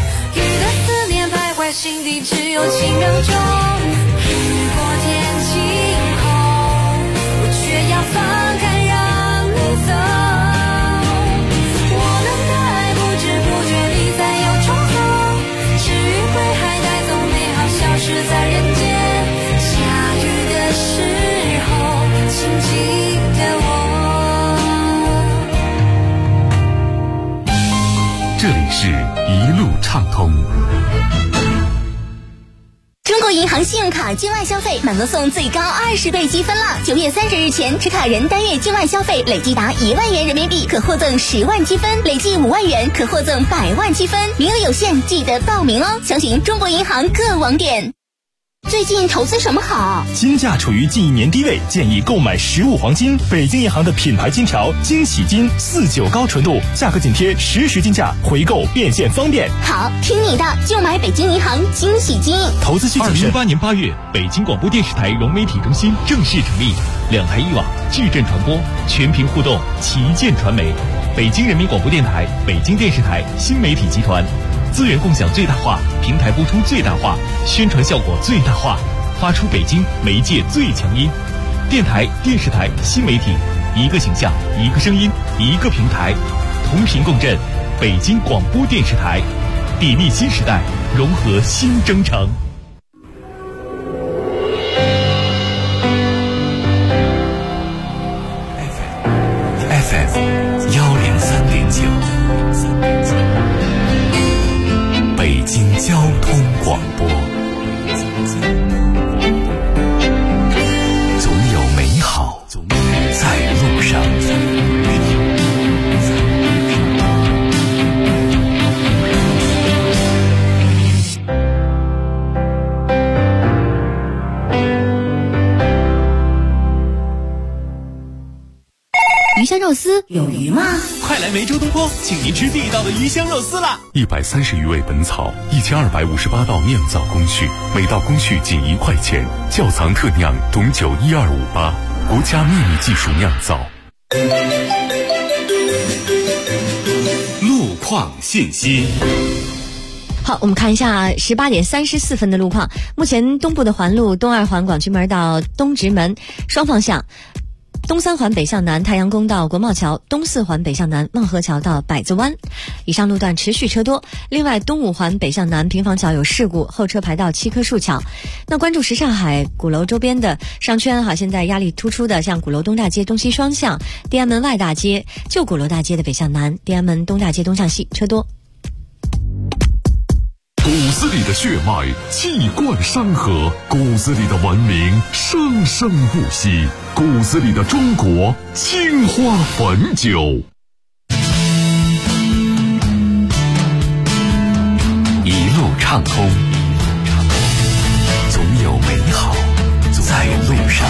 心底只有7秒钟，雨过天晴后，我却要放开让你走。我们的爱不知不觉离散又重逢，是余晖还带走美好，消失在人间。下雨的时候，请记得我。这里是一路畅通。 国银行信用卡境外消费满额送最高20倍积分了。9月30日前持卡人单月境外消费累计达1万元人民币，可获赠10万积分；累计5万元可获赠100万积分。名额有限，记得报名哦。详询中国银行各网点。最近投资什么好？ 金价处于近1年低位，建议购买实物黄金。北京银行的品牌金条惊喜金49高纯度，价格紧贴实时金价，回购变现方便。 好，听你的，就买北京银行惊喜金。 投资需谨慎。 2018年8月，北京广播电视台融媒体中心正式成立，2台1网，矩阵传播，全屏互动，旗舰传媒。北京人民广播电台、北京电视台新媒体集团。资源共享最大化，平台播出最大化，宣传效果最大化，发出北京媒介最强音。电台、电视台、新媒体，一个形象，一个声音，一个平台，同频共振。北京广播电视台，砥砺新时代，融合新征程。 FM 103.9。北京交通广播，总有美好在路上。 鱼香肉丝有鱼吗？ 快来梅州东坡，请您吃地道的鱼香肉丝啦 ！130余味本草，1258道酿造工序，每道工序仅1块钱，窖藏特酿董酒12588，国家秘密技术酿造。 路况信息。 好，我们看一下18点34分的路况。目前东部的环路东2环广渠门到东直门双方向，东3环北向南太阳宫到国贸桥，东4环北向南望河桥到百子湾，以上路段持续车多。另外东5环北向南平房桥有事故，后车排到7棵树桥。那关注什刹海鼓楼周边的商圈现在压力突出的像鼓楼东大街东西双向、地安门外大街、旧鼓楼大街的北向南、地安门东大街东向西车多。 骨子里的血脉气贯山河，骨子里的文明生生不息，骨子里的中国青花汾酒。 一路畅通，总有美好在路上。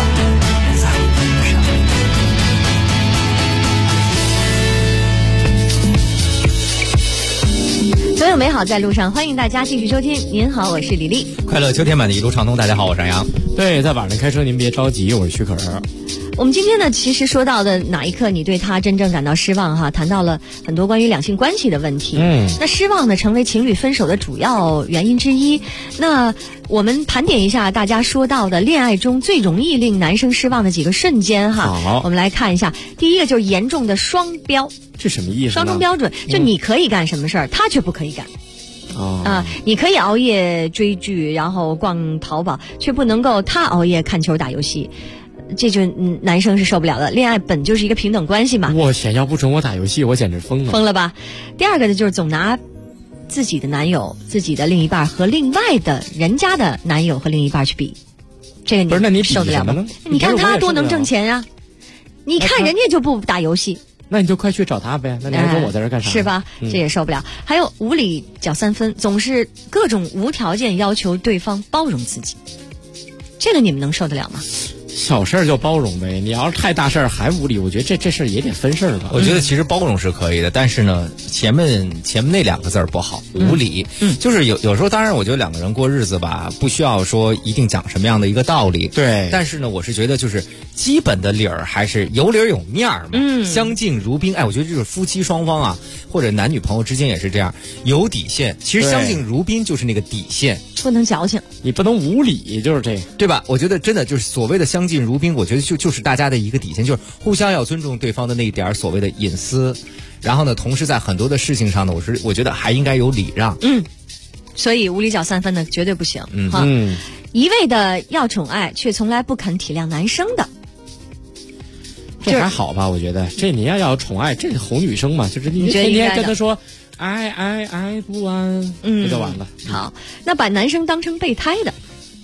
所有美好在路上，欢迎大家继续收听。您好，我是李丽。 快乐秋天版的一路畅通，大家好，我是杨洋。 对，在晚上开车您别着急，我是许可。 我们今天呢，其实说到的哪一刻你对他真正感到失望谈到了很多关于两性关系的问题。那失望呢，成为情侣分手的主要原因之一。那我们盘点一下大家说到的恋爱中最容易令男生失望的几个瞬间好， 我们来看一下。第一个就是严重的双标。 这什么意思呢？ 双重标准，就你可以干什么事儿，他却不可以干。你可以熬夜追剧，然后逛淘宝，却不能够他熬夜看球打游戏。这就男生是受不了的。恋爱本就是一个平等关系嘛。 我天，要不准我打游戏，我简直疯了吧。第二个呢，就是总拿自己的男友、自己的另一半和另外的人家的男友和另一半去比，这个不是？那你受得了吗？你看他多能挣钱啊！你看人家就不打游戏。 那你就快去找他呗，那你还跟我在这干啥？ 是吧？这也受不了。还有无理搅3分，总是各种无条件要求对方包容自己，这个你们能受得了吗？ 小事儿就包容呗，你要是太大事儿还无理，我觉得这事儿也得分事儿吧。 我觉得其实包容是可以的，但是呢，前面那2个字儿不好，无理。就是有时候，当然我觉得2个人过日子吧，不需要说一定讲什么样的一个道理。 对。 但是呢，我是觉得就是基本的理儿还是有理儿有面儿嘛。相敬如宾。我觉得就是夫妻双方或者男女朋友之间也是这样，有底线。其实相敬如宾就是那个底线， 不能矫情， 你不能无理，就是这个， 对吧？我觉得真的就是所谓的相敬如宾，我觉得就是大家的一个底线，就是互相要尊重对方的那一点所谓的隐私，然后呢，同时在很多的事情上呢，我觉得还应该有礼让。 所以无理搅3分呢，绝对不行。一味的要宠爱，却从来不肯体谅男生的。 这还好吧？我觉得这你要宠爱，这是哄女生嘛，就是你天天跟他说爱不完，不就完了。 好，那把男生当成备胎的。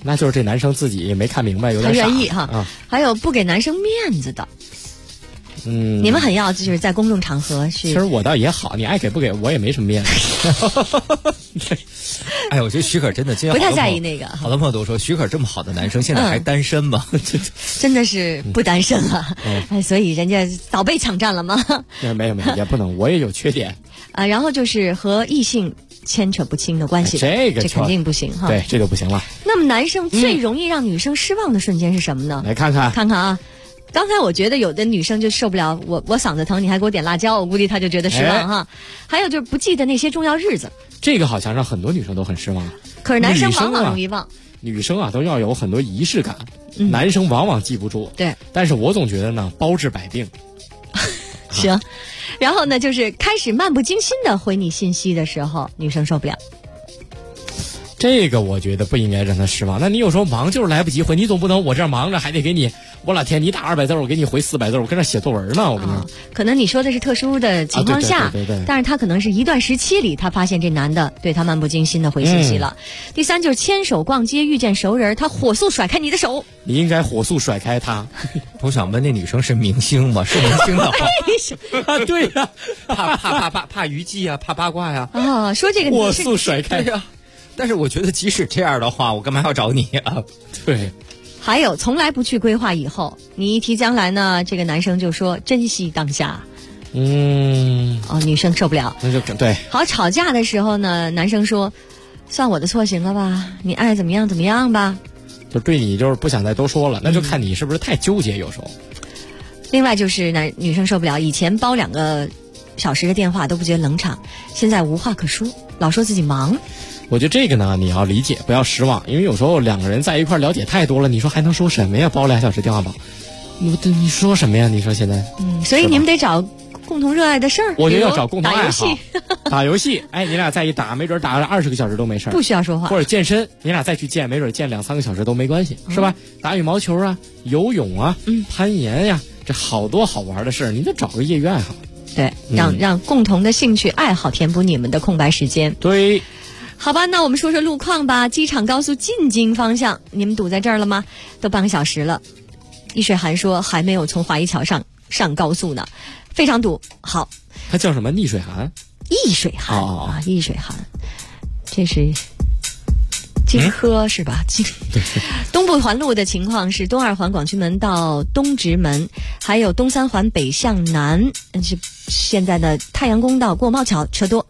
那就是这男生自己没看明白，有点傻。 他愿意哈。 啊， 还有不给男生面子的。你们很要就是在公众场合是。 其实我倒也好，你爱给不给我也没什么面子。 哎，我觉得许可真的不太在意那个。 好多朋友都说，许可这么好的男生现在还单身吗？ 真的是不单身了，所以人家早被抢占了吗？ 没有，也不能，我也有缺点啊。然后就是和异性牵扯不清的关系，这肯定不行哈。 对，这就不行了。 那么男生最容易让女生失望的瞬间是什么呢？ 来看看啊。刚才我觉得有的女生就受不了，我嗓子疼，你还给我点辣椒，我估计她就觉得失望哈。还有就是不记得那些重要日子， 这个好像让很多女生都很失望。 可是男生往往容易忘。 女生啊都要有很多仪式感，男生往往记不住。 对， 但是我总觉得呢，包治百病。 行，然后呢，就是开始漫不经心的回你信息的时候，女生受不了。 这个我觉得不应该让他失望。那你有时候忙就是来不及回，你总不能我这忙着还得给你，我老天，你打200字我给你回400字，我跟这写作文呢，我跟你说。 可能你说的是特殊的情况下， 对， 但是他可能是一段时期里，他发现这男的对他漫不经心的回信息了。第三就是牵手逛街遇见熟人，他火速甩开你的手， 你应该火速甩开他。 我想问，那女生是明星吗？是明星的话， 对呀， 怕娱记啊，怕八卦呀。 啊，说这个火速甩开呀。但是我觉得即使这样的话，我干嘛要找你啊？ 对。 还有从来不去规划以后，你一提将来呢，这个男生就说珍惜当下。女生受不了。 那就对。 好，吵架的时候呢，男生说算我的错行了吧，你爱怎么样怎么样吧。 就对你就是不想再多说了，那就看你是不是太纠结有时候。 另外就是女生受不了，以前煲2个小时的电话都不觉得冷场，现在无话可说，老说自己忙。 我觉得这个呢，你要理解，不要失望，因为有时候2个人在一块了解太多了，你说还能说什么呀？煲2小时电话煲，你说什么呀？你说现在， 所以你们得找共同热爱的事儿。 我觉得要找共同爱好， 打游戏，哎，你俩在一打，没准打了20个小时都没事， 不需要说话。 或者健身，你俩再去健，没准健2-3个小时都没关系，是吧？打羽毛球啊，游泳啊，攀岩呀，这好多好玩的事儿，你得找个业余爱好。 对，让共同的兴趣爱好填补你们的空白时间。 对。 好吧，那我们说说路况吧。机场高速进京方向，你们堵在这儿了吗？都半个小时了。易水寒说还没有从华谊桥上高速呢，非常堵。好， 它叫什么？逆水寒？ 易水寒易水寒，这是荆轲是吧？东部环路的情况是东2环广渠门到东直门，还有东3环北向南，是现在的太阳宫到过猫桥车多。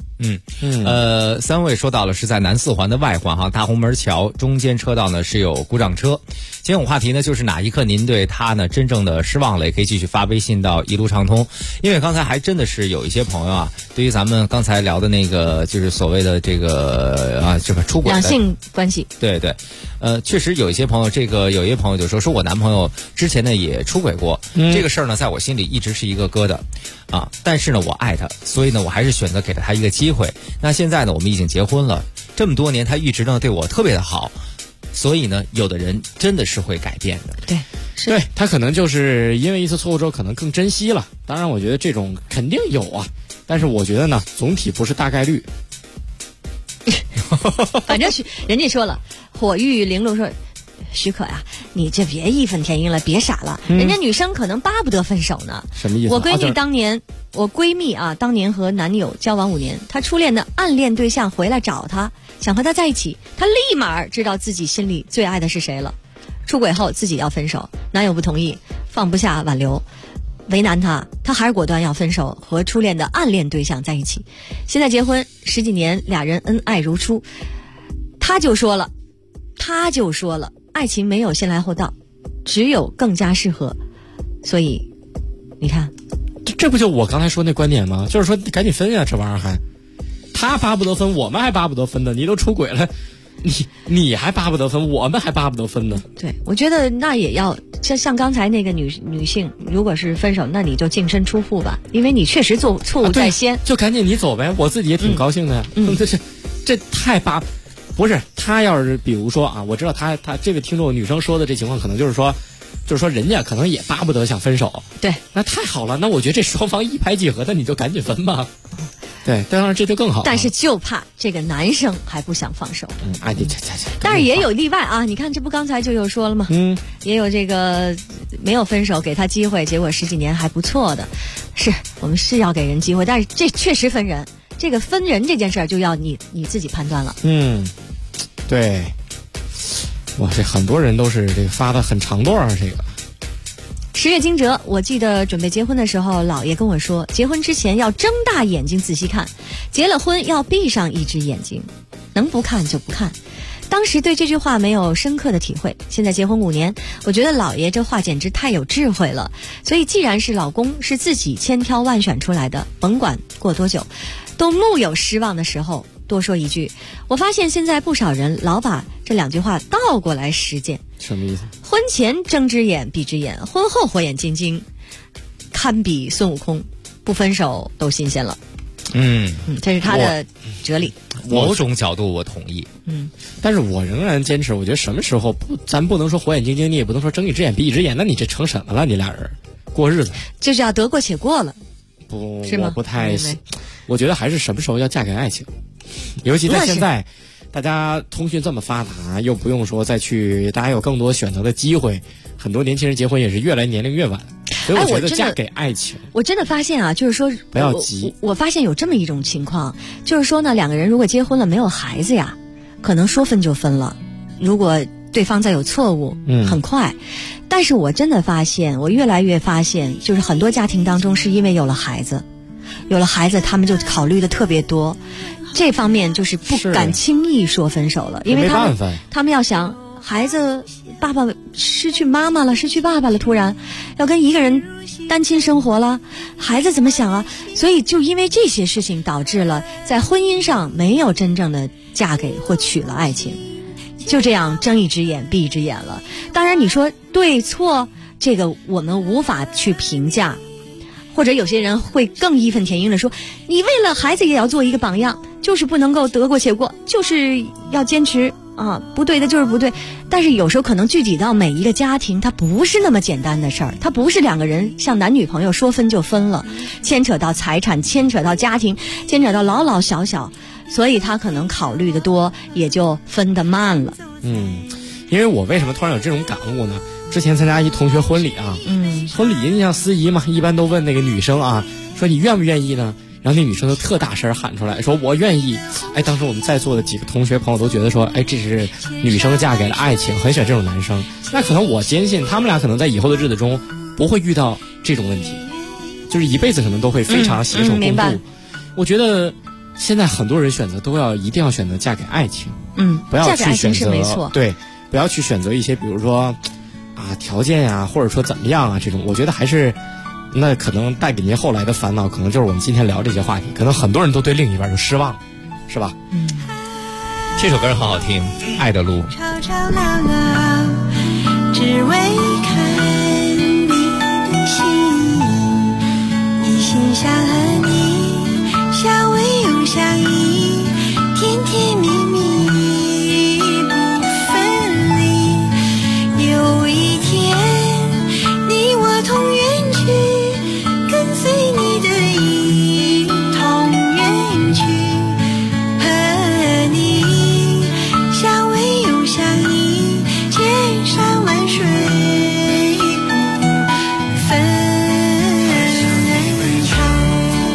3位说到了是在南4环的外环哈，大红门桥中间车道呢是有故障车。今天我话题呢就是哪一刻您对他呢真正的失望了，也可以继续发微信到一路畅通。因为刚才还真的是有一些朋友啊，对于咱们刚才聊的那个就是所谓的这个这个出轨的两性关系， 对，确实有一些朋友，有一些朋友就说我男朋友之前呢也出轨过，这个事儿呢在我心里一直是一个疙瘩啊，但是呢我爱他，所以呢我还是选择给了他一个机会。那现在呢我们已经结婚了，这么多年他一直呢对我特别的好，所以呢有的人真的是会改变的。 对，他可能就是因为一次错误之后可能更珍惜了。当然我觉得这种肯定有啊，但是我觉得呢总体不是大概率。 反正人家说了，火玉玲珑说许可呀，你这别义愤填膺了，别傻了，人家女生可能巴不得分手呢。 什么意思？ 我闺蜜当年和男友交往5年，她初恋的暗恋对象回来找她，想和他在一起，她立马知道自己心里最爱的是谁了。出轨后自己要分手，男友不同意，放不下挽留，为难她还是果断要分手，和初恋的暗恋对象在一起。现在结婚10几年，2人恩爱如初。她就说了，爱情没有先来后到，只有更加适合。所以你看， 这不就我刚才说那观点吗？就是说赶紧分呀，这玩意儿还他巴不得分，我们还巴不得分呢。你都出轨了，你还巴不得分，我们还巴不得分呢。 对，我觉得那也要像刚才那个女性，如果是分手，那你就净身出户吧，因为你确实错误在先， 就赶紧你走呗。我自己也挺高兴的呀。这太不是他要是比如说啊，我知道他这个听众女生说的这情况，可能就是说人家可能也巴不得想分手。 对， 那太好了，那我觉得这双方一拍即合，那你就赶紧分吧。 对，当然这就更好。 但是就怕这个男生还不想放手。但是也有例外啊，你看这不刚才就有说了吗？也有这个没有分手，给他机会，结果10几年还不错的。是我们是要给人机会，但是这确实分人。这个分人这件事儿就要你自己判断了。 对。哇，这很多人都是这个发的很长段啊，这个。 10月惊蛰，我记得准备结婚的时候，姥爷跟我说，结婚之前要睁大眼睛仔细看，结了婚要闭上一只眼睛，能不看就不看。当时对这句话没有深刻的体会，现在结婚5年，我觉得姥爷这话简直太有智慧了。所以既然是老公是自己千挑万选出来的，甭管过多久，都木有失望的时候，多说一句，我发现现在不少人老把这2句话倒过来实践。 什么意思？ 婚前睁只眼闭只眼，婚后火眼金睛，堪比孙悟空，不分手都新鲜了。这是他的哲理。 某种角度我同意。 但是我仍然坚持，我觉得什么时候咱不能说火眼金睛，你也不能说睁一只眼闭一只眼，那你这成什么了？你俩人过日子就是要得过且过了。是吗？ 我不太，我觉得还是什么时候要嫁给爱情，尤其在现在。大家通讯这么发达，又不用说再去，大家有更多选择的机会，很多年轻人结婚也是越来年龄越晚，所以我觉得嫁给爱情。 我真的发现啊，就是说不要急。 我发现有这么一种情况，就是说呢，2个人如果结婚了没有孩子呀，可能说分就分了。如果对方再有错误，很快。但是我真的发现，我越来越发现，就是很多家庭当中是因为有了孩子，他们就考虑的特别多。这方面就是不敢轻易说分手了，因为他们要想孩子爸爸失去妈妈了，失去爸爸了，突然要跟一个人单亲生活了，孩子怎么想啊？所以就因为这些事情导致了在婚姻上没有真正的嫁给或娶了爱情，就这样睁一只眼闭一只眼了。当然你说对错，这个我们无法去评价，或者有些人会更义愤填膺的说，你为了孩子也要做一个榜样，就是不能够得过且过，就是要坚持啊，不对的就是不对。但是有时候可能具体到每一个家庭，它不是那么简单的事儿，它不是2个人像男女朋友说分就分了，牵扯到财产，牵扯到家庭，牵扯到老老小小，所以他可能考虑的多，也就分得慢了。 因为我为什么突然有这种感悟呢？之前参加一同学婚礼啊，婚礼你像司仪嘛，一般都问那个女生啊，说你愿不愿意呢？然后那女生就特大声喊出来说我愿意。当时我们在座的几个同学朋友都觉得说，这是女生嫁给了爱情，很选这种男生。那可能我坚信他们俩可能在以后的日子中不会遇到这种问题，就是一辈子可能都会非常携手共度。我觉得现在很多人选择一定要选择嫁给爱情，不要去选择，对，不要去选择一些比如说条件呀，或者说怎么样啊这种，我觉得还是。那可能带给您后来的烦恼，可能就是我们今天聊这些话题，可能很多人都对另一半就失望了，是吧？ 这首歌很好听，《爱的路》。 吵吵闹闹，只为看你的心，一心想和你相偎又相依，甜甜蜜蜜不分离。有一天，你我同远去。随你的意，同远去，和你相偎又相依，千山万水不分开。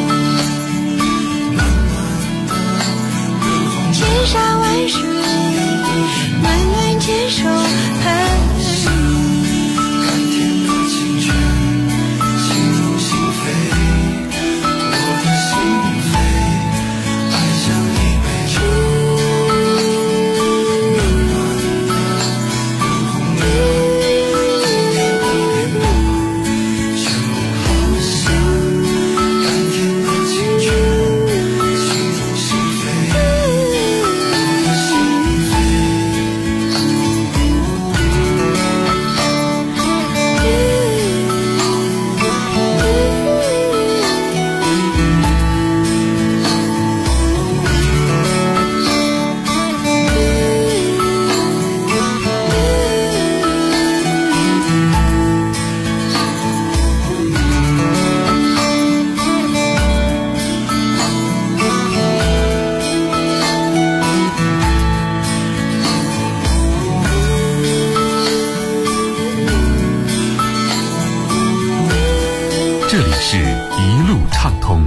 畅通。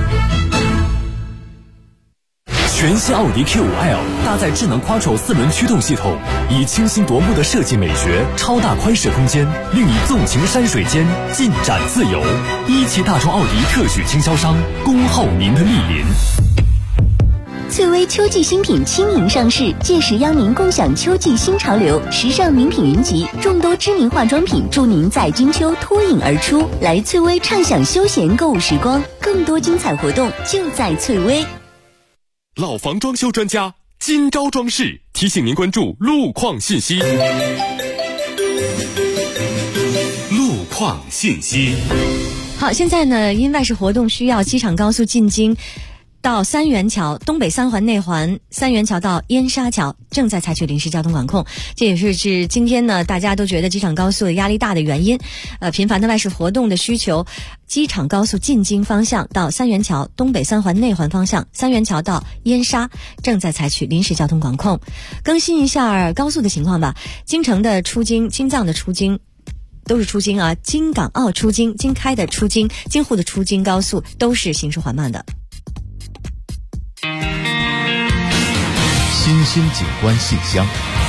全新奥迪 Q5L 搭载智能 Quattro 4轮驱动系统，以清新夺目的设计美学、超大宽适空间，令你纵情山水间，尽展自由。一汽大众奥迪特许经销商，恭候您的莅临。 翠微秋季新品轻盈上市，届时邀您共享秋季新潮流，时尚名品云集，众多知名化妆品助您在金秋脱颖而出。来翠微畅享休闲购物时光，更多精彩活动就在翠微。 老房装修专家金招装饰提醒您关注路况信息。 路况信息。 好，现在呢，因外事活动需要，机场高速进京到三元桥、东北三环内环、三元桥到燕莎桥正在采取临时交通管控，这也是今天呢大家都觉得机场高速的压力大的原因。频繁的外事活动的需求，机场高速进京方向到三元桥、东北三环内环方向、三元桥到燕莎正在采取临时交通管控。更新一下高速的情况吧。京城的出京、京藏的出京。都是出京啊，京港澳出京、京开的出京、京沪的出京高速都是行驶缓慢的。 新兴景观信箱。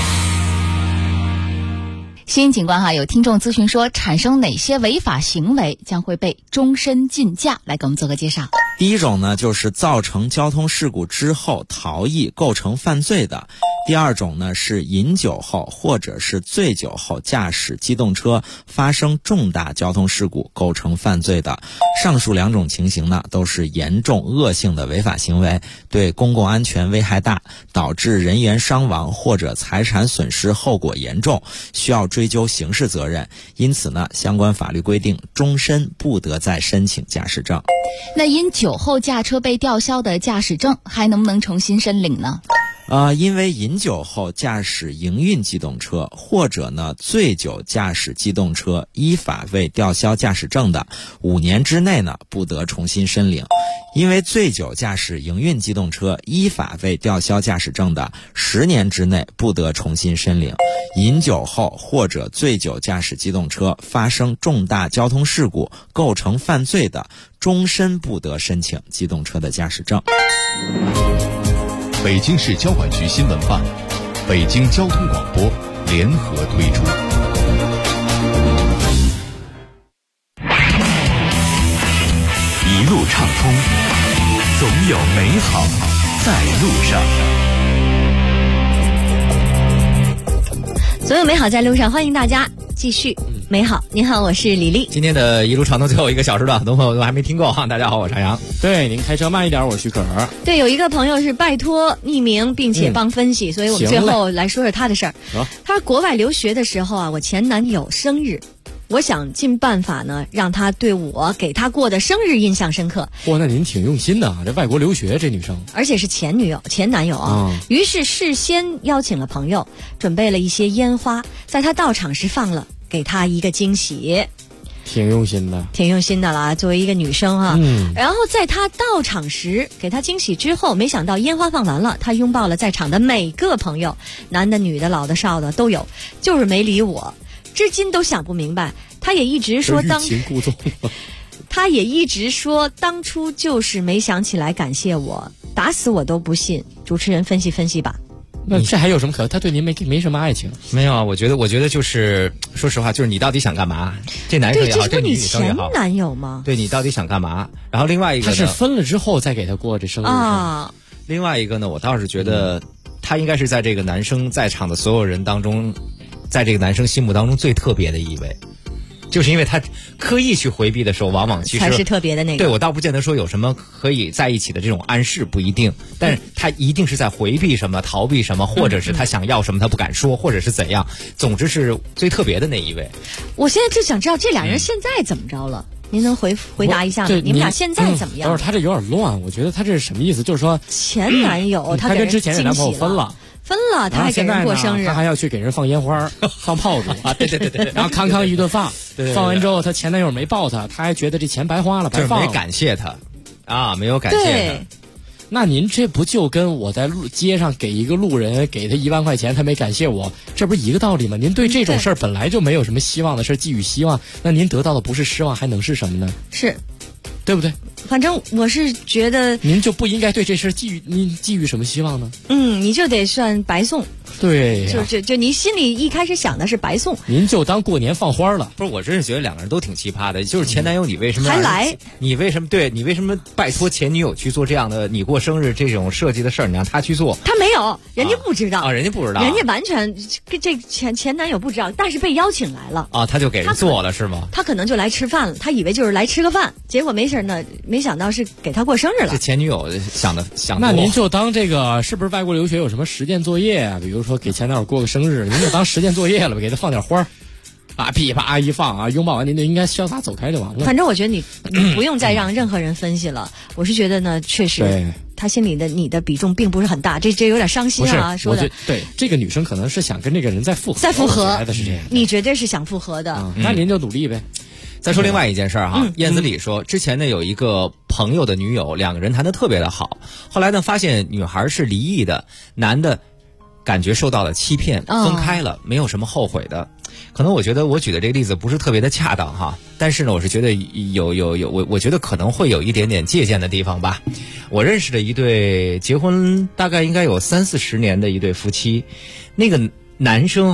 新景观有听众咨询说，产生哪些违法行为将会被终身禁驾？来给我们做个介绍。 第一种呢，就是造成交通事故之后逃逸构成犯罪的。第二种呢，是饮酒后或者是醉酒后驾驶机动车发生重大交通事故构成犯罪的。上述两种情形呢，都是严重恶性的违法行为，对公共安全危害大，导致人员伤亡或者财产损失后果严重，需要追究刑事责任。因此呢，相关法律规定终身不得再申请驾驶证。 那因酒后驾车被吊销的驾驶证还能不能重新申领呢？ 因为饮酒后驾驶营运机动车，或者呢醉酒驾驶机动车依法未吊销驾驶证的，5年之内呢不得重新申领；因为醉酒驾驶营运机动车依法未吊销驾驶证的，10年之内不得重新申领；饮酒后或者醉酒驾驶机动车发生重大交通事故构成犯罪的，终身不得申请机动车的驾驶证。 北京市交管局新闻办、北京交通广播联合推出。 一路畅通，总有美好在路上。 总有美好在路上，欢迎大家继续美好。你好，我是李丽。 今天的一路畅通最后1个小时的很多朋友都还没听够哈。大家好，我是朝阳。 对，您开车慢一点，我是许可。 对，有一个朋友是拜托匿名并且帮分析，所以我们最后来说说他的事儿。他说国外留学的时候啊，我前男友生日，我想尽办法呢，让他对我给他过的生日印象深刻。 哇，那您挺用心的啊！这外国留学这女生， 而且是前男友啊。于是事先邀请了朋友，准备了一些烟花，在他到场时放了，给他一个惊喜。 挺用心的了，作为一个女生啊。然后在他到场时给他惊喜之后，没想到烟花放完了，他拥抱了在场的每个朋友，男的女的老的少的都有，就是没理我，至今都想不明白。他也一直说当初就是没想起来感谢我，打死我都不信。主持人分析分析吧。 那这还有什么可？他对您没什么爱情？ 没有啊，我觉得就是说实话，就是你到底想干嘛？这男生也好，这女生也好， 前男友吗？ 对，你到底想干嘛？然后另外一个呢， 他是分了之后再给他过这生日啊。 另外一个呢，我倒是觉得他应该是在这个男生在场的所有人当中，在这个男生心目当中最特别的一位。就是因为他刻意去回避的时候，往往其实才是特别的那个。 对，我倒不见得说有什么可以在一起的这种暗示，不一定，但是他一定是在回避什么、逃避什么，或者是他想要什么他不敢说，或者是怎样，总之是最特别的那一位。 我现在就想知道这俩人现在怎么着了？您能回答一下吗？你们俩现在怎么样？ 他这有点乱，我觉得他这是什么意思？就是说前男友他跟之前的男朋友分了， 他还给人过生日， 他还要去给人放烟花、放炮竹啊！对， 然后康一顿放，放完之后，他前男友没抱他，他还觉得这钱白花了，白放了， 没感谢他啊，没有感谢他。 那您这不就跟我在街上给一个路人给他1万块钱，他没感谢我，这不是一个道理吗？您对这种事儿本来就没有什么希望的事寄予希望，那您得到的不是失望，还能是什么呢？ 是。 对不对？ 反正我是觉得您就不应该对这事寄予什么希望呢？ 你就得算白送。 对呀， 就你心里一开始想的是白送， 您就当过年放花了。 不是，我真是觉得两个人都挺奇葩的。就是前男友，你为什么还来？ 你为什么拜托前女友去做这样的你过生日这种设计的事儿？你让他去做？ 他没有，人家不知道啊，人家不知道， 人家完全这前男友不知道，但是被邀请来了啊，他就给人做了是吗？ 他可能就来吃饭了，他以为就是来吃个饭，结果没事呢，没想到是给他过生日了。 这前女友想那您就当这个是不是外国留学有什么实践作业啊？比如说给前男友过个生日，您就当实践作业了，给他放点花啊，噼啪一放啊，拥抱完您就应该潇洒走开就完了。 反正我觉得你不用再让任何人分析了。我是觉得呢，确实他心里的你的比重并不是很大，这有点伤心啊。说的对，这个女生可能是想跟这个人再复合来的是这样， 你绝对是想复合的。 那您就努力呗。 再说另外一件事儿哈，燕子里说，之前呢有一个朋友的女友，两个人谈得特别的好，后来呢发现女孩是离异的，男的感觉受到了欺骗，分开了，没有什么后悔的。可能我觉得我举的这个例子不是特别的恰当哈，但是呢，我是觉得我觉得可能会有一点点借鉴的地方吧。我认识的一对结婚大概应该有30-40年的一对夫妻，那个男生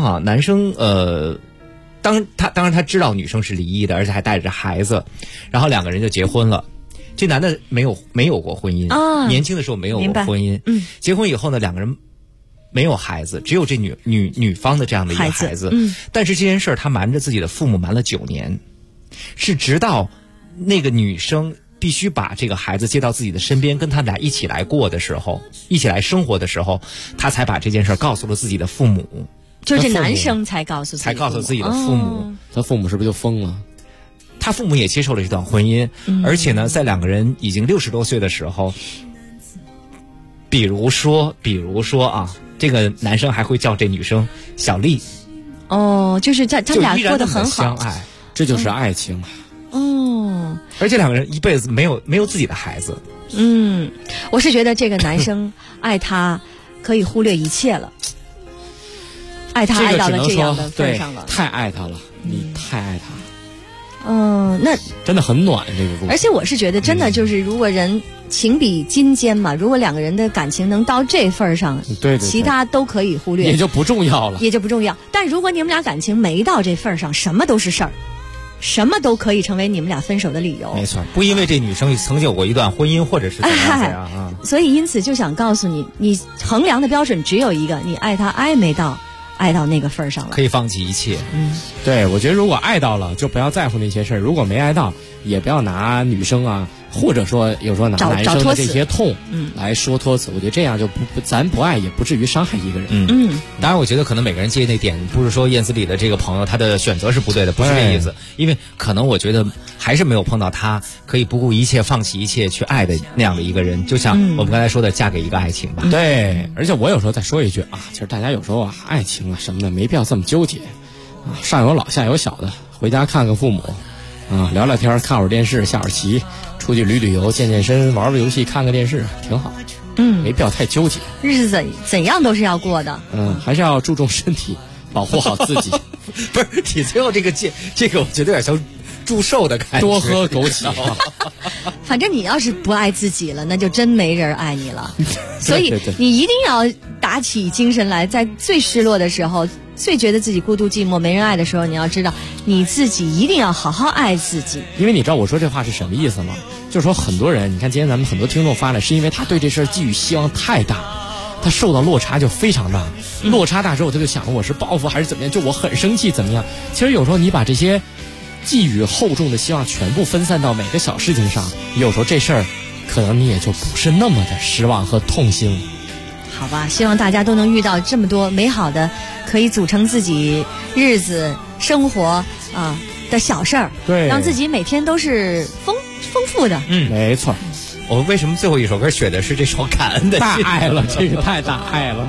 当然他知道女生是离异的，而且还带着孩子，然后两个人就结婚了。这男的没有过婚姻，年轻的时候没有过婚姻，结婚以后呢，两个人没有孩子，只有这女方的这样的一个孩子。但是这件事儿他瞒着自己的父母瞒了9年，是直到那个女生必须把这个孩子接到自己的身边，跟他俩一起来过的时候，一起来生活的时候，他才把这件事儿告诉了自己的父母。 就是这男生才告诉自己的父母， 他父母是不是就疯了？ 他父母也接受了这段婚姻，而且呢，在两个人已经60多岁的时候，比如说啊，这个男生还会叫这女生小丽。 就是他们俩过得很好， 相爱， 这就是爱情。 而且两个人一辈子没有自己的孩子。 我是觉得这个男生爱她可以忽略一切了。爱他爱到了这样的份上了， 太爱他了，你太爱他。 那真的很暖这个故事。 而且我是觉得，真的就是如果人情比金坚嘛，如果两个人的感情能到这份上， 对， 其他都可以忽略， 也就不重要了， 但如果你们俩感情没到这份上，什么都是事儿，什么都可以成为你们俩分手的理由。 没错，不因为这女生曾经有过一段婚姻，或者是怎样啊。 所以因此就想告诉你，你衡量的标准只有一个，你爱他爱到那个份上了， 可以放弃一切。 对，我觉得如果爱到了，就不要在乎那些事儿；如果没爱到，也不要拿女生啊，或者说有时候拿男生的这些痛来说托词。我觉得这样就咱不爱也不至于伤害一个人。 当然，我觉得可能每个人介意那点，不是说燕子里的这个朋友他的选择是不对的，不是这意思。因为可能我觉得还是没有碰到他可以不顾一切、放弃一切去爱的那样的一个人。就像我们刚才说的，嫁给一个爱情吧。 对，而且我有时候再说一句啊，其实大家有时候啊，爱情啊什么的，没必要这么纠结啊。上有老下有小的，回家看看父母啊，聊聊天，看会儿电视，下会儿棋，出去旅游，健健身，玩玩游戏，看个电视，挺好。没必要太纠结。 日子怎样都是要过的。 还是要注重身体，保护好自己。 不是你最后这个我觉得有点像祝寿的感觉。 多喝枸杞。 反正你要是不爱自己了，那就真没人爱你了。所以你一定要打起精神来，在最失落的时候，最觉得自己孤独寂寞没人爱的时候，你要知道你自己一定要好好爱自己。 因为你知道我说这话是什么意思吗？就是说很多人，你看今天咱们很多听众发来，是因为他对这事儿寄予希望太大，他受到落差就非常大。落差大之后他就想我是报复还是怎么样，就我很生气怎么样。其实有时候你把这些寄予厚重的希望全部分散到每个小事情上，有时候这事儿可能你也就不是那么的失望和痛心了。 好吧，希望大家都能遇到这么多美好的可以组成自己日子生活的小事儿， 对， 让自己每天都是丰富的。 没错。 我们为什么最后一首歌选的是这首《感恩的心》？ 大爱了，这个太大爱了。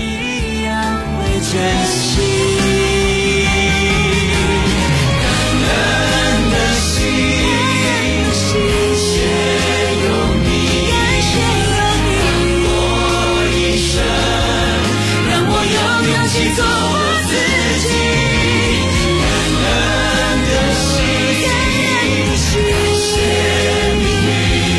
做我自己，感恩的心，谢谢你。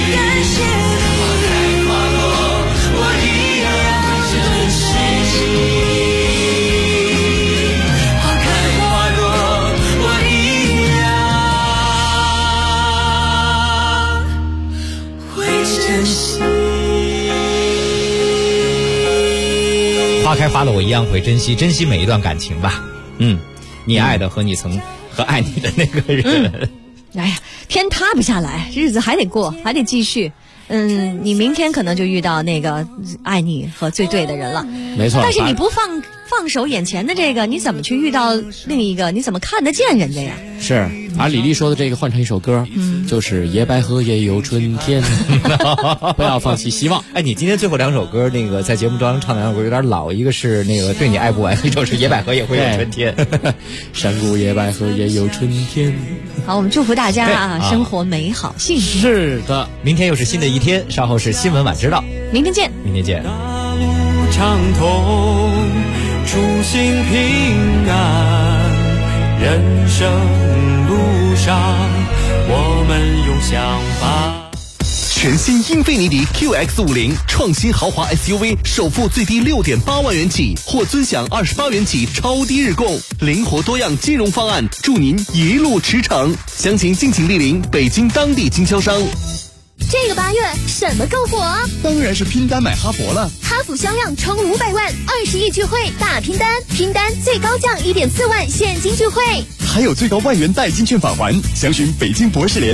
花了我一样会珍惜，珍惜每一段感情吧。你爱的和你和爱你的那个人。 哎呀，天塌不下来，日子还得过，还得继续。你明天可能就遇到那个爱你和最对的人了， 没错。 但是你不放手眼前的这个，你怎么去遇到另一个？你怎么看得见人家呀？ 是，把李丽说的这个换成一首歌，就是野百合也有春天，不要放弃希望。 哎，你今天最后2首歌，那个在节目中唱的2首歌有点老，一个是那个对你爱不完，一首是野百合也会有春天， 山谷野百合也有春天。 好，我们祝福大家啊，生活美好幸福。 是的， 明天又是新的一天，稍后是新闻晚知道， 明天见， 明天见。 畅通，初心平安，人生路上我们用想法。 全新英菲尼迪 QX50 创新豪华 SUV， 首付最低6.8万元起，或尊享28元起超低日供，灵活多样金融方案，祝您一路驰骋。详情敬请莅临北京当地经销商。 这个8月什么够火？ 当然是拼单买哈弗了。 哈弗销量冲500万，20亿聚会大拼单，拼单最高降1.4万现金聚会， 还有最高万元代金券返还。详询北京博士联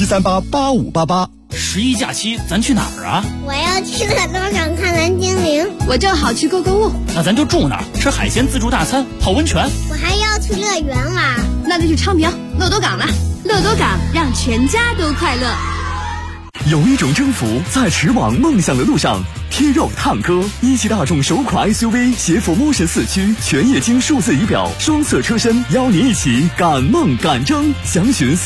67388588。 11假期咱去哪儿啊？ 我要去乐多港看蓝精灵。 我正好去购物。 那咱就住那儿，吃海鲜自助大餐，泡温泉。 我还要去乐园玩。 那就去昌平乐多港了。乐多港让全家都快乐。 有一种征服在驰往梦想的路上。贴肉探歌，一汽大众首款 SUV 携辅Motion4驱，全液晶数字仪表，双色车身，邀您一起赶梦赶征。详询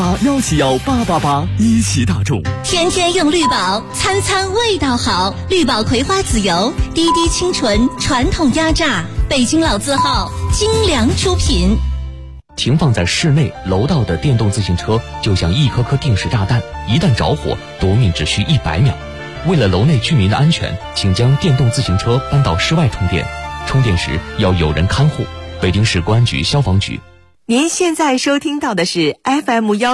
4008-171-888。一汽大众， 天天用绿宝，餐餐味道好。绿宝葵花籽油，滴滴清纯，传统压榨，北京老字号，精良出品。 停放在室内楼道的电动自行车就像一颗颗定时炸弹，一旦着火，夺命只需100秒。为了楼内居民的安全，请将电动自行车搬到室外充电，充电时要有人看护。北京市公安局消防局。 您现在收听到的是 FM1